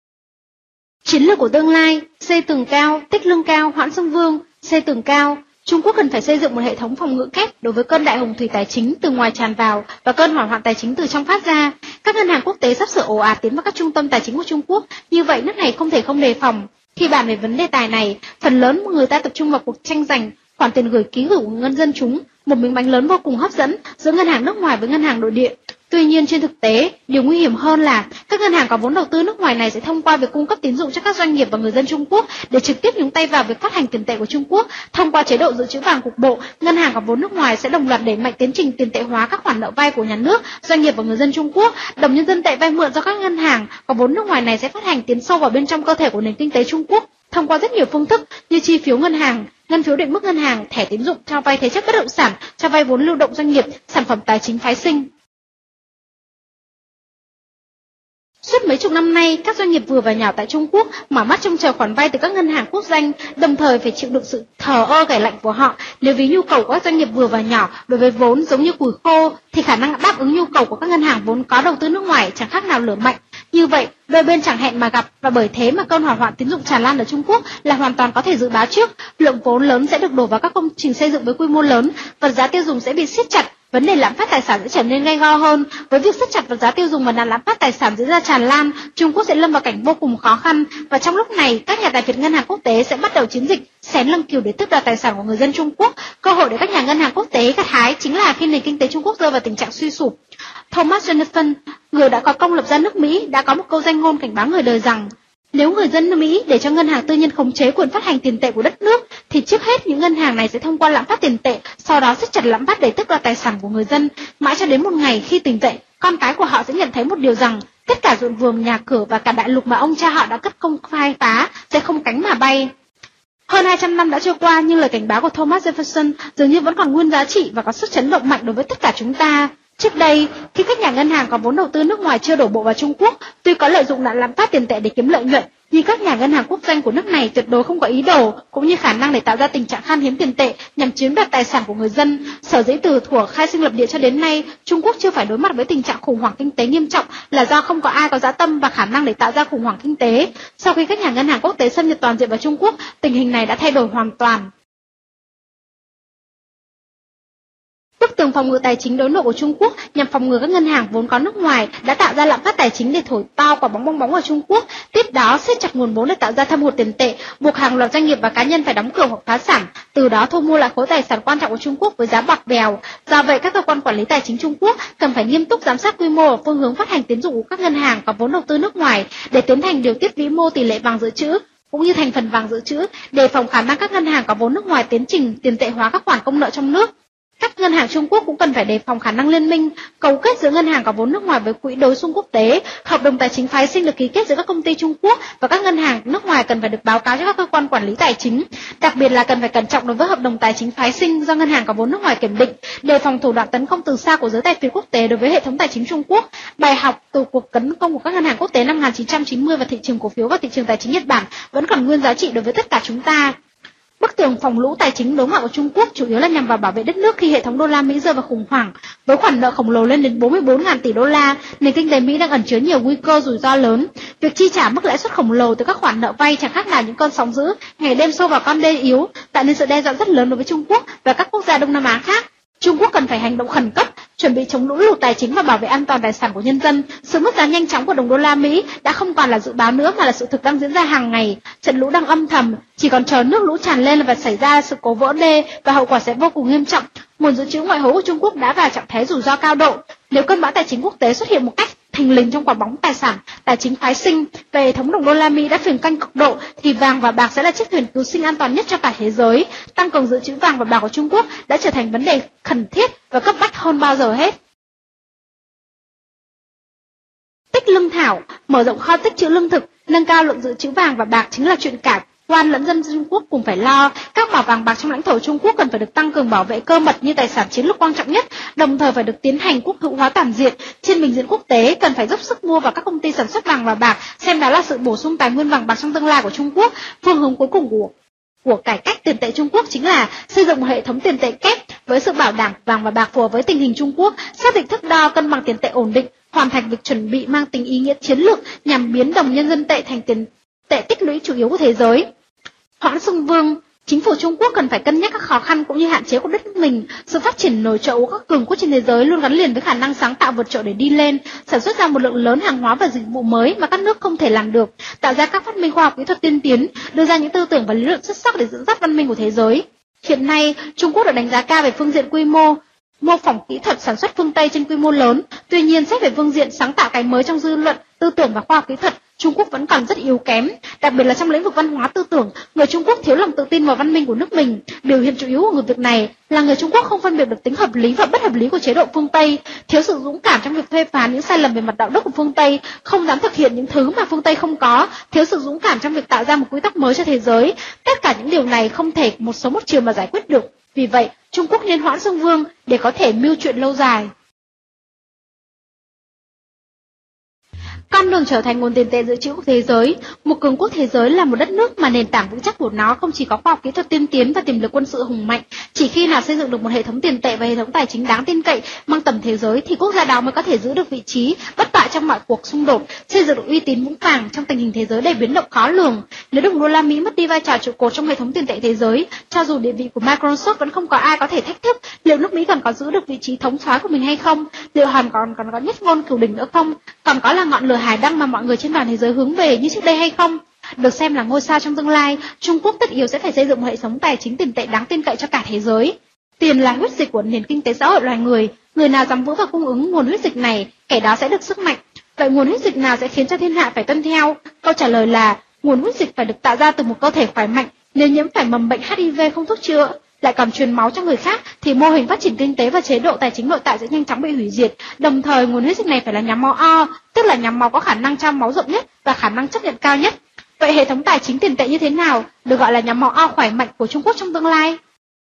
Speaker 1: Chiến lược của tương lai, xây tường cao, tích lương cao, hoãn xưng vương, xây tường cao. Trung Quốc cần phải xây dựng một hệ thống phòng ngự kép đối với cơn đại hồng thủy tài chính từ ngoài tràn vào và cơn hỏa hoạn tài chính từ trong phát ra. Các ngân hàng quốc tế sắp sửa ồ ạt tiến vào các trung tâm tài chính của Trung Quốc, như vậy nước này không thể không đề phòng. Khi bàn về vấn đề tài này, phần lớn người ta tập trung vào cuộc tranh giành khoản tiền gửi ký gửi của ngân dân chúng, một miếng bánh lớn vô cùng hấp dẫn giữa ngân hàng nước ngoài với ngân hàng nội địa. Tuy nhiên trên thực tế, điều nguy hiểm hơn là các ngân hàng có vốn đầu tư nước ngoài này sẽ thông qua việc cung cấp tín dụng cho các doanh nghiệp và người dân Trung Quốc để trực tiếp nhúng tay vào việc phát hành tiền tệ của Trung Quốc. Thông qua chế độ dự trữ vàng cục bộ, ngân hàng có vốn nước ngoài sẽ đồng loạt đẩy mạnh tiến trình tiền tệ hóa các khoản nợ vay của nhà nước, doanh nghiệp và người dân Trung Quốc. Đồng nhân dân tệ vay mượn do các ngân hàng có vốn nước ngoài này sẽ phát hành tiến sâu vào bên trong cơ thể của nền kinh tế Trung Quốc thông qua rất nhiều phương thức như chi phiếu ngân hàng, ngân phiếu định mức ngân hàng, thẻ tín dụng, cho vay thế chấp bất động sản, cho vay vốn lưu động doanh nghiệp, sản phẩm tài chính phái sinh. Suốt mấy chục năm nay, các doanh nghiệp vừa và nhỏ tại Trung Quốc mở mắt trông chờ khoản vay từ các ngân hàng quốc doanh, đồng thời phải chịu đựng sự thờ ơ gảy lạnh của họ. Nếu ví nhu cầu của các doanh nghiệp vừa và nhỏ đối với vốn giống như củi khô, thì khả năng đáp ứng nhu cầu của các ngân hàng vốn có đầu tư nước ngoài chẳng khác nào lửa mạnh. Như vậy, đôi bên chẳng hẹn mà gặp, và bởi thế mà cơn hỏa hoạn tín dụng tràn lan ở Trung Quốc là hoàn toàn có thể dự báo trước. Lượng vốn lớn sẽ được đổ vào các công trình xây dựng với quy mô lớn, vật giá tiêu dùng sẽ bị siết chặt. Vấn đề lạm phát tài sản sẽ trở nên gay go hơn. Với việc siết chặt vật giá tiêu dùng và nạn lạm phát tài sản diễn ra tràn lan, Trung Quốc sẽ lâm vào cảnh vô cùng khó khăn. Và trong lúc này, các nhà tài phiệt ngân hàng quốc tế sẽ bắt đầu chiến dịch xén lưng cừu để tước đoạt tài sản của người dân Trung Quốc. Cơ hội để các nhà ngân hàng quốc tế gặt hái chính là khi nền kinh tế Trung Quốc rơi vào tình trạng suy sụp. Thomas Jefferson, người đã có công lập ra nước Mỹ, đã có một câu danh ngôn cảnh báo người đời rằng nếu người dân Mỹ để cho ngân hàng tư nhân khống chế quyền phát hành tiền tệ của đất nước, thì trước hết những ngân hàng này sẽ thông qua lạm phát tiền tệ, sau đó siết chặt lạm phát để tước đoạt tài sản của người dân, mãi cho đến một ngày khi tỉnh dậy, con cái của họ sẽ nhận thấy một điều rằng tất cả ruộng vườn, nhà cửa và cả đại lục mà ông cha họ đã cất công khai phá sẽ không cánh mà bay. Hơn 200 năm đã trôi qua, nhưng lời cảnh báo của Thomas Jefferson dường như vẫn còn nguyên giá trị và có sức chấn động mạnh đối với tất cả chúng ta. Trước đây, khi các nhà ngân hàng có vốn đầu tư nước ngoài chưa đổ bộ vào Trung Quốc, tuy có lợi dụng nạn lạm phát tiền tệ để kiếm lợi nhuận, nhưng các nhà ngân hàng quốc doanh của nước này tuyệt đối không có ý đồ cũng như khả năng để tạo ra tình trạng khan hiếm tiền tệ nhằm chiếm đoạt tài sản của người dân. Sở dĩ từ thuở khai sinh lập địa cho đến nay, Trung Quốc chưa phải đối mặt với tình trạng khủng hoảng kinh tế nghiêm trọng là do không có ai có dã tâm và khả năng để tạo ra khủng hoảng kinh tế. Sau khi các nhà ngân hàng quốc tế xâm nhập toàn diện vào Trung Quốc, tình hình này đã thay đổi hoàn toàn. Bức tường phòng ngự tài chính đối nội của Trung Quốc nhằm phòng ngừa các ngân hàng vốn có nước ngoài đã tạo ra lạm phát tài chính để thổi to quả bong bóng ở Trung Quốc. Tiếp đó siết chặt nguồn vốn để tạo ra thâm hụt tiền tệ, buộc hàng loạt doanh nghiệp và cá nhân phải đóng cửa hoặc phá sản, từ đó thu mua lại khối tài sản quan trọng của Trung Quốc với giá bạc bèo. Do vậy, các cơ quan quản lý tài chính Trung Quốc cần phải nghiêm túc giám sát quy mô và phương hướng phát hành tín dụng của các ngân hàng có vốn đầu tư nước ngoài để tiến hành điều tiết vĩ mô tỷ lệ vàng dự trữ cũng như thành phần vàng dự trữ, đề phòng khả năng các ngân hàng có vốn nước ngoài tiến trình tiền tệ hóa các khoản công nợ trong nước. Các ngân hàng Trung Quốc cũng cần phải đề phòng khả năng liên minh, cấu kết giữa ngân hàng có vốn nước ngoài với quỹ đối xung quốc tế. Hợp đồng tài chính phái sinh được ký kết giữa các công ty Trung Quốc và các ngân hàng nước ngoài cần phải được báo cáo cho các cơ quan quản lý tài chính. Đặc biệt là cần phải cẩn trọng đối với hợp đồng tài chính phái sinh do ngân hàng có vốn nước ngoài kiểm định, đề phòng thủ đoạn tấn công từ xa của giới tài phiệt quốc tế đối với hệ thống tài chính Trung Quốc. Bài học từ cuộc tấn công của các ngân hàng quốc tế năm 1990 vào thị trường cổ phiếu và thị trường tài chính Nhật Bản vẫn còn nguyên giá trị đối với tất cả chúng ta. Bức tường phòng lũ tài chính đối ngoại của Trung Quốc chủ yếu là nhằm vào bảo vệ đất nước khi hệ thống đô la Mỹ rơi vào khủng hoảng. Với khoản nợ khổng lồ lên đến 44.000 tỷ đô la, nền kinh tế Mỹ đang ẩn chứa nhiều nguy cơ rủi ro lớn. Việc chi trả mức lãi suất khổng lồ từ các khoản nợ vay chẳng khác nào những cơn sóng dữ ngày đêm xô vào con đê yếu, tạo nên sự đe dọa rất lớn đối với Trung Quốc và các quốc gia Đông Nam Á khác. Trung Quốc cần phải hành động khẩn cấp, chuẩn bị chống lũ lụt tài chính và bảo vệ an toàn tài sản của nhân dân. Sự mất giá nhanh chóng của đồng đô la Mỹ đã không còn là dự báo nữa mà là sự thực đang diễn ra hàng ngày. Trận lũ đang âm thầm, chỉ còn chờ nước lũ tràn lên và xảy ra sự cố vỡ đê và hậu quả sẽ vô cùng nghiêm trọng. Nguồn dự trữ ngoại hối của Trung Quốc đã vào trạng thái rủi ro cao độ. Nếu cơn bão tài chính quốc tế xuất hiện một cách thình lình trong quả bóng tài sản tài chính phái sinh về hệ thống đồng đô la Mỹ đã phình canh cực độ, thì vàng và bạc sẽ là chiếc thuyền cứu sinh an toàn nhất cho cả thế giới. Tăng cường dự trữ vàng và bạc của Trung Quốc đã trở thành vấn đề khẩn thiết và cấp bách hơn bao giờ hết. Tích lương thảo, mở rộng kho tích trữ lương thực, nâng cao lượng dự trữ vàng và bạc chính là chuyện cả quan lẫn dân Trung Quốc cùng phải lo. Các mỏ vàng bạc trong lãnh thổ Trung Quốc cần phải được tăng cường bảo vệ cơ mật như tài sản chiến lược quan trọng nhất, đồng thời phải được tiến hành quốc hữu hóa toàn diện. Trên bình diện quốc tế cần phải dốc sức mua vào các công ty sản xuất vàng và bạc, xem đó là sự bổ sung tài nguyên vàng bạc trong tương lai của Trung Quốc. Phương hướng cuối cùng của cải cách tiền tệ Trung Quốc chính là xây dựng một hệ thống tiền tệ kép với sự bảo đảm vàng và bạc phù hợp với tình hình Trung Quốc, xác định thước đo cân bằng tiền tệ ổn định, hoàn thành việc chuẩn bị mang tính ý nghĩa chiến lược nhằm biến đồng nhân dân tệ thành tiền tệ tích lũy chủ yếu của thế giới. Hoãn xưng vương. Chính phủ Trung Quốc cần phải cân nhắc các khó khăn cũng như hạn chế của đất nước mình. Sự phát triển nổi trội của các cường quốc trên thế giới luôn gắn liền với khả năng sáng tạo vượt trội để đi lên, sản xuất ra một lượng lớn hàng hóa và dịch vụ mới mà các nước không thể làm được, tạo ra các phát minh khoa học kỹ thuật tiên tiến, đưa ra những tư tưởng và lý luận xuất sắc để dẫn dắt văn minh của thế giới. Hiện nay, Trung Quốc được đánh giá cao về phương diện quy mô phỏng kỹ thuật sản xuất phương Tây trên quy mô lớn. Tuy nhiên, xét về phương diện sáng tạo cái mới trong dư luận, tư tưởng và khoa học kỹ thuật, Trung Quốc vẫn còn rất yếu kém, đặc biệt là trong lĩnh vực văn hóa tư tưởng. Người Trung Quốc thiếu lòng tự tin vào văn minh của nước mình. Biểu hiện chủ yếu của người việc này là người Trung Quốc không phân biệt được tính hợp lý và bất hợp lý của chế độ phương Tây, thiếu sự dũng cảm trong việc phê phán những sai lầm về mặt đạo đức của phương Tây, không dám thực hiện những thứ mà phương Tây không có, thiếu sự dũng cảm trong việc tạo ra một quy tắc mới cho thế giới. Tất cả những điều này không thể một sớm một chiều mà giải quyết được. Vì vậy, Trung Quốc nên hoãn xưng vương để có thể mưu chuyện lâu dài. Con đường trở thành nguồn tiền tệ dự trữ của thế giới. Một cường quốc thế giới là một đất nước mà nền tảng vững chắc của nó không chỉ có khoa học kỹ thuật tiên tiến và tiềm lực quân sự hùng mạnh. Chỉ khi nào xây dựng được một hệ thống tiền tệ và hệ thống tài chính đáng tin cậy mang tầm thế giới thì quốc gia đó mới có thể giữ được vị trí bất bại trong mọi cuộc xung đột, xây dựng được uy tín vững vàng trong tình hình thế giới đầy biến động khó lường. Nếu đồng đô la Mỹ mất đi vai trò trụ cột trong hệ thống tiền tệ thế giới, cho dù địa vị của Microsoft vẫn không có ai có thể thách thức, liệu nước Mỹ còn có giữ được vị trí thống soái của mình hay không? Liệu còn có nhất ngôn cửu đỉnh nữa không? Còn có là ngọn lửa hải đăng mà mọi người trên toàn thế giới hướng về như trước đây hay không? Được xem là ngôi sao trong tương lai, Trung Quốc tất yếu sẽ phải xây dựng một hệ thống tài chính tiền tệ đáng tin cậy cho cả thế giới. Tiền là huyết dịch của nền kinh tế xã hội loài người, người nào dám vững và cung ứng nguồn huyết dịch này, kẻ đó sẽ được sức mạnh. Vậy nguồn huyết dịch nào sẽ khiến cho thiên hạ phải tuân theo? Câu trả lời là nguồn huyết dịch phải được tạo ra từ một cơ thể khỏe mạnh. Nếu nhiễm phải mầm bệnh HIV không thuốc chữa, lại còn truyền máu cho người khác, thì mô hình phát triển kinh tế và chế độ tài chính nội tại sẽ nhanh chóng bị hủy diệt. Đồng thời, nguồn huyết dịch này phải là nhóm máu O, tức là nhóm máu có khả năng trao máu rộng nhất và khả năng chấp nhận cao nhất. Vậy hệ thống tài chính tiền tệ như thế nào được gọi là nhóm máu O khỏe mạnh của Trung Quốc trong tương lai?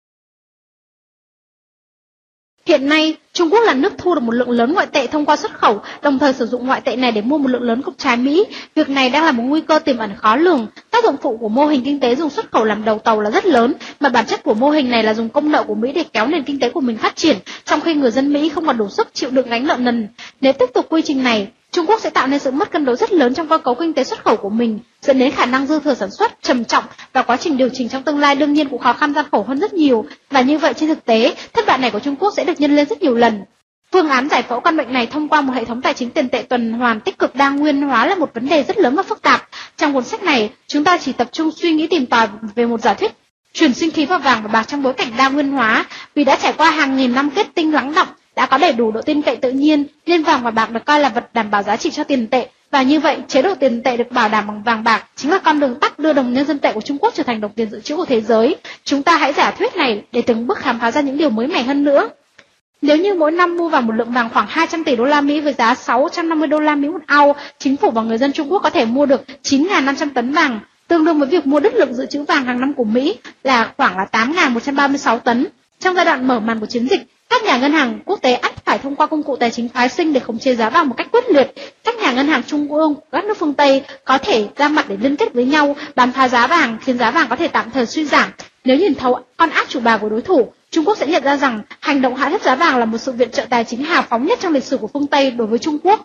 Speaker 1: Hiện nay, Trung Quốc là nước thu được một lượng lớn ngoại tệ thông qua xuất khẩu, đồng thời sử dụng ngoại tệ này để mua một lượng lớn cục trái Mỹ. Việc này đang là một nguy cơ tiềm ẩn khó lường. Tác dụng phụ của mô hình kinh tế dùng xuất khẩu làm đầu tàu là rất lớn, mà bản chất của mô hình này là dùng công nợ của Mỹ để kéo nền kinh tế của mình phát triển, trong khi người dân Mỹ không còn đủ sức chịu đựng gánh nợ nần. Nếu tiếp tục quy trình này, Trung Quốc sẽ tạo nên sự mất cân đối rất lớn trong cơ cấu kinh tế xuất khẩu của mình, dẫn đến khả năng dư thừa sản xuất trầm trọng và quá trình điều chỉnh trong tương lai đương nhiên cũng khó khăn gian khổ hơn rất nhiều. Và như vậy trên thực tế, thất bại này của Trung Quốc sẽ được nhân lên rất nhiều lần. Phương án giải phẫu căn bệnh này thông qua một hệ thống tài chính tiền tệ tuần hoàn tích cực đa nguyên hóa là một vấn đề rất lớn và phức tạp. Trong cuốn sách này, chúng ta chỉ tập trung suy nghĩ tìm tòi về một giả thuyết chuyển sinh khí vào vàng và bạc trong bối cảnh đa nguyên hóa, vì đã trải qua hàng nghìn năm kết tinh lắng đọng, đã có đầy đủ độ tin cậy tự nhiên, nên vàng và bạc được coi là vật đảm bảo giá trị cho tiền tệ. Và như vậy, chế độ tiền tệ được bảo đảm bằng vàng bạc chính là con đường tắt đưa đồng nhân dân tệ của Trung Quốc trở thành đồng tiền dự trữ của thế giới. Chúng ta hãy giả thuyết này để từng bước khám phá ra những điều mới mẻ hơn nữa. Nếu như mỗi năm mua vào một lượng vàng khoảng 200 tỷ đô la Mỹ với giá 650 đô la Mỹ một ounce, chính phủ và người dân Trung Quốc có thể mua được 9.500 tấn vàng, tương đương với việc mua đứt lượng dự trữ vàng hàng năm của Mỹ là khoảng 8.136 tấn. Trong giai đoạn mở màn của chiến dịch, các nhà ngân hàng quốc tế ắt phải thông qua công cụ tài chính phái sinh để khống chế giá vàng một cách quyết liệt. Các nhà ngân hàng trung ương của các nước phương Tây có thể ra mặt để liên kết với nhau, bán phá giá vàng, khiến giá vàng có thể tạm thời suy giảm. Nếu nhìn thấu con ác chủ bà của đối thủ, Trung Quốc sẽ nhận ra rằng hành động hạ thấp giá vàng là một sự viện trợ tài chính hào phóng nhất trong lịch sử của phương Tây đối với Trung Quốc.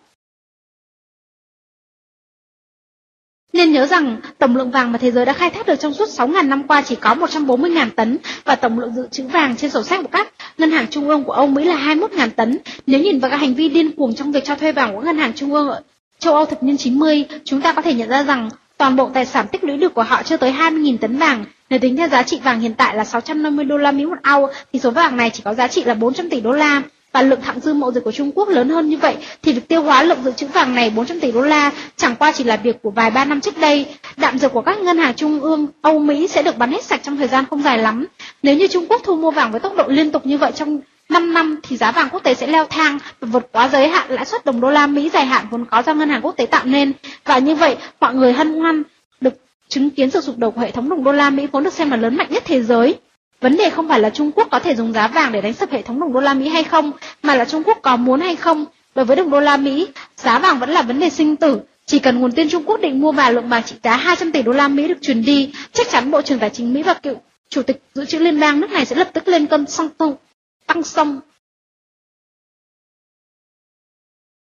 Speaker 1: Nên nhớ rằng tổng lượng vàng mà thế giới đã khai thác được trong suốt 6.000 năm qua chỉ có 140.000 tấn và tổng lượng dự trữ vàng trên sổ sách của các ngân hàng trung ương của Âu Mỹ là 21.000 tấn. Nếu nhìn vào các hành vi điên cuồng trong việc cho thuê vàng của ngân hàng trung ương ở châu Âu thập niên 90, chúng ta có thể nhận ra rằng toàn bộ tài sản tích lũy được của họ chưa tới 20.000 tấn vàng. Nếu tính theo giá trị vàng hiện tại là 650 đô la Mỹ một ounce thì số vàng này chỉ có giá trị là 400 tỷ đô la. Và lượng thặng dư mậu dịch của Trung Quốc lớn hơn như vậy thì việc tiêu hóa lượng dự trữ vàng này 400 tỷ đô la chẳng qua chỉ là việc của vài ba năm trước đây. Đạm dược của các ngân hàng trung ương Âu Mỹ sẽ được bán hết sạch trong thời gian không dài lắm. Nếu như Trung Quốc thu mua vàng với tốc độ liên tục như vậy trong 5 năm thì giá vàng quốc tế sẽ leo thang và vượt quá giới hạn lãi suất đồng đô la Mỹ dài hạn vốn có do ngân hàng quốc tế tạo nên. Và như vậy, mọi người hân hoan được chứng kiến sự sụp đổ của hệ thống đồng đô la Mỹ vốn được xem là lớn mạnh nhất thế giới. Vấn đề không phải là Trung Quốc có thể dùng giá vàng để đánh sập hệ thống đồng đô la Mỹ hay không, mà là Trung Quốc có muốn hay không. Đối với đồng đô la Mỹ, giá vàng vẫn là vấn đề sinh tử. Chỉ cần nguồn tiền Trung Quốc định mua vào lượng vàng trị giá 200 tỷ đô la Mỹ được truyền đi, chắc chắn Bộ trưởng Tài chính Mỹ và cựu Chủ tịch Dự trữ Liên bang nước này sẽ lập tức lên cơn tăng sông.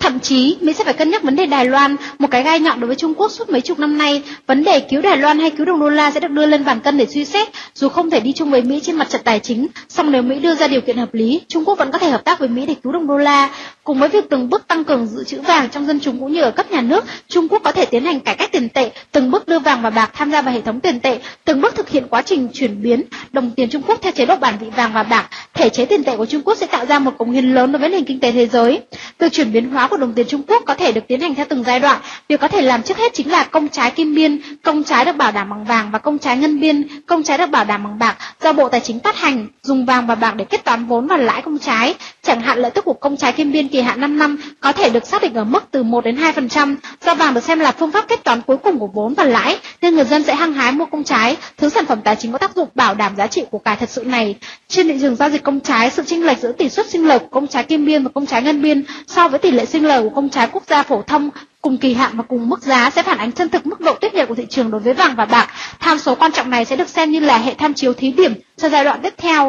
Speaker 1: Thậm chí, Mỹ sẽ phải cân nhắc vấn đề Đài Loan, một cái gai nhọn đối với Trung Quốc suốt mấy chục năm nay. Vấn đề cứu Đài Loan hay cứu đồng đô la sẽ được đưa lên bàn cân để suy xét, dù không thể đi chung với Mỹ trên mặt trận tài chính. Song nếu Mỹ đưa ra điều kiện hợp lý, Trung Quốc vẫn có thể hợp tác với Mỹ để cứu đồng đô la. Cùng với việc từng bước tăng cường dự trữ vàng trong dân chúng cũng như ở cấp nhà nước, Trung Quốc có thể tiến hành cải cách tiền tệ, từng bước đưa vàng và bạc tham gia vào hệ thống tiền tệ, từng bước thực hiện quá trình chuyển biến đồng tiền Trung Quốc theo chế độ bản vị vàng và bạc. Thể chế tiền tệ của Trung Quốc sẽ tạo ra một cống hiến lớn đối với nền kinh tế thế giới. Việc chuyển biến hóa của đồng tiền Trung Quốc có thể được tiến hành theo từng giai đoạn. Việc có thể làm trước hết chính là công trái kim biên, công trái được bảo đảm bằng vàng, và công trái ngân biên, công trái được bảo đảm bằng bạc, do Bộ Tài chính phát hành, dùng vàng và bạc để kết toán vốn và lãi công trái. Chẳng hạn lợi tức của công trái kim biên kỳ hạn 5 năm có thể được xác định ở mức từ 1 đến 2%, do vàng được xem là phương pháp kết toán cuối cùng của vốn và lãi, nên người dân sẽ hăng hái mua công trái, thứ sản phẩm tài chính có tác dụng bảo đảm giá trị của cải thật sự này. Trên thị trường giao dịch công trái, sự chênh lệch giữa tỷ suất sinh lời của công trái kim biên và công trái ngân biên so với tỷ lệ sinh lời của công trái quốc gia phổ thông cùng kỳ hạn và cùng mức giá sẽ phản ánh chân thực mức độ tiết kiệm của thị trường đối với vàng và bạc. Tham số quan trọng này sẽ được xem như là hệ tham chiếu thí điểm cho giai đoạn tiếp theo.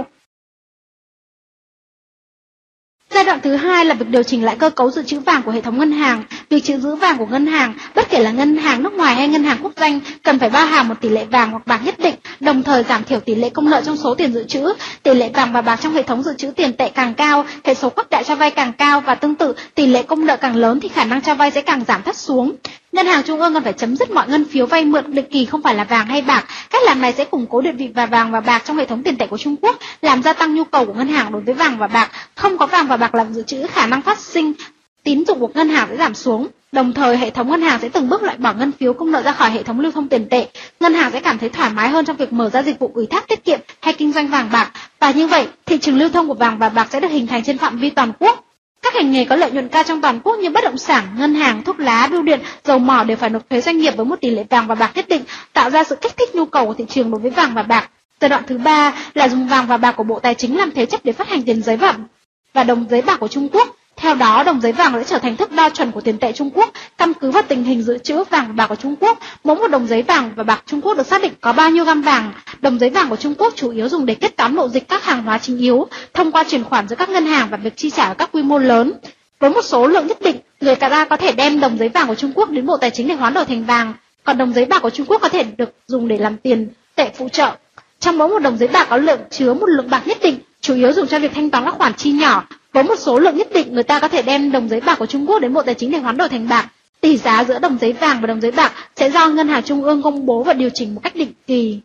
Speaker 1: Giai đoạn thứ hai là việc điều chỉnh lại cơ cấu dự trữ vàng của hệ thống ngân hàng. Việc trữ giữ vàng của ngân hàng, bất kể là ngân hàng nước ngoài hay ngân hàng quốc doanh, cần phải bao hàm một tỷ lệ vàng hoặc bạc nhất định, đồng thời giảm thiểu tỷ lệ công nợ trong số tiền dự trữ. Tỷ lệ vàng và bạc trong hệ thống dự trữ tiền tệ càng cao, hệ số khoách đại cho vay càng cao, và tương tự, tỷ lệ công nợ càng lớn thì khả năng cho vay sẽ càng giảm thấp xuống. Ngân hàng trung ương cần phải chấm dứt mọi ngân phiếu vay mượn định kỳ không phải là vàng hay bạc. Cách làm này sẽ củng cố địa vị và vàng và bạc trong hệ thống tiền tệ của Trung Quốc, làm gia tăng nhu cầu của ngân hàng đối với vàng và bạc. Không có vàng và bạc làm dự trữ, khả năng phát sinh tín dụng của ngân hàng sẽ giảm xuống. Đồng thời, hệ thống ngân hàng sẽ từng bước loại bỏ ngân phiếu công nợ ra khỏi hệ thống lưu thông tiền tệ. Ngân hàng sẽ cảm thấy thoải mái hơn trong việc mở ra dịch vụ ủy thác tiết kiệm hay kinh doanh vàng bạc. Và như vậy, thị trường lưu thông của vàng và bạc sẽ được hình thành trên phạm vi toàn quốc. Các ngành nghề có lợi nhuận cao trong toàn quốc như bất động sản, ngân hàng, thuốc lá, bưu điện, dầu mỏ đều phải nộp thuế doanh nghiệp với một tỷ lệ vàng và bạc nhất định, tạo ra sự kích thích nhu cầu của thị trường đối với vàng và bạc. Giai đoạn thứ ba là dùng vàng và bạc của Bộ Tài chính làm thế chấp để phát hành tiền giấy và đồng giấy bạc của Trung Quốc. Theo đó, đồng giấy vàng sẽ trở thành thước đo chuẩn của tiền tệ Trung Quốc, căn cứ vào tình hình dự trữ vàng và bạc của Trung Quốc. Mỗi một đồng giấy vàng và bạc Trung Quốc được xác định có bao nhiêu gam vàng. Đồng giấy vàng của Trung Quốc chủ yếu dùng để kết toán lộ dịch các hàng hóa chính yếu, thông qua chuyển khoản giữa các ngân hàng và việc chi trả ở các quy mô lớn. Với một số lượng nhất định, người ta có thể đem đồng giấy vàng của Trung Quốc đến Bộ Tài chính để hoán đổi thành vàng, còn đồng giấy bạc của Trung Quốc có thể được dùng để làm tiền tệ phụ trợ. Trong mỗi một đồng giấy bạc có lượng chứa một lượng bạc nhất định, chủ yếu dùng cho việc thanh toán các khoản chi nhỏ. Với một số lượng nhất định, người ta có thể đem đồng giấy bạc của Trung Quốc đến Bộ Tài chính để hoán đổi thành bạc. Tỷ giá giữa đồng giấy vàng và đồng giấy bạc sẽ do Ngân hàng Trung ương công bố và điều chỉnh một cách định kỳ.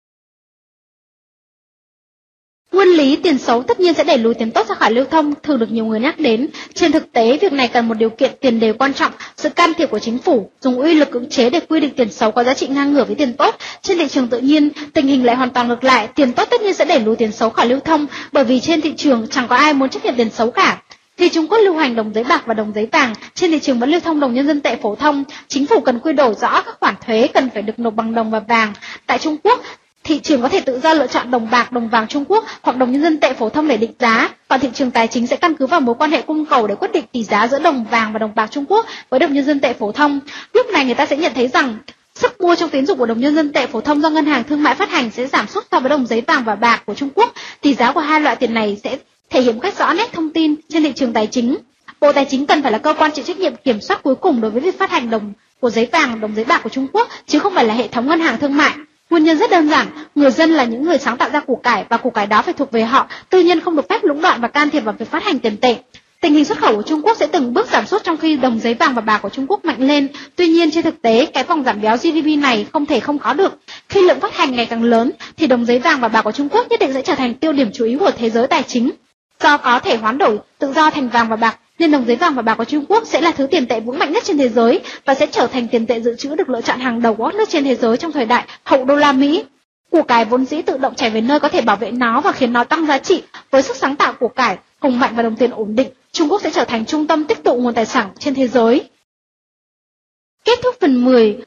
Speaker 1: Nguyên lý tiền xấu tất nhiên sẽ đẩy lùi tiền tốt ra khỏi lưu thông, thường được nhiều người nhắc đến. Trên thực tế, việc này cần một điều kiện tiền đề quan trọng, sự can thiệp của chính phủ, dùng uy lực cưỡng chế để quy định tiền xấu có giá trị ngang ngửa với tiền tốt. Trên thị trường tự nhiên, tình hình lại hoàn toàn ngược lại, tiền tốt tất nhiên sẽ đẩy lùi tiền xấu khỏi lưu thông, bởi vì trên thị trường chẳng có ai muốn chấp nhận tiền xấu cả. Khi Trung Quốc lưu hành đồng giấy bạc và đồng giấy vàng, trên thị trường vẫn lưu thông đồng nhân dân tệ phổ thông, chính phủ cần quy đổi rõ các khoản thuế cần phải được nộp bằng đồng và vàng. Tại Trung Quốc, thị trường có thể tự do lựa chọn đồng bạc, đồng vàng Trung Quốc hoặc đồng nhân dân tệ phổ thông để định giá, còn thị trường tài chính sẽ căn cứ vào mối quan hệ cung cầu để quyết định tỷ giá giữa đồng vàng và đồng bạc Trung Quốc với đồng nhân dân tệ phổ thông. Lúc này người ta sẽ nhận thấy rằng sức mua trong tín dụng của đồng nhân dân tệ phổ thông do ngân hàng thương mại phát hành sẽ giảm sút so với đồng giấy vàng và bạc của Trung Quốc. Tỷ giá của hai loại tiền này sẽ thể hiện cách rõ nét thông tin trên thị trường tài chính. Bộ Tài chính cần phải là cơ quan chịu trách nhiệm kiểm soát cuối cùng đối với việc phát hành đồng của giấy vàng, đồng giấy bạc của Trung Quốc, chứ không phải là hệ thống ngân hàng thương mại. Nguyên nhân rất đơn giản, người dân là những người sáng tạo ra của cải và của cải đó phải thuộc về họ, tư nhân không được phép lũng đoạn và can thiệp vào việc phát hành tiền tệ. Tình hình xuất khẩu của Trung Quốc sẽ từng bước giảm sút trong khi đồng giấy vàng và bạc của Trung Quốc mạnh lên. Tuy nhiên trên thực tế, cái vòng giảm béo GDP này không thể không có được. Khi lượng phát hành ngày càng lớn, thì đồng giấy vàng và bạc của Trung Quốc nhất định sẽ trở thành tiêu điểm chú ý của thế giới tài chính. Do có thể hoán đổi tự do thành vàng và bạc, nên đồng giấy vàng và bạc của Trung Quốc sẽ là thứ tiền tệ vững mạnh nhất trên thế giới và sẽ trở thành tiền tệ dự trữ được lựa chọn hàng đầu của các nước trên thế giới trong thời đại hậu đô la Mỹ. Của cải vốn dĩ tự động chảy về nơi có thể bảo vệ nó và khiến nó tăng giá trị. Với sức sáng tạo của cải, hùng mạnh và đồng tiền ổn định, Trung Quốc sẽ trở thành trung tâm tích tụ nguồn tài sản trên thế giới. Kết thúc phần 10.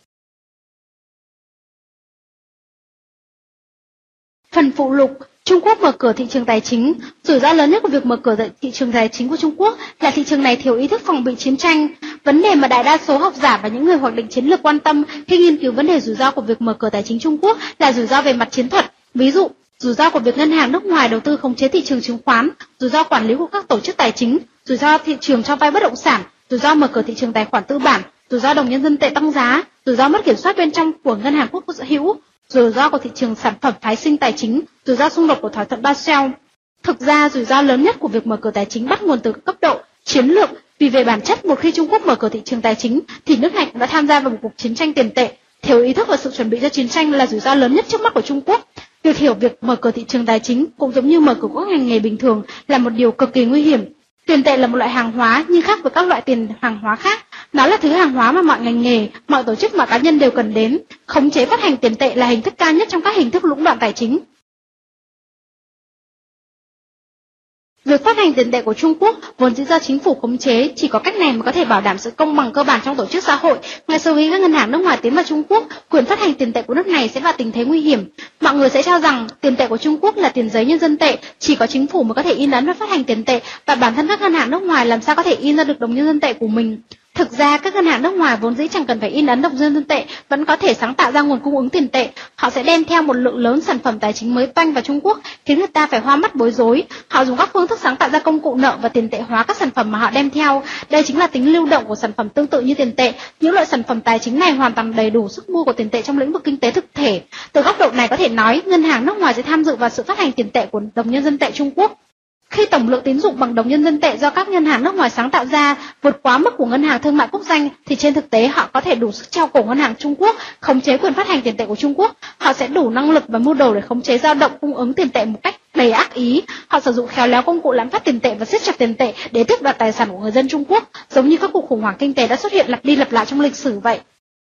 Speaker 1: Phần phụ lục. Trung Quốc mở cửa thị trường tài chính. Rủi ro lớn nhất của việc mở cửa thị trường tài chính của Trung Quốc là thị trường này thiếu ý thức phòng bị chiến tranh. Vấn đề mà đại đa số học giả và những người hoạch định chiến lược quan tâm khi nghiên cứu vấn đề rủi ro của việc mở cửa tài chính Trung Quốc là rủi ro về mặt chiến thuật. Ví dụ, rủi ro của việc ngân hàng nước ngoài đầu tư khống chế thị trường chứng khoán, rủi ro quản lý của các tổ chức tài chính, rủi ro thị trường cho vay bất động sản, rủi ro mở cửa thị trường tài khoản tư bản, rủi ro đồng nhân dân tệ tăng giá, rủi ro mất kiểm soát bên trong của ngân hàng quốc hữu, rủi ro của thị trường sản phẩm phái sinh tài chính, rủi ro xung đột của thỏa thuận Basel. Thực ra, rủi ro lớn nhất của việc mở cửa tài chính bắt nguồn từ cấp độ chiến lược, vì về bản chất một khi Trung Quốc mở cửa thị trường tài chính thì nước này cũng đã tham gia vào một cuộc chiến tranh tiền tệ. Thiếu ý thức và sự chuẩn bị cho chiến tranh là rủi ro lớn nhất trước mắt của Trung Quốc. Việc hiểu việc mở cửa thị trường tài chính cũng giống như mở cửa các ngành nghề bình thường là một điều cực kỳ nguy hiểm. Tiền tệ là một loại hàng hóa nhưng khác với các loại tiền hàng hóa khác. Nó là thứ hàng hóa mà mọi ngành nghề, mọi tổ chức, mọi cá nhân đều cần đến. Khống chế phát hành tiền tệ là hình thức cao nhất trong các hình thức lũng đoạn tài chính. Việc phát hành tiền tệ của Trung Quốc vốn dĩ do chính phủ khống chế, chỉ có cách này mới có thể bảo đảm sự công bằng cơ bản trong tổ chức xã hội. Ngay sau khi các ngân hàng nước ngoài tiến vào Trung Quốc, quyền phát hành tiền tệ của nước này sẽ vào tình thế nguy hiểm. Mọi người sẽ cho rằng tiền tệ của Trung Quốc là tiền giấy nhân dân tệ, chỉ có chính phủ mới có thể in ấn và phát hành tiền tệ, và bản thân các ngân hàng nước ngoài làm sao có thể in ra được đồng nhân dân tệ của mình. Thực ra, các ngân hàng nước ngoài vốn dĩ chẳng cần phải in ấn đồng nhân dân tệ, vẫn có thể sáng tạo ra nguồn cung ứng tiền tệ. Họ sẽ đem theo một lượng lớn sản phẩm tài chính mới toanh vào Trung Quốc, khiến người ta phải hoa mắt bối rối. Họ dùng các phương thức sáng tạo ra công cụ nợ và tiền tệ hóa các sản phẩm mà họ đem theo. Đây chính là tính lưu động của sản phẩm tương tự như tiền tệ. Những loại sản phẩm tài chính này hoàn toàn đầy đủ sức mua của tiền tệ trong lĩnh vực kinh tế thực thể. Từ góc độ này có thể nói, ngân hàng nước ngoài sẽ tham dự vào sự phát hành tiền tệ của đồng nhân dân tệ Trung Quốc. Khi tổng lượng tín dụng bằng đồng nhân dân tệ do các ngân hàng nước ngoài sáng tạo ra vượt quá mức của ngân hàng thương mại quốc doanh, thì trên thực tế họ có thể đủ sức treo cổ ngân hàng Trung Quốc, khống chế quyền phát hành tiền tệ của Trung Quốc. Họ sẽ đủ năng lực và mưu đồ để khống chế dao động cung ứng tiền tệ một cách đầy ác ý. Họ sử dụng khéo léo công cụ lạm phát tiền tệ và siết chặt tiền tệ để tước đoạt tài sản của người dân Trung Quốc, giống như các cuộc khủng hoảng kinh tế đã xuất hiện lặp đi lặp lại trong lịch sử vậy.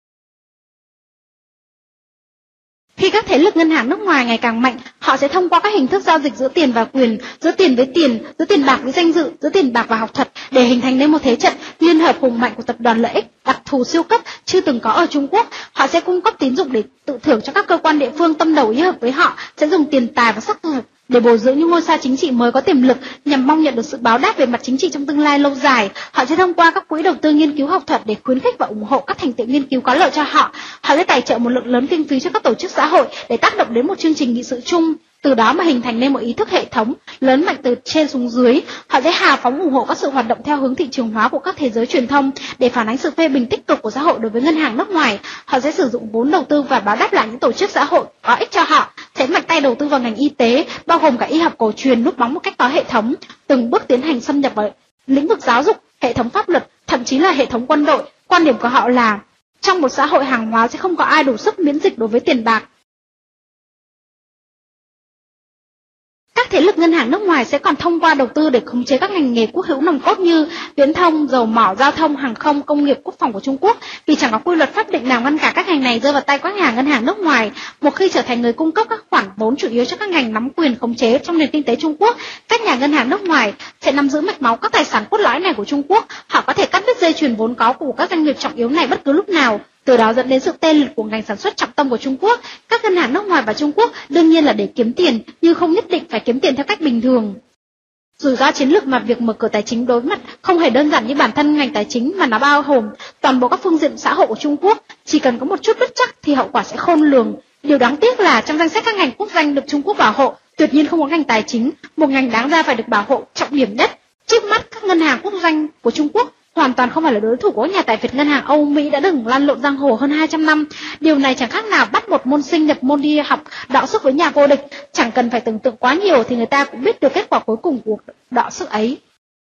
Speaker 1: Khi các thế lực ngân hàng nước ngoài ngày càng mạnh, họ sẽ thông qua các hình thức giao dịch giữa tiền và quyền, giữa tiền với tiền, giữa tiền bạc với danh dự, giữa tiền bạc và học thuật để hình thành nên một thế trận liên hợp hùng mạnh của tập đoàn lợi ích đặc thù siêu cấp chưa từng có ở Trung Quốc. Họ sẽ cung cấp tín dụng để tự thưởng cho các cơ quan địa phương tâm đầu ý hợp với họ, sẽ dùng tiền tài và sắc thực để bồi dưỡng những ngôi sao chính trị mới có tiềm lực nhằm mong nhận được sự báo đáp về mặt chính trị trong tương lai lâu dài. Họ sẽ thông qua các quỹ đầu tư nghiên cứu học thuật để khuyến khích và ủng hộ các thành tựu nghiên cứu có lợi cho họ. Họ sẽ tài trợ một lượng lớn kinh phí cho các tổ chức xã hội để tác động đến một chương trình nghị sự chung, từ đó mà hình thành nên một ý thức hệ thống lớn mạnh từ trên xuống dưới. Họ sẽ hào phóng ủng hộ các sự hoạt động theo hướng thị trường hóa của các thế giới truyền thông để phản ánh sự phê bình tích cực của xã hội đối với ngân hàng nước ngoài. Họ sẽ sử dụng vốn đầu tư và báo đáp lại những tổ chức xã hội có ích cho họ, sẽ mạnh tay đầu tư vào ngành y tế, bao gồm cả y học cổ truyền núp bóng một cách có hệ thống, từng bước tiến hành xâm nhập vào lĩnh vực giáo dục, hệ thống pháp luật, thậm chí là hệ thống quân đội. Quan điểm của họ là trong một xã hội hàng hóa sẽ không có ai đủ sức miễn dịch đối với tiền bạc. Các thế lực ngân hàng nước ngoài sẽ còn thông qua đầu tư để khống chế các ngành nghề quốc hữu nòng cốt như viễn thông, dầu mỏ, giao thông, hàng không, công nghiệp, quốc phòng của Trung Quốc, vì chẳng có quy luật pháp định nào ngăn cản các ngành này rơi vào tay các nhà ngân hàng nước ngoài. Một khi trở thành người cung cấp các khoản vốn chủ yếu cho các ngành nắm quyền khống chế trong nền kinh tế Trung Quốc, các nhà ngân hàng nước ngoài sẽ nắm giữ mạch máu các tài sản cốt lõi này của Trung Quốc. Họ có thể cắt đứt dây chuyền vốn có của các doanh nghiệp trọng yếu này bất cứ lúc nào, từ đó dẫn đến sự tê liệt của ngành sản xuất trọng tâm của Trung Quốc. Các ngân hàng nước ngoài và Trung Quốc đương nhiên là để kiếm tiền, nhưng không nhất định phải kiếm tiền theo cách bình thường. Rủi ro chiến lược mà việc mở cửa tài chính đối mặt không hề đơn giản như bản thân ngành tài chính, mà nó bao gồm toàn bộ các phương diện xã hội của Trung Quốc. Chỉ cần có một chút bất trắc thì hậu quả sẽ khôn lường. Điều đáng tiếc là trong danh sách các ngành quốc doanh được Trung Quốc bảo hộ, tuyệt nhiên không có ngành tài chính, một ngành đáng ra phải được bảo hộ trọng điểm nhất. Trước mắt, các ngân hàng quốc doanh của Trung Quốc hoàn toàn không phải là đối thủ của nhà tài phiệt ngân hàng Âu Mỹ đã từng lăn lộn giang hồ hơn 200 năm. Điều này chẳng khác nào bắt một môn sinh nhập môn đi học đọ sức với nhà vô địch. Chẳng cần phải tưởng tượng quá nhiều thì người ta cũng biết được kết quả cuối cùng của đọ sức ấy.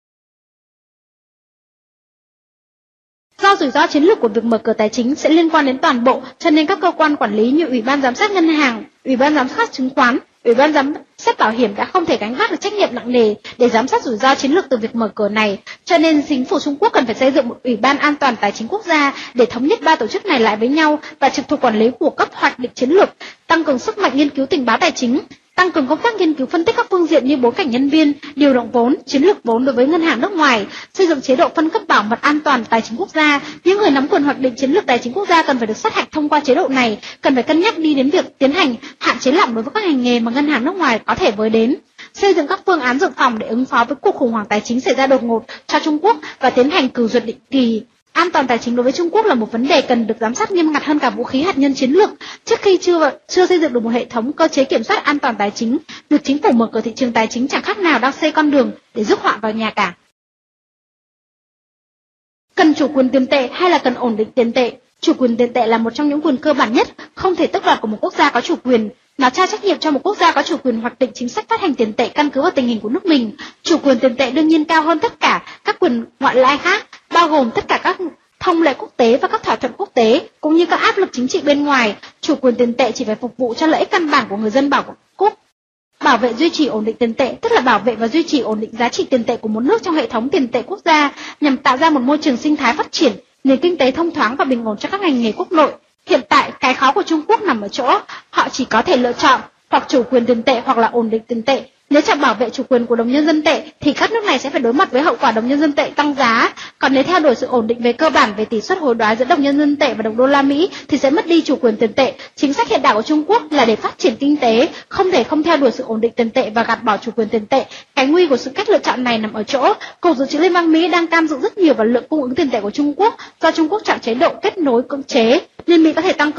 Speaker 1: Do rủi ro chiến lược của việc mở cửa tài chính sẽ liên quan đến toàn bộ, cho nên các cơ quan quản lý như Ủy ban giám sát ngân hàng, Ủy ban giám sát chứng khoán, Ủy ban giám sát bảo hiểm đã không thể gánh vác được trách nhiệm nặng nề để giám sát rủi ro chiến lược từ việc mở cửa này, cho nên chính phủ Trung Quốc cần phải xây dựng một Ủy ban an toàn tài chính quốc gia để thống nhất ba tổ chức này lại với nhau và trực thuộc quản lý của cấp hoạch định chiến lược, tăng cường sức mạnh nghiên cứu tình báo tài chính, tăng cường công tác nghiên cứu phân tích các phương diện như bối cảnh nhân viên, điều động vốn, chiến lược vốn đối với ngân hàng nước ngoài, xây dựng chế độ phân cấp bảo mật an toàn tài chính quốc gia. Những người nắm quyền hoạch định chiến lược tài chính quốc gia cần phải được sát hạch thông qua chế độ này, cần phải cân nhắc đi đến việc tiến hành hạn chế lỏng đối với các ngành nghề mà ngân hàng nước ngoài có thể với đến, xây dựng các phương án dự phòng để ứng phó với cuộc khủng hoảng tài chính xảy ra đột ngột cho Trung Quốc và tiến hành cử duyệt định kỳ. An toàn tài chính đối với Trung Quốc là một vấn đề cần được giám sát nghiêm ngặt hơn cả vũ khí hạt nhân chiến lược. Trước khi chưa xây dựng được một hệ thống cơ chế kiểm soát an toàn tài chính, việc chính phủ mở cửa thị trường tài chính chẳng khác nào đang xây con đường để rước họa vào nhà cả. Cần chủ quyền tiền tệ hay là cần ổn định tiền tệ? Chủ quyền tiền tệ là một trong những quyền cơ bản nhất, không thể tước đoạt của một quốc gia có chủ quyền. Nó trao trách nhiệm cho một quốc gia có chủ quyền hoạch định chính sách phát hành tiền tệ căn cứ vào tình hình của nước mình. Chủ quyền tiền tệ đương nhiên cao hơn tất cả các quyền ngoại lai khác, bao gồm tất cả các thông lệ quốc tế và các thỏa thuận quốc tế, cũng như các áp lực chính trị bên ngoài. Chủ quyền tiền tệ chỉ phải phục vụ cho lợi ích căn bản của người dân quốc. Bảo vệ duy trì ổn định tiền tệ, tức là bảo vệ và duy trì ổn định giá trị tiền tệ của một nước trong hệ thống tiền tệ quốc gia, nhằm tạo ra một môi trường sinh thái phát triển, nền kinh tế thông thoáng và bình ổn cho các ngành nghề quốc nội. Hiện tại, cái khó của Trung Quốc nằm ở chỗ, họ chỉ có thể lựa chọn hoặc chủ quyền tiền tệ hoặc là ổn định tiền tệ. Nếu chọn bảo vệ chủ quyền của đồng nhân dân tệ thì các nước này sẽ phải đối mặt với hậu quả đồng nhân dân tệ tăng giá, còn nếu theo đuổi sự ổn định về cơ bản về tỷ suất hối đoái giữa đồng nhân dân tệ và đồng đô la Mỹ thì sẽ mất đi chủ quyền tiền tệ. Chính sách hiện đại của Trung Quốc là để phát triển kinh tế, không thể không theo đuổi sự ổn định tiền tệ và gạt bỏ chủ quyền tiền tệ. Cái nguy của sự cách lựa chọn này nằm ở chỗ, Cục Dự trữ Liên bang Mỹ đang cam dự rất nhiều vào lượng cung ứng tiền tệ của Trung Quốc do Trung Quốc chọn chế độ kết nối cưỡng chế, nên Mỹ có thể tăng